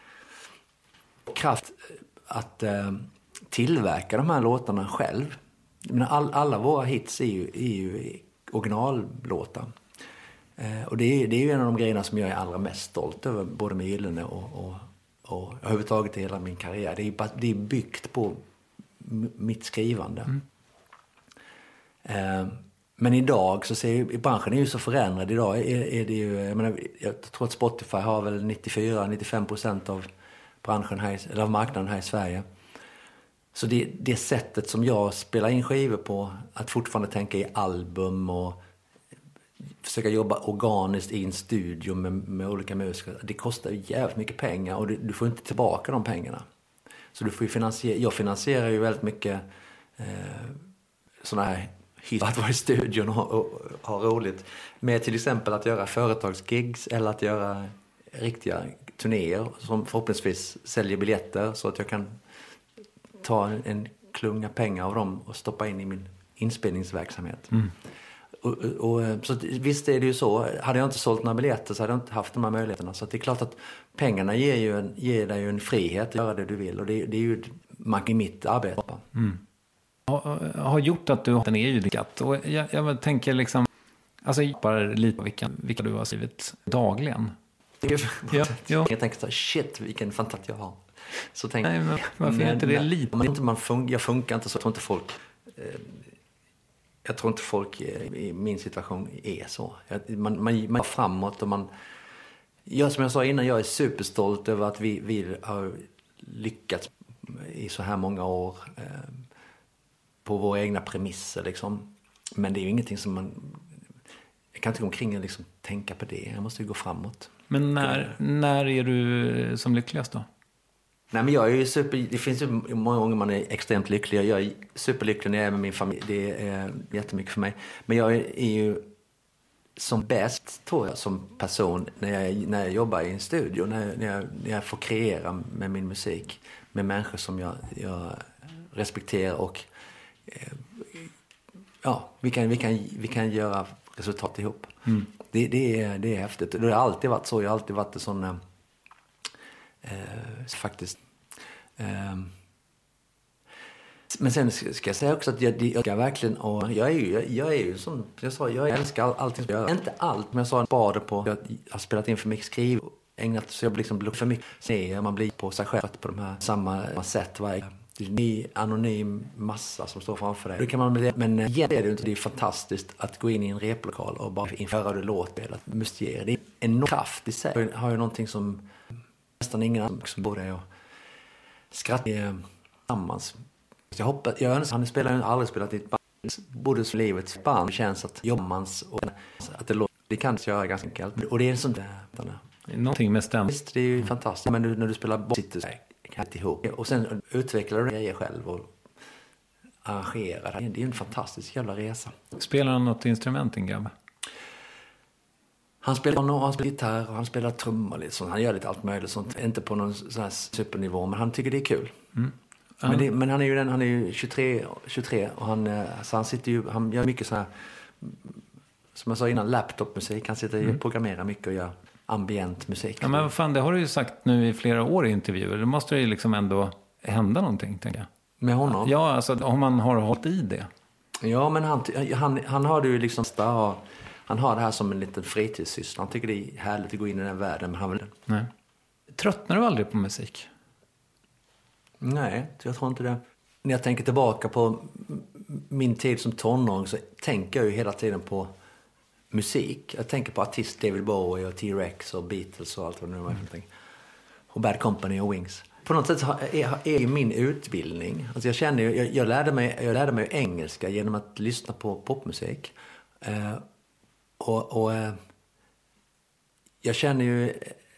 kraft att eh, tillverka de här låtarna själv. Men all, alla våra hits är ju, är ju originallåtar. Eh, och det är, det är ju en av de grejerna som jag är allra mest stolt över. Både med Gyllene och, och, och överhuvudtaget hela min karriär. Det är, bara, det är byggt på mitt skrivande. Mm. Eh, men idag så ser ju, branschen är ju så förändrad. Idag är, är det ju, jag menar, jag tror att Spotify har väl nittiofyra till nittiofem procent av branschen här, eller av marknaden här i Sverige. Så det, det sättet som jag spelar in skivor på, att fortfarande tänka i album och försöka jobba organiskt i en studio med, med olika musiker, det kostar ju jävligt mycket pengar och du, du får inte tillbaka de pengarna. Så du får ju finansiera, jag finansierar ju väldigt mycket eh, sådana här hit, att vara i studion och, och, och ha roligt. Med till exempel att göra företagsgigs eller att göra riktiga turnéer som förhoppningsvis säljer biljetter så att jag kan ta en, en klunga pengar av dem och stoppa in i min inspelningsverksamhet. Mm. Och, och, så visst är det ju så. Hade jag inte sålt några biljetter så hade jag inte haft de här möjligheterna. Så det är klart att pengarna ger, ju en, ger dig ju en frihet att göra det du vill. Och det, det är ju i mitt arbete. Mm. Har, har gjort att du har en EU-skatt. Och jag, jag tänker liksom... Alltså jag bara lite på vilka, vilka du har skrivit dagligen. Ja, ja. Jag tänker så här, shit vilken fantastisk jag har. Så tänker Nej, men varför är inte det lite? Man, inte, man fun- jag funkar inte så. Jag tror inte folk... Eh, Jag tror inte folk i min situation är så. Man, man, man är framåt och man... Jag, som jag sa innan, jag är superstolt över att vi, vi har lyckats i så här många år eh, på våra egna premisser. Liksom. Men det är ju ingenting som man... Jag kan inte gå omkring och liksom tänka på det. Jag måste ju gå framåt. Men när, när är du som lyckligast då? Nej, men jag är ju super, det finns ju många gånger man är extremt lycklig. Jag är superlycklig när jag är med min familj. Det är jättemycket för mig. Men jag är ju som bäst, tror jag, som person när jag, när jag jobbar i en studio. När, när, jag, när jag får kreera med min musik. Med människor som jag, jag respekterar. Och eh, ja, vi kan, vi, kan, vi kan göra resultat ihop. Mm. Det, det, är, det är häftigt. Det har alltid varit så. Jag har alltid varit en sån... Eh, faktiskt. Eh, men sen ska jag säga också att jag, jag, jag verkligen, och jag är ju, jag, jag är ju som jag sa, jag älskar all, allting som jag gör. Inte allt, men jag sa en spader på, jag har spelat in för mycket skriv, ägnat, så jag blir liksom för mycket se, man blir på sig själv på de här samma sätt varje. Det är en ny anonym massa som står framför dig. Det kan man bli, men igen är det inte, det är fantastiskt att gå in i en replokal och bara införa det låtspel, att mustiera. Det är en kraft i sig. Jag har ju någonting som nästan ingen annan som borde jag skratta tillsammans. Jag hoppas, jag önskar, han spelar ju aldrig spelat i ett band. Både som livets band känns att jobbans och att det låter, det kan inte göra ganska enkelt. Och det är en sån där, någonting med stäm. Visst, det är ju fantastiskt. Men du, när du spelar bort sitter så här ihop. Och sen utvecklar du grejer själv och arrangerar. Det är ju en fantastisk jävla resa. Spelar han något instrument, din grabb? Han spelar, han spelar gitarr och han spelar trummor lite sånt. Han gör lite allt möjligt sånt. Inte på någon sån här supernivå, men han tycker det är kul. Mm. Mm. Men, det, men han är ju den, han är ju tjugotre, tjugotre och han, så han sitter ju, han gör mycket så här, som jag sa innan, laptopmusik. Han sitter mm. och programmerar mycket och gör ambient musik. Ja, men vad fan, det har du ju sagt nu i flera år i intervjuer. Det måste ju liksom ändå hända någonting, tänker jag. Med honom? Ja, alltså om man har hållit i det. Ja, men han, han, han har det ju liksom, han har det här som en liten fritidssyssla. Han tycker det är härligt att gå in i den här världen, men han vill... Nej. Tröttnar du aldrig på musik? Nej, jag tror inte det. När jag tänker tillbaka på min tid som tonåring så tänker jag ju hela tiden på musik. Jag tänker på artist David Bowie och T-Rex och Beatles och allt vad det nu var. Mm. Och Bad Company och Wings. På något sätt är, är min utbildning. Alltså jag, känner, jag, jag, lärde mig, jag lärde mig engelska genom att lyssna på popmusik. Uh, och och uh, jag känner ju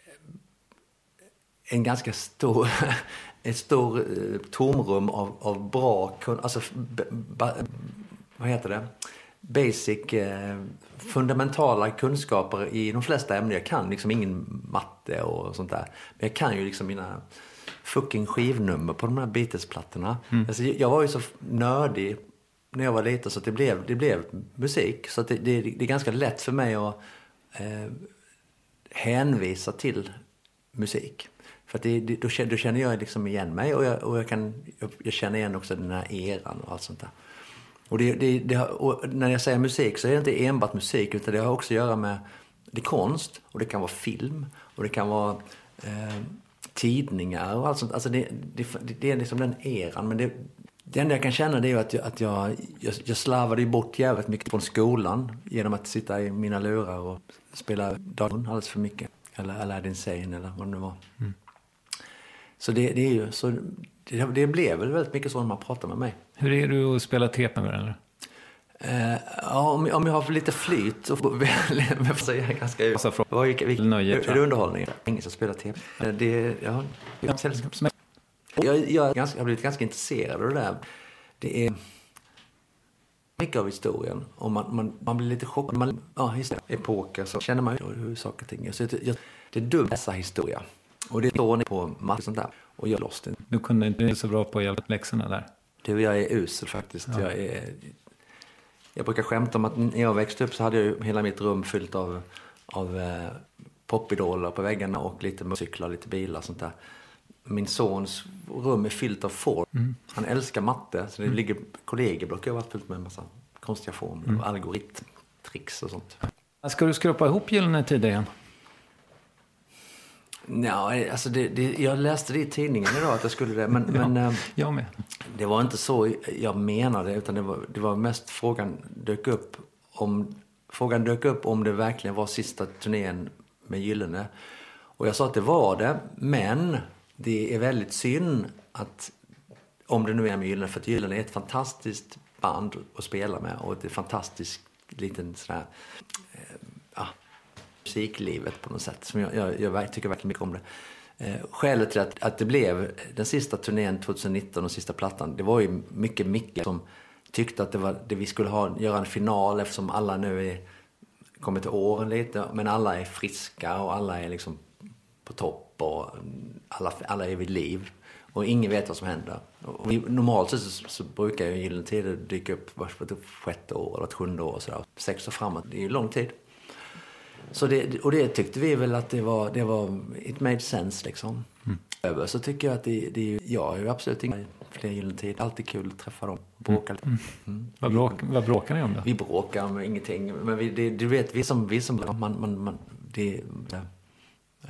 en ganska stor... ett stor uh, tomrum av, av bra... Alltså, b, ba, vad heter det? Basic... Uh, fundamentala kunskaper i de flesta ämnen. Jag kan liksom ingen matte och sånt där. Men jag kan ju liksom mina fucking skivnummer på de här Beatles-plattorna. Mm. Alltså, jag var ju så nördig när jag var liten så att det blev, det blev musik. Så att det, det, det är ganska lätt för mig att eh, hänvisa till musik. För att det, det, då, då känner jag liksom igen mig och jag, och jag, kan, jag, jag känner igen också den här eran och allt sånt där. Och, det, det, det har, och när jag säger musik så är det inte enbart musik utan det har också att göra med det konst och det kan vara film och det kan vara eh, tidningar och allt sånt. Alltså det, det, det är liksom den eran. Men det, det enda jag kan känna det är att jag, att jag, jag, jag slarvade bort jävligt mycket från skolan genom att sitta i mina lurar och spela datorn alldeles för mycket. Eller Aladdin Sane eller vad det nu var. Mm. Så det, det är ju så... Det, det blev väl väldigt mycket så när man pratar med mig. Hur är du att spela T P med eller? Uh, ja, om, om jag har lite flyt och jag säga ganska ut. Alltså, vad är det nöje? Är det underhållning? Ingen som spelar T P. Det ja, jag sällskaps. Jag jag, ganska, jag har blivit ganska intresserad av det där. Det är mycket av historien och man man, man blir lite chockad. Man ja, historia, epoker så känner man ju hur saker och ting är. Så det, jag, det är dumt dessa historia. Och det står ni på massor sånt där. Och jag lost det. Du kunde inte så bra på att hjälpa läxorna där. Du, jag är usel faktiskt. Ja. Jag, är, jag brukar skämta om att när jag växte upp så hade jag hela mitt rum fyllt av, av eh, popidoler på väggarna och lite musiklar, lite bilar och sånt där. Min sons rum är fyllt av form. Mm. Han älskar matte. Så det mm. ligger kollegieblock jag har varit fyllt med en massa konstiga formler mm. och algoritmtricks och sånt. Ska du skrapa ihop Gyllene Tider igen? Ja, alltså det, det, jag läste det i tidningen idag att jag skulle det, men, ja, men jag med. Det var inte så jag menade, utan det var, det var mest frågan dök upp om frågan dök upp om det verkligen var sista turnén med Gyllene. Och jag sa att det var det, men det är väldigt synd att om det nu är med Gyllene, för att Gyllene är ett fantastiskt band att spela med och ett fantastiskt liten sån här eh, ja, musiklivet på något sätt som jag, jag, jag tycker verkligen mycket om det. Eh, skälet till att, att det blev den sista turnén tjugonitton och sista plattan, det var ju mycket Micke som tyckte att det var det vi skulle ha, göra en final eftersom alla nu är kommit till åren lite, men alla är friska och alla är liksom på topp och alla, alla är vid liv och ingen vet vad som händer. Och vi, normalt så, så, så brukar ju Gyllene Tider dyka upp vart på ett sjätte år eller ett sjunde år och sådär. Sex år framåt, det är ju lång tid. Så det, och det tyckte vi väl att det var, det var it made sense liksom. Mm. Över så tycker jag att det, det jag är ju absolut inga fler Gyllene Tider. Alltid kul att träffa dem och bråka lite. Mm. Mm. Vad, bråk, vad bråkar ni om då? Vi bråkar om ingenting. Men vi, det, du vet, vi som, vi som man, man, man, det, det äh,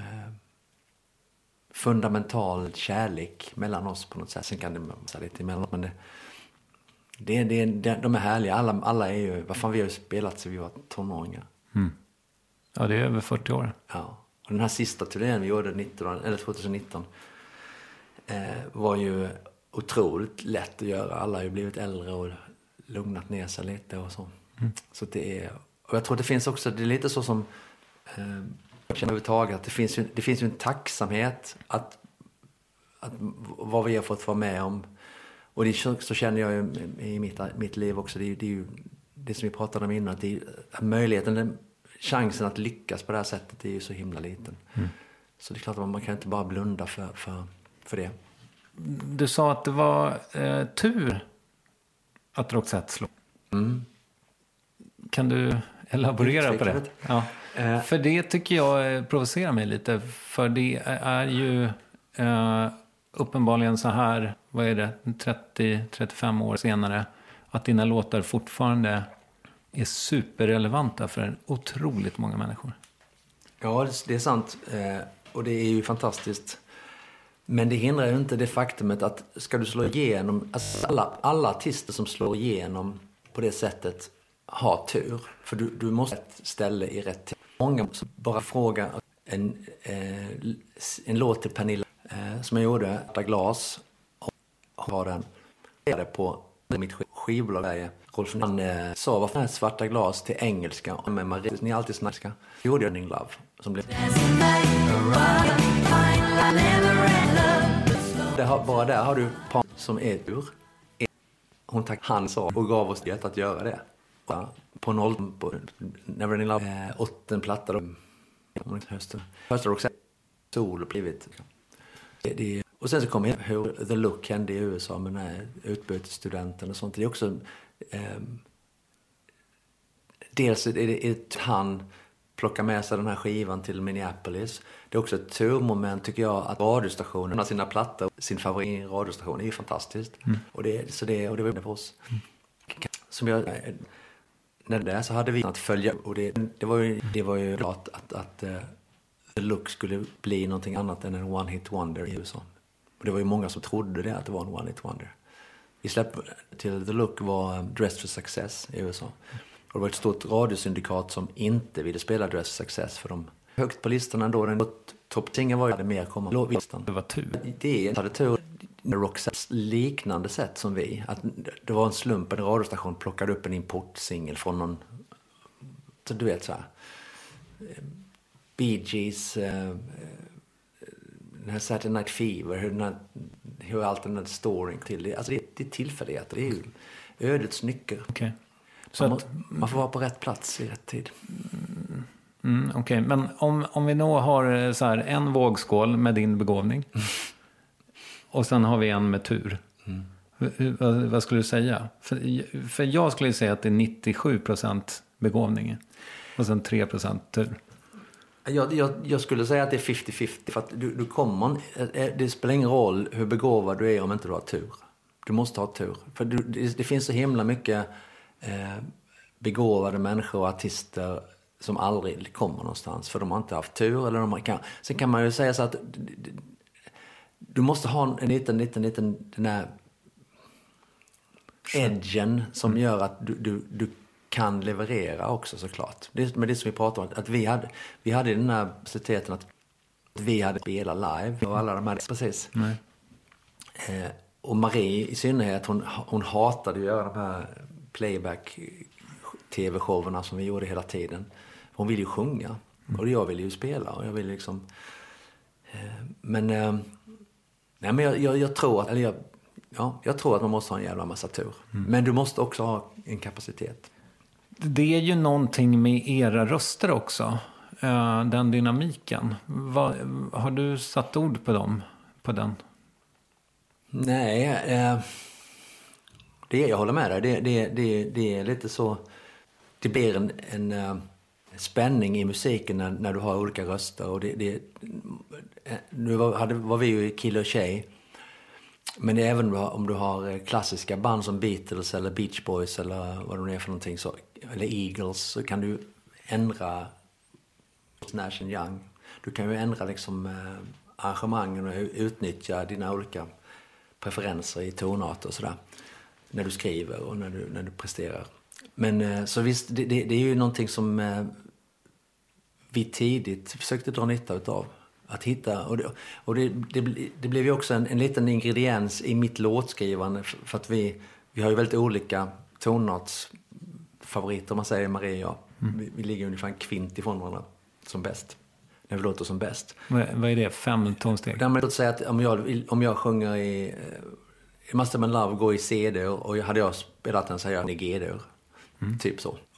fundamental kärlek mellan oss på något sätt. Sen kan det vara lite emellan, men det, det, det, det, de är härliga. Alla, alla är ju, vad fan vi har ju spelat så vi var tonåringar. Mm. Ja, det är över fyrtio år. Ja, och den här sista turnén vi gjorde nitton, eller tjugonitton eh, var ju otroligt lätt att göra. Alla har ju blivit äldre och lugnat ner sig lite och så. Mm. Så det är, och jag tror det finns också, det är lite så som eh, jag känner överhuvudtaget att det finns ju, det finns ju en tacksamhet att, att vad vi har fått vara med om. Och det så känner jag ju i mitt, mitt liv också. Det är, det är ju det som vi pratade om innan, att det är möjligheten chansen att lyckas på det här sättet är ju så himla liten. Mm. Så det är klart att man kan inte bara blunda för, för, för det. Du sa att det var eh, tur att Roxette slog. Mm. Kan du elaborera på det? Ja. Eh. För det tycker jag provocerar mig lite. För det är ju eh, uppenbarligen så här, vad är det, trettio till trettiofem år senare, att dina låtar fortfarande är superrelevanta för otroligt många människor. Ja, det är sant. Eh, och det är ju fantastiskt. Men det hindrar ju inte det faktumet att ska du slå igenom, alltså alla, alla artister som slår igenom på det sättet har tur. För du, du måste ha ett ställe i rätt tid. Många som bara frågar en, eh, en låt till Pernilla eh, som jag gjorde, Svarta glas, och har den. Jag är det på mitt skivbolag. Rolf han eh, sa varför är Svarta glas till engelska med Marie. Ni är alltid snacka. Jag gjorde Running Love som blev... Det har, bara där har du par som är ur. Hon tack han sa och gav oss det att göra det. Ja, på noll på Never Ending Love eh, åtten platta då. Hösten. Första också sol och blivit. Det, det, och sen så kommer hur The Look hände i U S A med den här utbytesstudenten och sånt. Det är också eh, dels är det ett han plockar med sig den här skivan till Minneapolis. Det är också ett turmoment tycker jag att radiostationen har sina plattor, sin favorit radiostation är ju fantastiskt. Mm. Och det så det och det var det för oss. Mm. Som jag när det är så hade vi att följa och det det var ju det var ju klart att att uh, The Look skulle bli någonting annat än en one hit wonder i U S A. Och det var ju många som trodde det att det var en one hit wonder. Vi släppte till The Look var um, Dress for Success i U S A. Och det var ett stort radiosyndikat som inte ville spela Dress for Success för dem. Högt på listan ändå, den topptingen var ju hade mer komma. Det var tur. Det hade tur med Roxettes liknande sätt som vi. Att det var en slump, en radiostation plockade upp en importsingel från någon, så du vet så här. Bee Gees, uh, den här Saturday Night Fever, hur, den här, hur allt den här storyn till det. Alltså det, det är tillfälligheter, det är ju ödets nycker. Okay. Så man, att, man får vara på rätt plats i rätt tid. Mm, Okej, okay. Men om, om vi nog har så här, en vågskål med din begåvning och sen har vi en med tur. Mm. H- vad, vad skulle du säga? För, för jag skulle säga att det är nittiosju procent begåvning och sen tre procent tur. Jag, jag, jag skulle säga att det är femtio femtio för att du, du kommer, det spelar ingen roll hur begåvad du är om inte du har tur. Du måste ha tur. För du, det, det finns så himla mycket eh, begåvade människor och artister som aldrig kommer någonstans för de har inte haft tur eller de kan. Sen kan man ju säga så att du måste ha en liten liten liten den här edgen som gör att du, du, du kan leverera också såklart. Det är med det som vi pratar om att vi hade vi hade den här kapaciteten att vi hade spelat live och alla de här precis. Nej. Eh, och Marie i synnerhet hon hon hatade att göra de här playback tv-showerna som vi gjorde hela tiden. Hon ville ju sjunga och jag ville ju spela och jag ville liksom eh, men eh, nej men jag, jag, jag tror att eller jag, ja, jag tror att man måste ha en jävla massa tur. Mm. Men du måste också ha en kapacitet. Det är ju någonting med era röster också. Uh, den dynamiken. Va, har du satt ord på dem? På den? Nej, eh, det jag håller med dig. Det, det, det, det är lite så. Det blir en, en uh, spänning i musiken när, när du har olika röster. Och det, det, nu var, hade, var vi ju kille och tjej. Men även om du har klassiska band som Beatles eller Beach Boys eller vad det är för någonting så, eller Eagles så kan du ändra Nash and Young. Du kan ju ändra liksom eh, arrangemangen och utnyttja dina olika preferenser i tonarter och sådär när du skriver och när du, när du presterar. Men eh, så visst, det, det, det är ju någonting som eh, vi tidigt försökte dra nytta utav. Att hitta, och det, och det, det, det blev ju också en, en liten ingrediens i mitt låtskrivande för att vi, vi har ju väldigt olika tonartsfavoriter om man säger Marie och jag. Mm. Vi, vi ligger ungefär en kvint ifrån varandra som bäst. När vi låter som bäst. Vad, vad är det? Fem tonsteg? Där man låter säga att om jag, om jag sjunger i It Must Have Been Love går i C-dur och hade jag spelat den så här i G-dur. Mm. Typ så.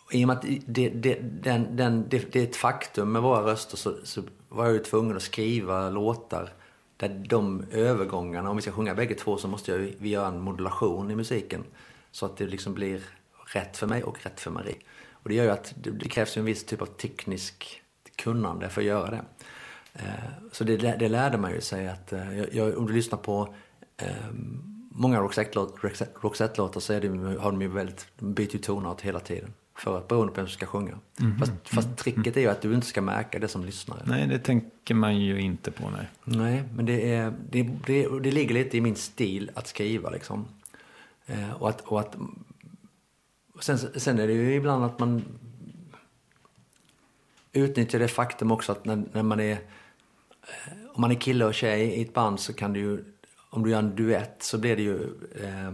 I och med att det, det, den, den, det, det är ett faktum med våra röster, så, så var jag ju tvungen att skriva låtar där de övergångarna, om vi ska sjunga bägge två, så måste jag, vi göra en modulation i musiken så att det liksom blir rätt för mig och rätt för Marie. Och det gör ju att det, det krävs en viss typ av teknisk kunnande för att göra det. Eh, så det, det lärde man ju sig att eh, jag, om du lyssnar på eh, många Roxette-låtar så är det, har de ju väldigt, de byter ju tonart hela tiden. För att beroende på vem som ska sjunga. Mm-hmm. Fast, fast tricket är ju att du inte ska märka det som lyssnare. Nej, det tänker man ju inte på. Nej, nej men det, är, det, det, det ligger lite i min stil att skriva. Liksom. Eh, och att, och att, sen, sen är det ju ibland att man utnyttjar det faktum också att när, när man är... Om man är kille och tjej i ett band så kan du ju... Om du gör en duett så blir det ju... Eh,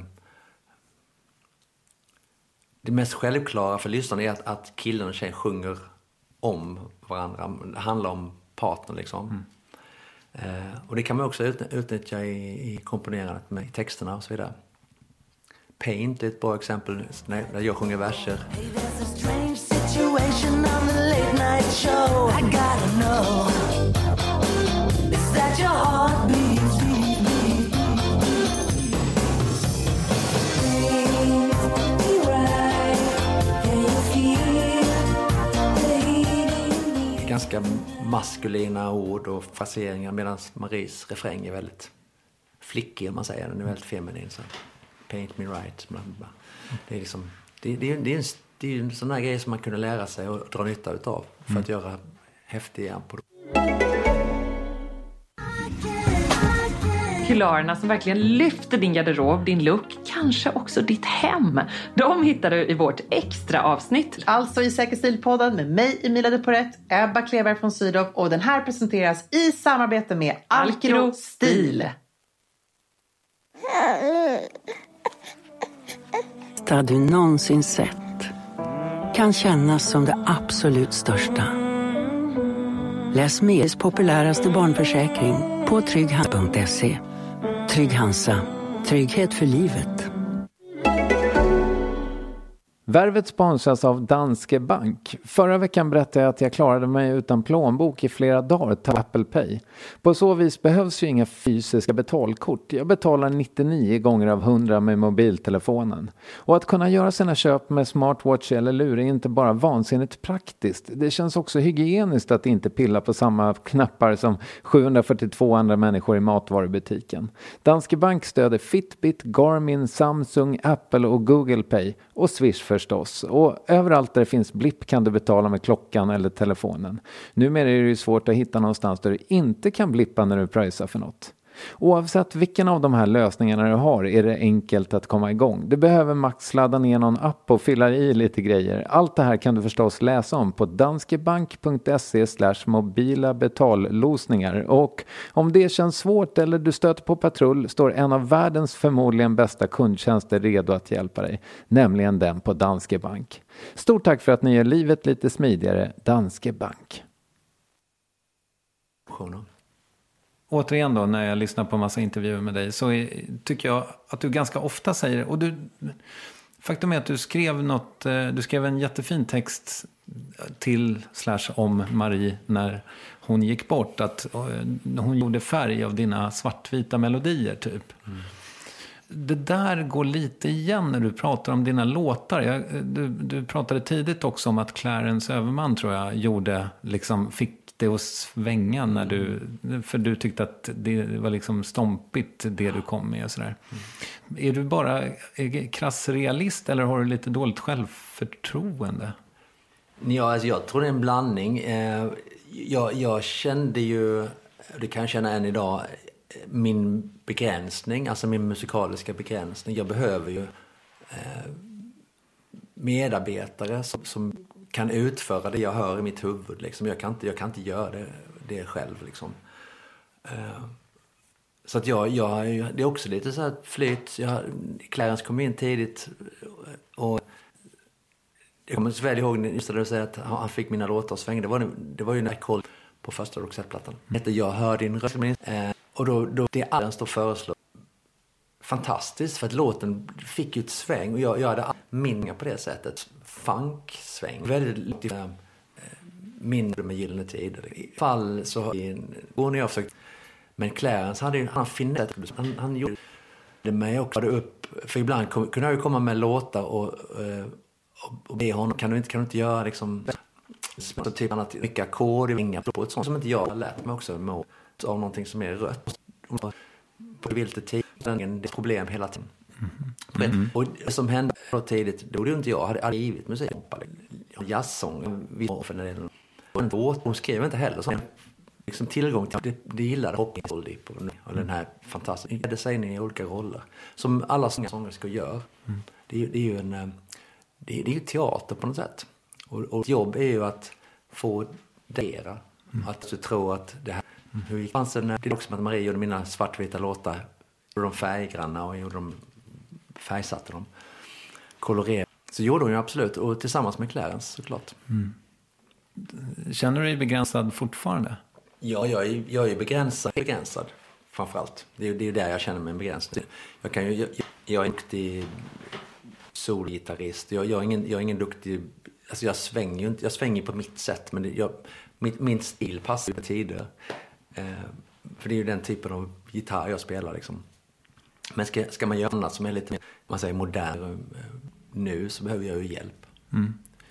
det mest självklara för lyssnarna är att, att killen och tjejen sjunger om varandra. Det handlar om partner liksom. Mm. Eh, och det kan man också utnyttja i, i komponerandet med texterna och så vidare. Paint är ett bra exempel när jag sjunger verser. Hey, there's a strange situation on the late night show. I gotta know. Is that your heartbeat? Ganska maskulina ord och fraseringar, medan Maries refräng är väldigt flickig, om man säger. Den är väldigt feminin. Så paint me right. Bla bla. Det är liksom, det, det, det är en, det är en sån här grej som man kunde lära sig och dra nytta utav för mm. att göra häftiga produkter. Pilarerna som verkligen lyfter din garderob, din look, kanske också ditt hem. De hittar du i vårt extra avsnitt. Alltså i Säker stil-podden med mig, Emilia de Porrett, Ebba Kleberg från Sydow, och den här presenteras i samarbete med Alkro Stil. Det du någonsin sett kan kännas som det absolut största. Läs mer populäraste barnförsäkring på trygg hansa punkt se. Trygg Hansa. Trygghet för livet. Värvet sponsras av Danske Bank. Förra veckan berättade jag att jag klarade mig utan plånbok i flera dagar till Apple Pay. På så vis behövs ju inga fysiska betalkort. Jag betalar nittionio gånger av hundra med mobiltelefonen. Och att kunna göra sina köp med smartwatch eller lur är inte bara vansinnigt praktiskt. Det känns också hygieniskt att inte pilla på samma knappar som sjuhundrafyrtiotvå andra människor i matvarubutiken. Danske Bank stöder Fitbit, Garmin, Samsung, Apple och Google Pay och Swish förstås. Och överallt där det finns blipp kan du betala med klockan eller telefonen. Numera är det ju svårt att hitta någonstans där du inte kan blippa när du pröjsar för något. Oavsett vilken av de här lösningarna du har är det enkelt att komma igång. Du behöver max ladda ner någon app och fylla i lite grejer. Allt det här kan du förstås läsa om på danskebank punkt se slash mobila betallosningar. Och om det känns svårt eller du stöter på patrull står en av världens förmodligen bästa kundtjänster redo att hjälpa dig. Nämligen den på Danske Bank. Stort tack för att ni gör livet lite smidigare, Danske Bank. Återigen då, när jag lyssnar på en massa intervjuer med dig så är, tycker jag att du ganska ofta säger, och du, faktum är att du skrev något, du skrev en jättefin text till slash om Marie när hon gick bort, att hon gjorde färg av dina svartvita melodier typ. Mm. Det där går lite igen när du pratar om dina låtar. Jag, du, du pratade tidigt också om att Clarence Överman tror jag gjorde, liksom fick det att svänga när du, för du tyckte att det var liksom stompigt det du kom med och sådär. Mm. Är du bara krass realist eller har du lite dåligt självförtroende? Ja, alltså jag tror det är en blandning. Jag, jag kände ju, det kan jag känna än idag, min begränsning, alltså min musikaliska begränsning. Jag behöver ju medarbetare som, som kan utföra det jag hör i mitt huvud. Liksom. Jag, kan inte, jag kan inte göra det, det själv. Liksom. Uh, så att jag, jag, det är också lite så här flyt. Jag, Clarence kom in tidigt och jag kommer så väl ihåg just när du säger att han fick mina låtar att svänga. Det var, det var ju när jag koll på första Roxette-plattan. Det hette Jag hör din röst. Uh, och då, då det Allens då föreslår fantastiskt för att låten fick ju ett sväng och jag, jag hade minne på det sättet. Funk-sväng. Väldigt lite äh, mindre med Gyllene Tider. I fall så går när jag försökt, men Clarence hade ju han finnet, han, han gjorde det med också upp, för ibland kom, kunde jag ju komma med låtar och, och, och be honom, kan du inte, kan du inte göra liksom så typ annat, mycket ackord, inga på ett sånt som inte jag har lärt mig också med av någonting som är rött. På vilket tid det är problem hela tiden. Mm. Mm. Och det som hände så tidigt, då det inte jag hade givit musik. Jazzsång, vi för när det och hon skrev inte heller så liksom tillgång till det, det gillade hopping och den här fantastiska det säger ni i olika roller som alla sångare ska göra. Mm. Det, är, det är ju en det är, det är ju teater på något sätt. Och, och jobb är ju att få dera mm. att du tror att det här mm. hur fanns det när det är också med att Marie gjorde mina svartvita låtar gjorde de färggranna och gjorde de färgsatte dem kolorerade. Så gjorde hon ju absolut och tillsammans med Clarence såklart. Mm. Känner du dig begränsad fortfarande? Ja, jag är, jag är begränsad, begränsad framförallt. Det är ju det är där jag känner mig begränsad. Jag, kan ju, jag, jag är en duktig solgitarrist. Jag, jag, är ingen, jag är ingen duktig... Alltså jag svänger ju inte, jag svänger på mitt sätt. Men det, jag, min, min stil passar ju på tider. Eh, för det är ju den typen av gitarr jag spelar liksom. Men ska, ska man göra annat som är lite mer, man säger modern eh, nu så behöver jag ju hjälp. Mm.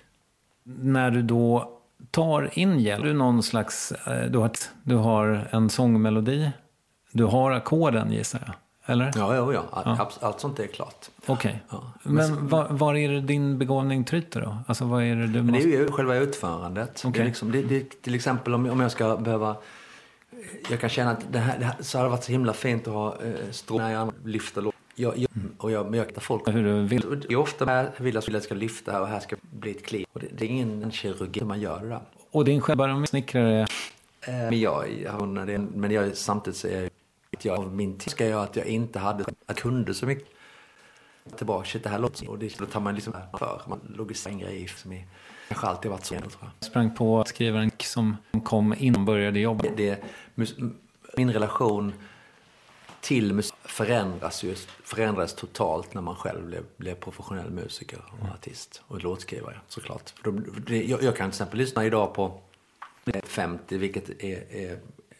När du då tar in hjälp, du någon slags, du har, du har en sångmelodi, du har ackorden gissar jag, eller? Ja, ja, ja. Allt, ja. allt sånt är klart. Okej, okay. Ja. Men var, var är det din begåvning tryter då? Alltså vad är det du måste... Det är ju själva utförandet. Okay. Det är liksom, det, det, till exempel om, om jag ska behöva, jag kan känna att det här, det här så har det varit så himla fint att ha eh, strån när jag lyfter låt. Jag, jag, och jag möter folk. Hur du vill. Det är ofta med jag vill att jag ska lyfta här och här ska bli ett klipp. Och det, det är ingen kirurgi man gör det där. Och din själva snickrare? Eh, men jag, jag, men jag samtidigt så är jag av min tid ska jag att jag inte hade att kunde så mycket tillbaka till det här låtet. Och det, då tar man liksom för man logiskt en grej som är kanske alltid varit så. Tror jag. Sprang på att skriva en som kom in och började jobba. Det, det, min relation till musik förändras ju, förändras totalt när man själv blev, blev professionell musiker och mm. artist och låtskrivare såklart. För då, det, jag, jag kan till exempel lyssna idag på femtio, vilket är, är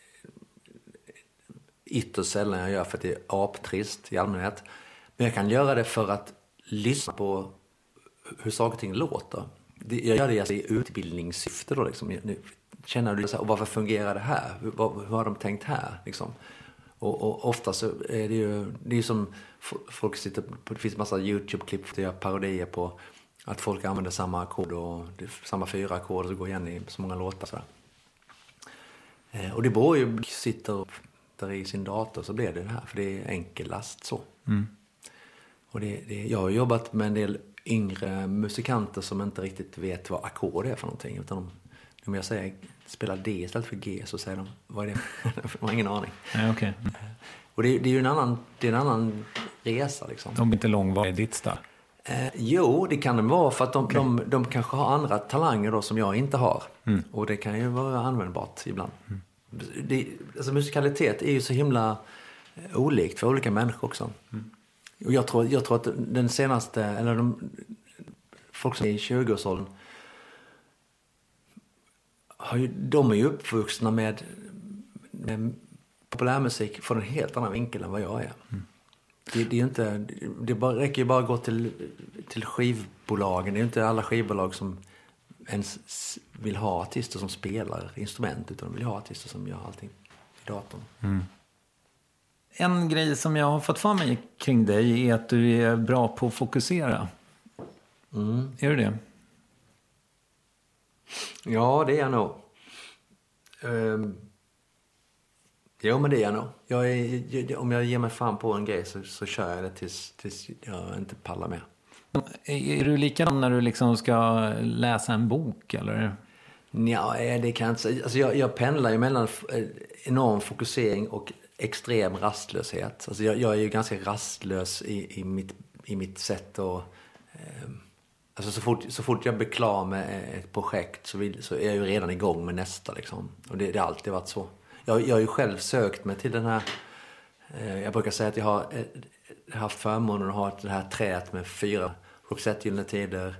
ytterst sällan jag gör för att det är aptrist i allmänhet. Men jag kan göra det för att lyssna på hur saker och ting låter. Det, jag gör det i utbildningssyfte då liksom. Nu, känner du så här, och varför fungerar det här? Hur, hur har de tänkt här liksom? Och, och ofta så är det ju det är som folk sitter på, det finns massa YouTube-klipp för att göra parodier på att folk använder samma ackord och samma fyra ackord som går igen i så många låtar så eh, och det beror ju sitter där i sin dator så blir det det här för det är enkelast så. Mm. Och det, det, jag har jobbat med en del yngre musikanter som inte riktigt vet vad ackord är för någonting utan de, om jag säger spela D istället för G så säger de, vad är det? De har ingen aning. Ja, okay. Och det, det är ju en annan, det är en annan resa liksom. De är inte långvarig i ditt stall? Eh, jo, det kan det vara för att de, okay. de, de kanske har andra talanger då som jag inte har. Mm. Och det kan ju vara användbart ibland. Mm. Det, alltså musikalitet är ju så himla olikt för olika människor också. Mm. Och jag tror, jag tror att den senaste, eller de, folk som är i tjugoårsåldern har ju, de är ju uppvuxna med, med populärmusik från en helt annan vinkel än vad jag är. Mm. Det, det är ju inte, det bara, räcker ju bara att gå till, till skivbolagen. Det är ju inte alla skivbolag som ens vill ha artister som spelar instrument utan de vill ha artister som gör allting i datorn. Mm. En grej som jag har fått för mig kring dig är att du är bra på att fokusera. Mm. Är du det? Ja, det är jag nog. Um, jo, men det är jag nog. Jag är, om jag ger mig fan på en grej så, så kör jag det tills, tills jag inte pallar mer. Är du likadan när du liksom ska läsa en bok, eller? Ja, det kan jag inte säga. Alltså jag, jag pendlar ju mellan enorm fokusering och extrem rastlöshet. Alltså jag, jag är ju ganska rastlös i, i, mitt, i mitt sätt att... Eh, alltså så fort, så fort jag blir klar med ett projekt så, vill, så är jag ju redan igång med nästa. Liksom. Och det, det har alltid varit så. Jag, jag har ju själv sökt mig till den här Jag brukar säga att jag har haft förmånen att ha det här träet med fyra Roxette Gyllene Tider,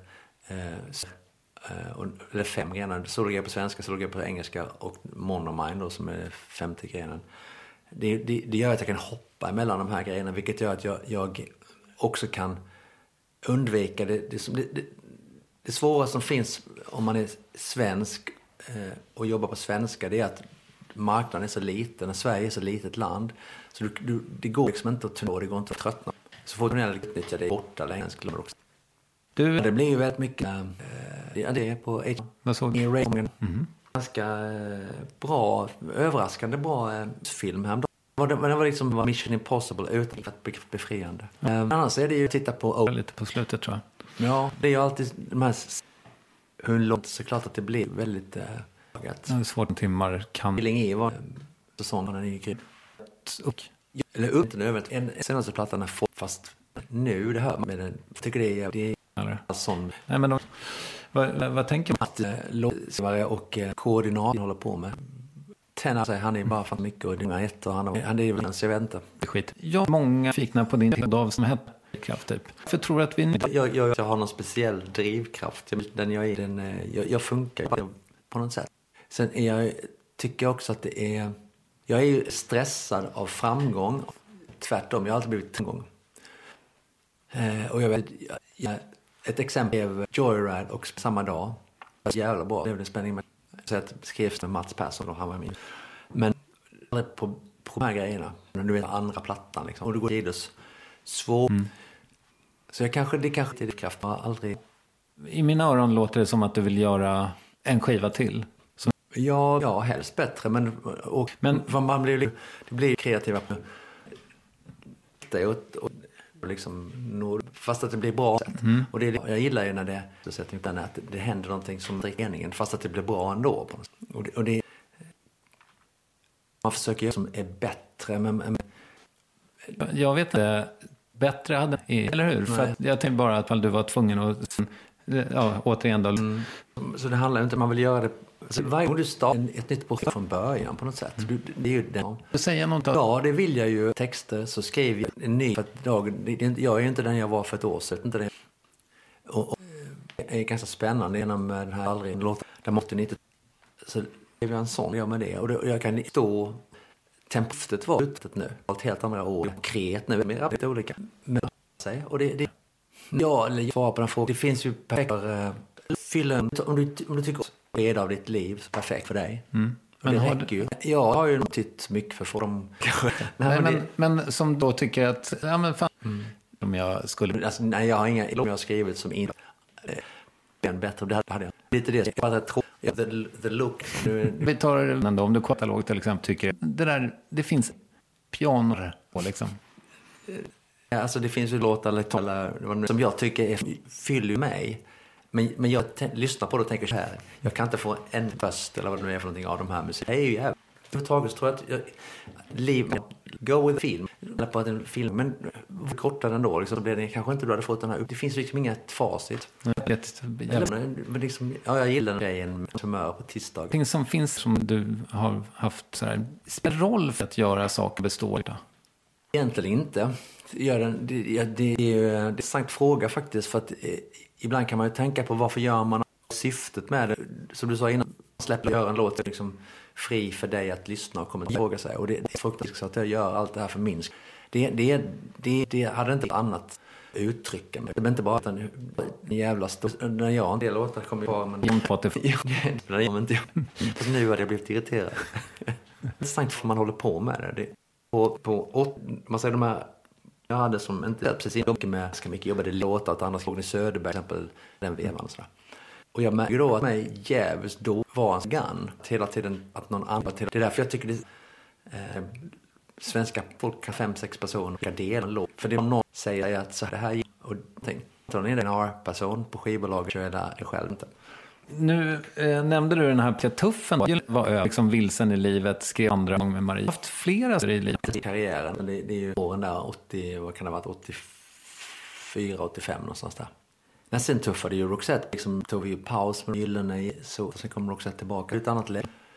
eller fem grenar. Sologrejer på svenska, sologrejer på engelska och Monomine då, som är femte grenen. Det, det, det gör att jag kan hoppa mellan de här grejerna, vilket gör att jag, jag också kan undvika det, det, det, det, det svåra som finns om man är svensk eh, och jobbar på svenska, det är att marknaden är så liten, och Sverige är så litet land, så du, du, det går liksom inte att tunna, det går inte att tröttna. Så får du utnyttja det borta länge också. Du, det blir ju väldigt mycket äh, det, det är på Vad såg du? Mm. Ganska äh, bra, överraskande bra äh, film här. Men det, det var liksom var Mission Impossible utan att bli befriande. Mm. Äh, annars är det ju att titta på... Oh. Lite på slutet, tror jag. Ja, det är ju alltid de här... Hur långt, såklart att det blir väldigt... Äh, det är svårt timmar kan... Killing Eve var säsongen är ju grym. Eller upp den över en senaste plattan är få, fast nu det hör med den. Jag tycker det är... Det är sån. Nej, men de, vad, vad tänker man? Att äh, låtskrivare och äh, koordinator håller på med. Ten, alltså, han är bara för mycket och det ett och han, han är ju väl jag vet inte. Skit. Jag många fikna på din dag som hette kraft typ. För tror att vi... Jag, jag, jag har någon speciell drivkraft. Den jag är, den, jag, jag funkar på något sätt. Sen är jag, tycker jag också att det är... Jag är ju stressad av framgång. Tvärtom, jag har alltid blivit framgång. Eh, och jag vet... Jag, jag, ett exempel är Joyride och samma dag. Det var jävla bra. Det blev en spänning med. Så jag skrevs med Mats Persson och han var min. Men på, på de här grejerna. Du vet andra plattan liksom. Och du går tidus svår. Mm. Så jag kanske, det kanske är det kraft. Jag aldrig... I mina öron låter det som att du vill göra en skiva till. Så... Ja, ja, helst bättre. Men, och, men man blir, det blir kreativa. Och, och, liksom, fast att det blir bra. Mm. Och det, jag gillar ju när det, så att det, det händer någonting som drickningen, fast att det blir bra ändå. Och det, och det, man försöker göra som är bättre. Men, men, jag vet inte, bättre hade eller hur? Nej. För att jag tänkte bara att du var tvungen att, ja, återigen då. Mm. Så det handlar inte om man vill göra det. Så varje gång du startar ett nytt projekt från början på något sätt. Du, det är ju den. Du säger något. Ja, det vill jag ju. Texter så skriver jag en ny. För att dag, det, jag är ju inte den jag var för ett år sedan. Inte det. Och, och det är ganska spännande genom den här aldrig låten. Där måste ni inte. Så det är en sån jag med det. Och, det, och jag kan stå. Tempoftet var utet nu. Allt helt andra år. Konkret nu. Mer lite olika. Men, och det, det. Ja, eller svara på den frågan. Det finns ju perfekta. Fylla om du, om du tycker reda av ditt liv så perfekt för dig. Mm. Men det räcker du... ju. Jag har ju tytt mycket för för dem. nej, men, men, det... men som då tycker att ja men fan mm. om jag skulle alltså, nej jag har inga jag har skrivit som inte en bättre det hade jag. Lite det jag hade tro the, the look. Vi tar ändå om du katalog till exempel tycker det där det finns pianer och liksom. Ja, alltså det finns ju låtar eller som jag tycker är fyller mig. Men, men jag t- lyssnar på det och tänker så här. Jag kan inte få en röst eller vad det nu är för någonting av de här musik. Det är ju jävligt. Överhuvudtaget tror jag att jag, liv, go with film. På att en film, men kortare den då. Liksom, så blir det kanske inte du hade fått den här upp. Det finns liksom inget facit. Eller, men liksom, ja, jag gillar den grejen med humör på tisdag. Det som finns som du har haft så här, spelar roll för att göra saker bestående? Egentligen inte. Gör den, det, det, det, det är en intressant fråga faktiskt. För att eh, ibland kan man ju tänka på varför gör man syftet med det. Som du sa innan, släpper göra en låt liksom fri för dig att lyssna och komma och fråga sig. Och det, det är fruktansvärt att jag gör allt det här för min skull. Det, det, det, det hade inte ett annat uttryck. Det är inte bara att en jävla stor... När jag en del låtar kommer på... Men... Jag pratar för... det gör inte jag. Alltså, nu hade jag blivit irriterad. Det är intressant för man håller på med det. det på, på, man säger de här... Jag hade som inte precis mycket med ganska mycket jobbade låtar åt andra skogen i Söderberg till exempel den vevan och sådär. Och jag märker då att mig jävligt då var en gun hela tiden att någon annan till. Det är därför jag tycker det eh, svenska folk kan fem sex personer kan dela en låt för det är någon säger att så här det här och tänk tar ni en R-person på skivbolaget kör det själv inte. Nu eh, nämnde du den här Tuffen var ö, liksom vilsen i livet skrev andra gång med Marie. Haft flera i livet i karriären det, det är ju åren där åttio vad kan det ha varit åttiofyra åttiofem någonstans där. Men sen tuffade ju Roxette liksom tog vi ju paus med Gyllene så sen kom Roxette tillbaka ett annat läge.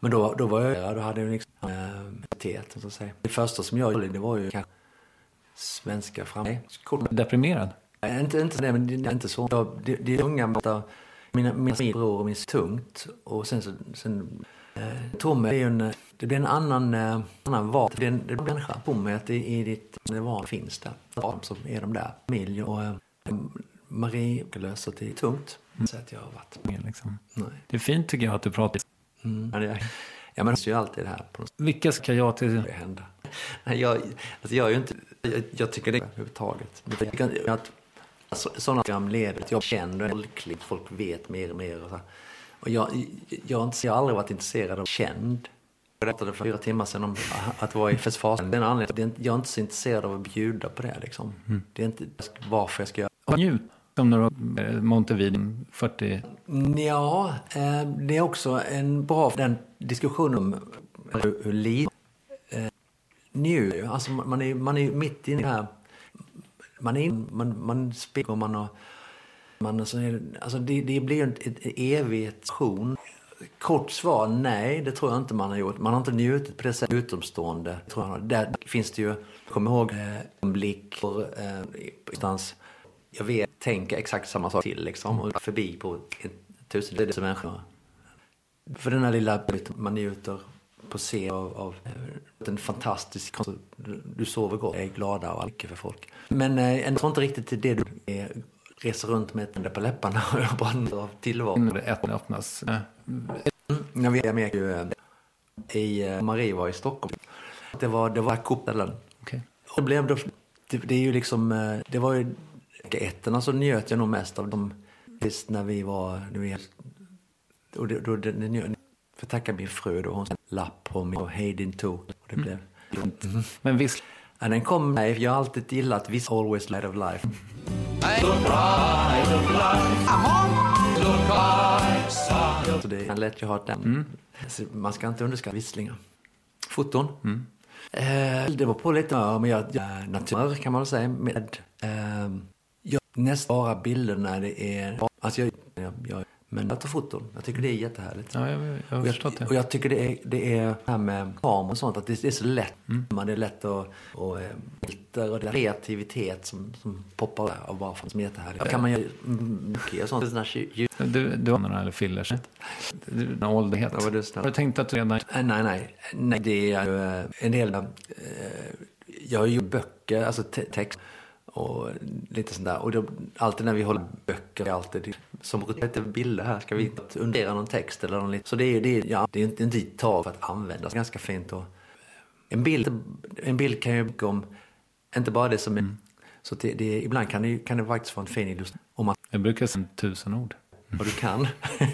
Men då, då var jag, då hade jag liksom äh, så att säga. Det första som jag gjorde, det var ju kanske svenska fram. Deprimerad? Nej, inte, inte det, men det är inte så. Jag, det, det är unga mäta, mina, mina bror och min tungt. Och sen så, sen, eh, Tommy, det är ju en, det blir en annan, eh, annan var. Det är en, det är en människa på mig att det i ditt, det var finns där. Så är de där, familj och eh, Marie löser det tungt. Mm. Så att jag har varit. Liksom. Nej. Det är fint tycker jag att du pratar. Mm. Ja, det är, ja, men det är ju alltid det här. På något. Vilka ska jag till? Det händer. Nej, jag, alltså jag är ju inte, jag, jag tycker det är överhuvudtaget. Att, alltså, sådana programledare, jag känner folkligt, folk vet mer och mer. Och, så. Och jag, jag, jag har aldrig varit intresserad av känd. Jag berättade för fyra timmar sedan om att vara i festfasen. Den anledningen, jag är inte så intresserad av att bjuda på det. Liksom. Mm. Det är inte varför jag ska göra. Och njut som när du Montevideo fyrtio. Ja, det är också en bra den diskussion om hur, hur lite nu, alltså man är man är mitt i det här, man är man man spelar man och man alltså, alltså det, det blir en ett evigt station. Kort svar, nej, det tror jag inte man har gjort. Man har inte njutit på det sättet utomstående, tror jag. Där finns det ju, kom ihåg en blick för eh, instans. Jag vet, tänka exakt samma sak till liksom och förbi på tusentals människor. För den här lilla man njuter på se av, av en fantastisk, du sover gott, är glada och mycket för folk. Men eh, jag tror inte riktigt till det du är, reser runt med ett på läpparna och bara av tillvaron. Det ett öppnas. Mm. Jag vet, jag märker ju eh, i eh, Marie var i Stockholm. Det var det var kopellen. Okej. Och blev då, det, det är ju liksom eh, det var ju ettorna så njöt jag nog mest av dem just när vi var när vi, och det, då det, det, för tacka min fru då hon lapp på mig och hej din to och det blev mm. Mm. Men visst ja, den kom nej jag har alltid gillat vis always light of life. Så det är lätt jag har den. Mm. Så man ska inte underskatta visslingar. Foton. Mm. Eh, det var på lite men jag, jag natur kan man väl säga med eh, jag nästan bara bilder när det är alltså jag, jag, jag men jag tar foton. Jag tycker det är jättehärligt. Ja, jag, jag har förstått det. Och jag tycker det är det är här med kameror och sånt att det, det är så lätt. Mm. Man det är lätt att och bilder och det kreativitet som som poppar där av bara som är jättehärligt. Kan man göra mycket sånt såna du du har några eller fillers. Du har ålderhet. Ja, vad du har du tänkt att du redan nej nej nej det är ju en del eh, jag har ju böcker alltså te- text och lite sånt där och då, alltid när vi håller böcker är alltid som lite bilder här ska vi undersöka någon text eller någon lite så det är det ja det är inte en tid tag för att använda det är ganska fint och en bild en bild kan ju om inte bara det som är mm. så det, det ibland kan det kan det faktiskt vara en fin illustration om man jag brukar säga tusen ord och du kan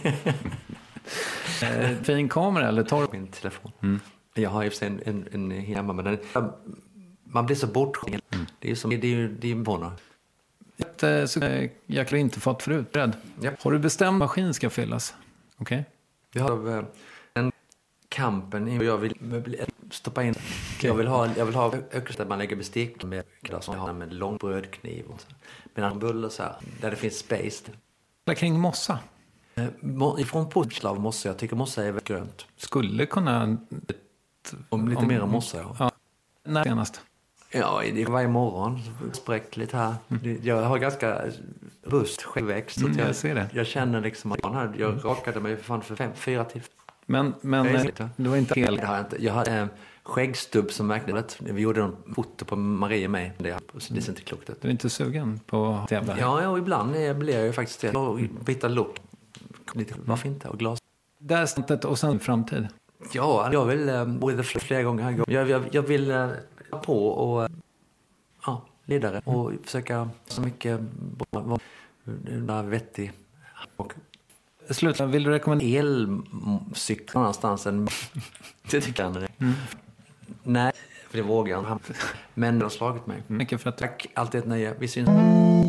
eh, fin kamera eller tar min telefon mm. jag har ju en en, en hemma men den man blir så bortskämd. Mm. Det är ju som det är ju det är ju bona. Ett så jag kan inte fått förut rädd. Yep. Har du bestämt maskin ska fyllas? Okej. Okay. Vi har en kampen och jag vill stoppa in. Okay. Jag vill ha jag vill ha ökst där man lägger bestick med glass och har med lång brödkniv och så. Men en bulle så här där det finns space. Där kring mossa. Eh, ifrån Portslav mossa jag tycker mossa är väldigt grönt. Skulle kunna om lite om, mer mossa ja. ja. När senast? Ja, det är varje morgon. Spräckt lite här. Mm. Jag har ganska bust självväxt. Mm, jag, jag ser det. Jag känner liksom att jag, jag rakade mig för fan för fem, fyra till. Men, men det var inte helt... Jag hade, inte, jag hade en skäggstubb som verkligen... Vi gjorde en foto på Marie och mig. Det, så det ser inte klokt ut. Du är inte sugen på tävla? Ja, ja, ibland blir jag ju faktiskt det. Och byta look. Lite, varför inte? Och glas. Där är och sen framtid. Ja, jag vill bo uh, flera gånger. Jag, jag, jag vill uh, på och uh, ja, ledare och försöka så mycket vara vettig. Och sluta, vill du rekommendera elcyklar någonstans än det tycker jag inte. Mm. Nej, för det vågar jag inte. Men det har slagit mig. Mycket för att tack, alltid ett nöje. Vi syns.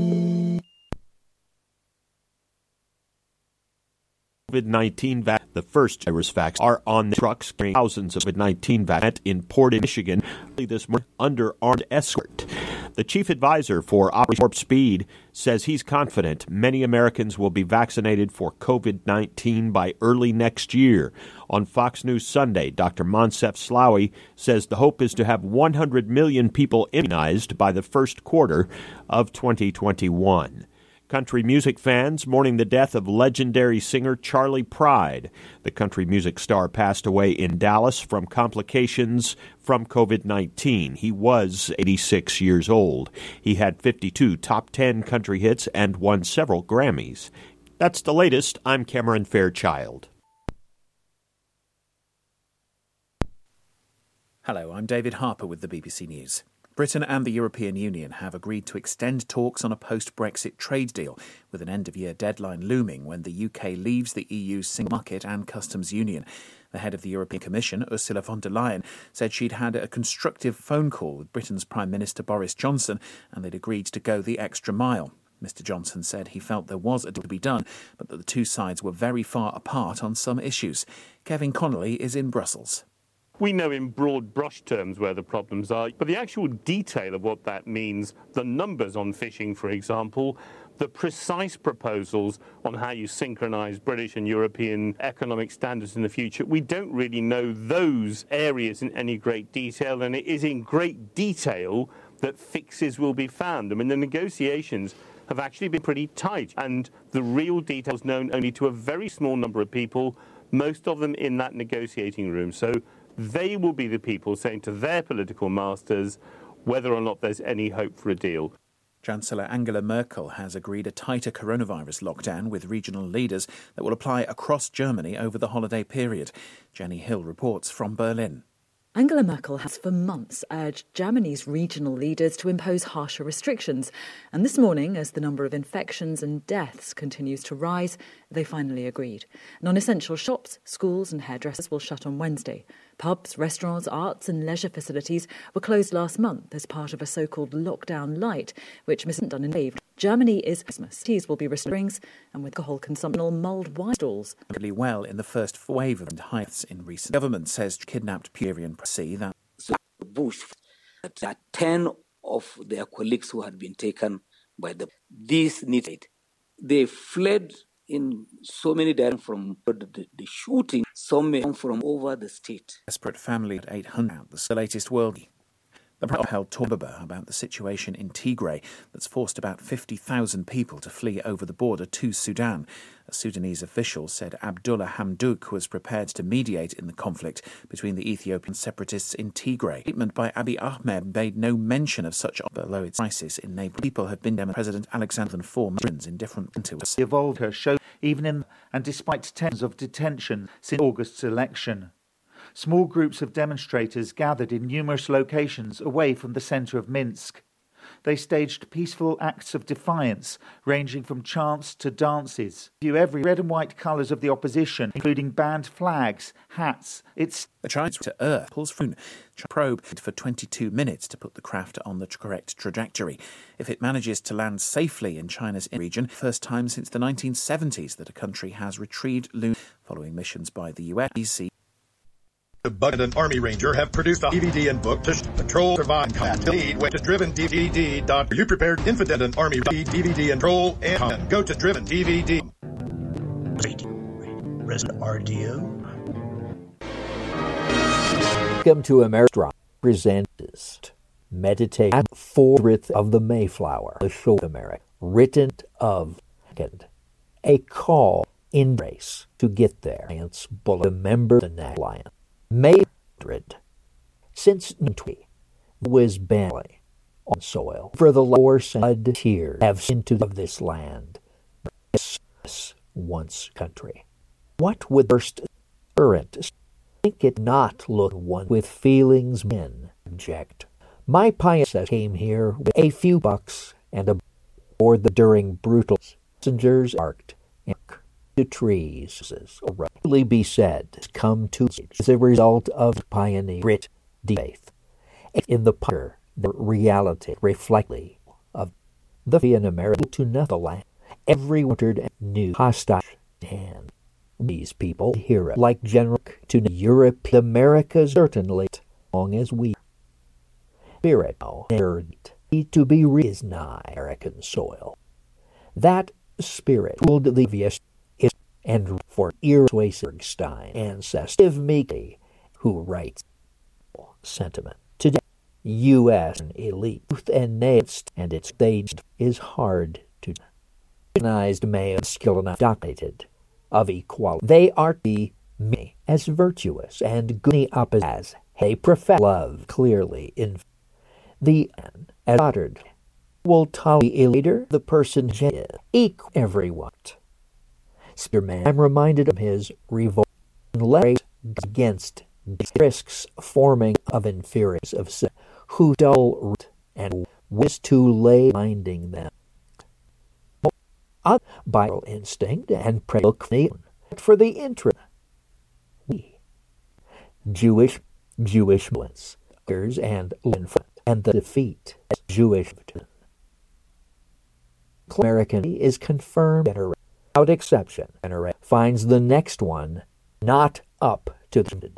COVID nineteen vac. The first virus vax are on the trucks carrying thousands of COVID nineteen vac in Portage, Michigan. This morning under armed escort. The chief advisor for Operation Warp Speed says he's confident many Americans will be vaccinated for covid nineteen by early next year. On Fox News Sunday, Doctor Moncef Slaoui says the hope is to have one hundred million people immunized by the first quarter of twenty twenty-one. Country music fans mourning the death of legendary singer Charley Pride. The country music star passed away in Dallas from complications from covid nineteen. He was eighty-six years old. He had fifty-two top ten country hits and won several Grammys. That's the latest. I'm Cameron Fairchild. Hello, I'm David Harper with the B B C News. Britain and the European Union have agreed to extend talks on a post-Brexit trade deal, with an end-of-year deadline looming when the U K leaves the E U's single market and customs union. The head of the European Commission, Ursula von der Leyen, said she'd had a constructive phone call with Britain's Prime Minister Boris Johnson and they'd agreed to go the extra mile. Mister Johnson said he felt there was a deal to be done, but that the two sides were very far apart on some issues. Kevin Connolly is in Brussels. We know in broad brush terms where the problems are, but the actual detail of what that means, the numbers on fishing, for example, the precise proposals on how you synchronise British and European economic standards in the future, we don't really know those areas in any great detail, and it is in great detail that fixes will be found. I mean, the negotiations have actually been pretty tight, and the real details known only to a very small number of people, most of them in that negotiating room. So they will be the people saying to their political masters whether or not there's any hope for a deal. Chancellor Angela Merkel has agreed a tighter coronavirus lockdown with regional leaders that will apply across Germany over the holiday period. Jenny Hill reports from Berlin. Angela Merkel has for months urged Germany's regional leaders to impose harsher restrictions. And this morning, as the number of infections and deaths continues to rise, they finally agreed. Non-essential shops, schools and hairdressers will shut on Wednesday. Pubs, restaurants, arts and leisure facilities were closed last month as part of a so-called lockdown light, which wasn't done in May. Germany is Christmas. Teas will be restrictions and with alcohol consumption mulled wine stalls. Really well in the first wave of heights in recent. Government says kidnapped Syrian see that. So Bush, that ten of their colleagues who had been taken by the this needed, they fled in so many directions from the, the shooting. Some may come from over the state. Desperate family at eight hundred. The latest world. The President held Torbaba about the situation in Tigray that's forced about fifty thousand people to flee over the border to Sudan. A Sudanese official said Abdullah Hamdouk was prepared to mediate in the conflict between the Ethiopian separatists in Tigray. A statement by Abiy Ahmed made no mention of such below its crisis in neighboring people have been demonstrated. President Alexander and four missions in different countries. Evolved her show even in and despite tens of detention since August's election. Small groups of demonstrators gathered in numerous locations away from the centre of Minsk. They staged peaceful acts of defiance, ranging from chants to dances. View every red and white colours of the opposition, including banned flags, hats. It's the tries to Earth pulls through probe for twenty-two minutes to put the craft on the correct trajectory. If it manages to land safely in China's region, first time since the nineteen seventies that a country has retrieved lunar following missions by the U S. The Bud and Army Ranger have produced a D V D and book to patrol, survive, and lead with to driven D V D. Are you prepared? Infidel and Army D V D and troll and go to driven D V D. Resident R D O. Welcome to America presents Meditate at Fourth of the Mayflower, the show of America, written of second, a call in race to get there. Science Bullet, remember the National Lion. May since twenty was barely on soil for the lower side here have into of this land. Once country. What would first current think it not look one with feelings men object? My pious came here with a few bucks and aboard the during brutal passengers arced and to trees, or rightly be said, come to as a result of pioneer grit, faith. In the picture, the reality reflectly of the in America to another land, every wintered and new hostile hand. These people here, like General to Europe, America certainly, as long as we spirit now, to be raised nigh American soil. That spirit ruled the Viest is and for Irwasbergstein ancestor Meekley, who writes sentiment today. U S elite youth and naist and its stage is hard to recognized male skill enough dominated of equality. They are to be me as virtuous and good opposite as they profess love clearly in the end as uttered will tolerate a leader the person is equal everyone. Spearman I'm reminded of his revolt against risks forming of inferiors of sin who dull root and was too late minding them. A vital instinct and proclamation for the interest. We Jewish Jewish influence and and the defeat as Jewish American is confirmed without exception and finds the next one not up to the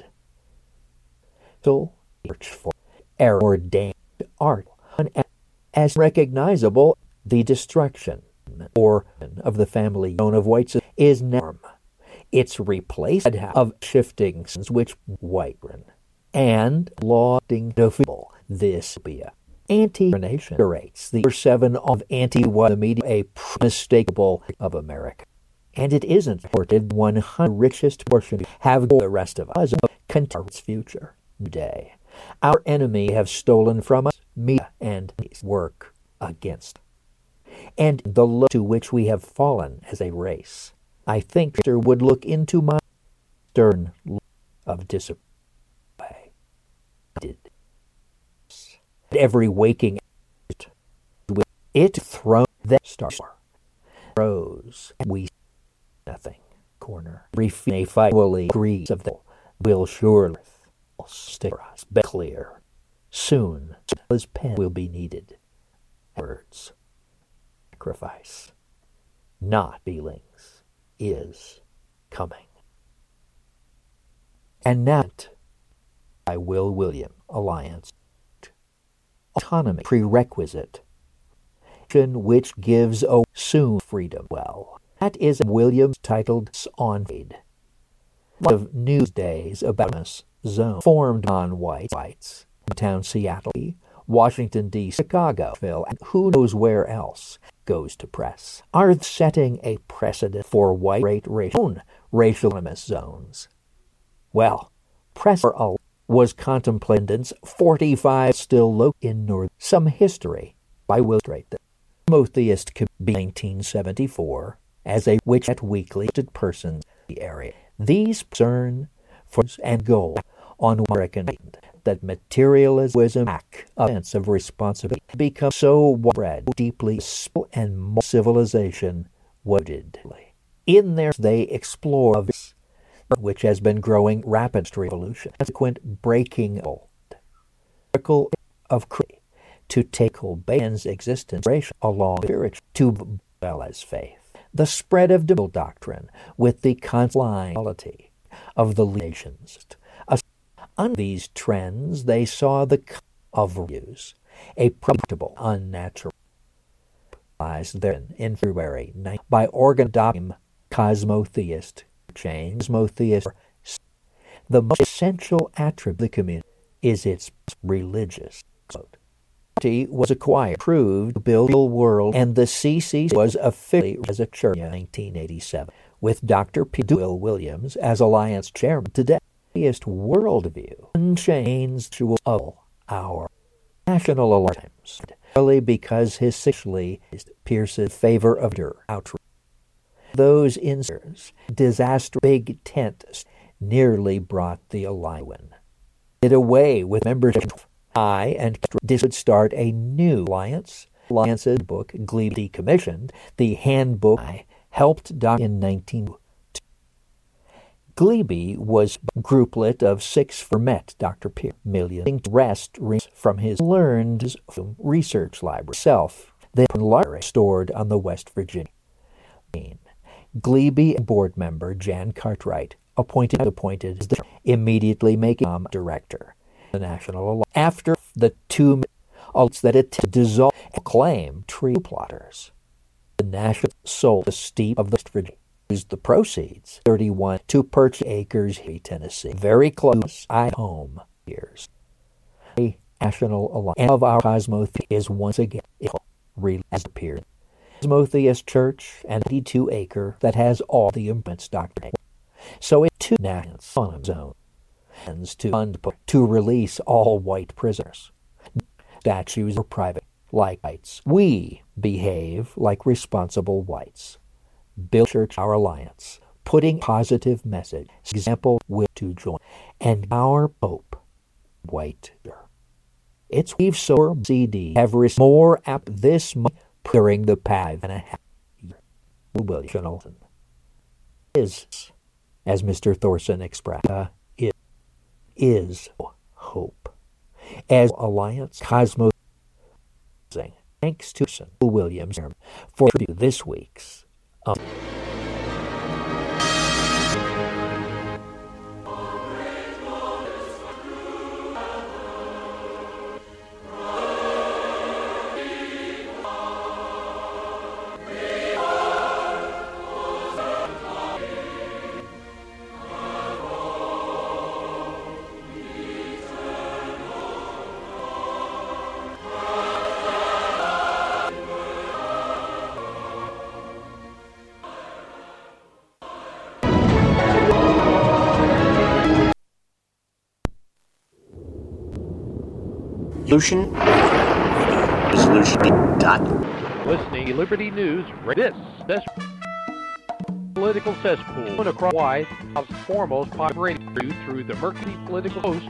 so search for error ordained art as recognizable the destruction or of the family known of whites is norm. It's replaced of shifting which white and lauding to feel this be a anti-nation rates the seven of anti-what the media a unmistakable of America. And it isn't reported one hundred richest portion have the rest of us its future day. Our enemy have stolen from us media and work against. And the low to which we have fallen as a race, I think Sir would look into my stern of disappointment. Every waking with it thrown the star rose we nothing corner refine fully agrees of the will surely steer us be clear soon his pen will be needed words sacrifice not feelings is coming. And now by Will William Alliance autonomy prerequisite which gives oh soon freedom well that is Williams titled on aid of newsdays about us zone formed on white whites town Seattle Washington D C Chicago Phil and who knows where else goes to press are setting a precedent for white rate racial racial zones. Well press for all was contemplated forty-five still low in north. Some history by Will Strait the Motheist could be nineteen seventy-four as a witch at weekly persons in the area. These concern for and goal on American that materialism lack a sense of responsibility become so widespread deeply and more civilization wounded. In there they explore of which has been growing rapid revolution, consequent breaking old circle of creed to take Ban's existence along spiritual to well as faith, the spread of biblical doctrine with the confidentiality of the nations. On these trends, they saw the of views, a predictable, unnatural, then in February by organ doctrine, cosmotheist. Change motheist. The most essential attribute of the community is its religious. It was acquired, proved to build the world, and the C C C was officially as a church in nineteen eighty-seven, with Doctor P. Will Williams as Alliance Chairman today. Theist worldview unchanged to all our national alliance, only because his sexually pierces favor of her outrage. Those inserts, disaster big tent nearly brought the alliance. Did away with membership. I and did start a new alliance. Alliance's book, Glebe decommissioned. The handbook I helped doc in nineteen two. Glebe was a grouplet of six for Met Doctor Pierre Million rest from his learned research library self, the library stored on the West Virginia. Glebe board member Jan Cartwright appointed appointed the immediately making him director the National Alliance. After the two alleged that it to dissolve and claim tree plotters. The National sold the steep of the Virginia. Used the proceeds, thirty-one, to purchase acres in Tennessee, very close I home years. The National Alliance of our Cosmotheist is once again real as appeared. Cosmotheist Church, an eighty-two acre that has all the implements doctrine. So it too nations on its own ends to fund to release all white prisoners. Statues are private, like whites. We behave like responsible whites. Build Church our alliance, putting positive message, example with to join, and our Pope, white. It's we've so C D have received more app this month during the five and a half year. Is, as Mister Thorson expressed, uh, it is hope. As Alliance Cosmos, thanks to Williams for this week's. Um, Resolution. Resolution. Dot. Listening to Liberty News. This, this political cesspool across wide, foremost populated through the murky political host.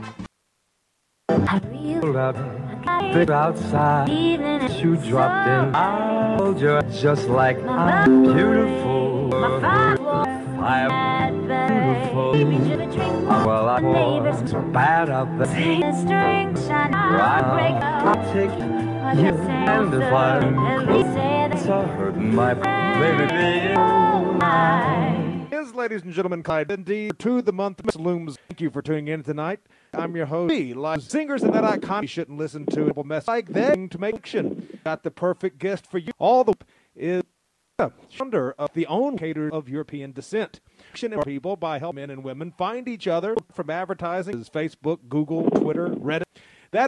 Outside, you dropped in. I told you just like I'm beautiful. I'm beautiful. Well, I was bad up there. Right, I'll take you and if I'm close to hurting my baby. Yes, ladies and gentlemen, kind indeed to the month of Looms. Thank you for tuning in tonight. I'm your host, live singers and that icon you shouldn't listen to a mess like that to make action. Got the perfect guest for you. All the is founder of the own cater of European descent. People by help men and women find each other from advertising as Facebook, Google, Twitter, Reddit. That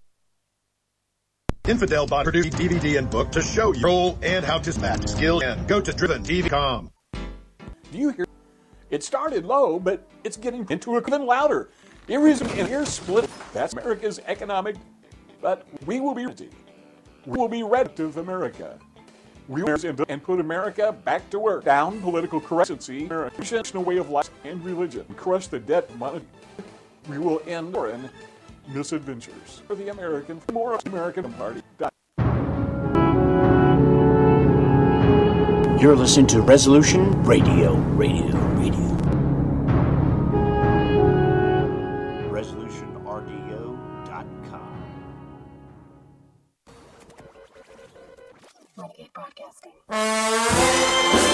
Infidel bot produced D V D and book to show your role and how to match skill and go to driven T V dot com. Do you hear? It started low, but it's getting into a even louder. Irresolute and ear split. That's America's economic. But we will be ready. We will be ready to America. We will and put America back to work. Down political correctness, national way of life and religion. Crush the debt money. We will end foreign misadventures for the American, more American Party. You're listening to Resolution Radio, Radio, Radio. resolution r d o dot com. Renegade Broadcasting.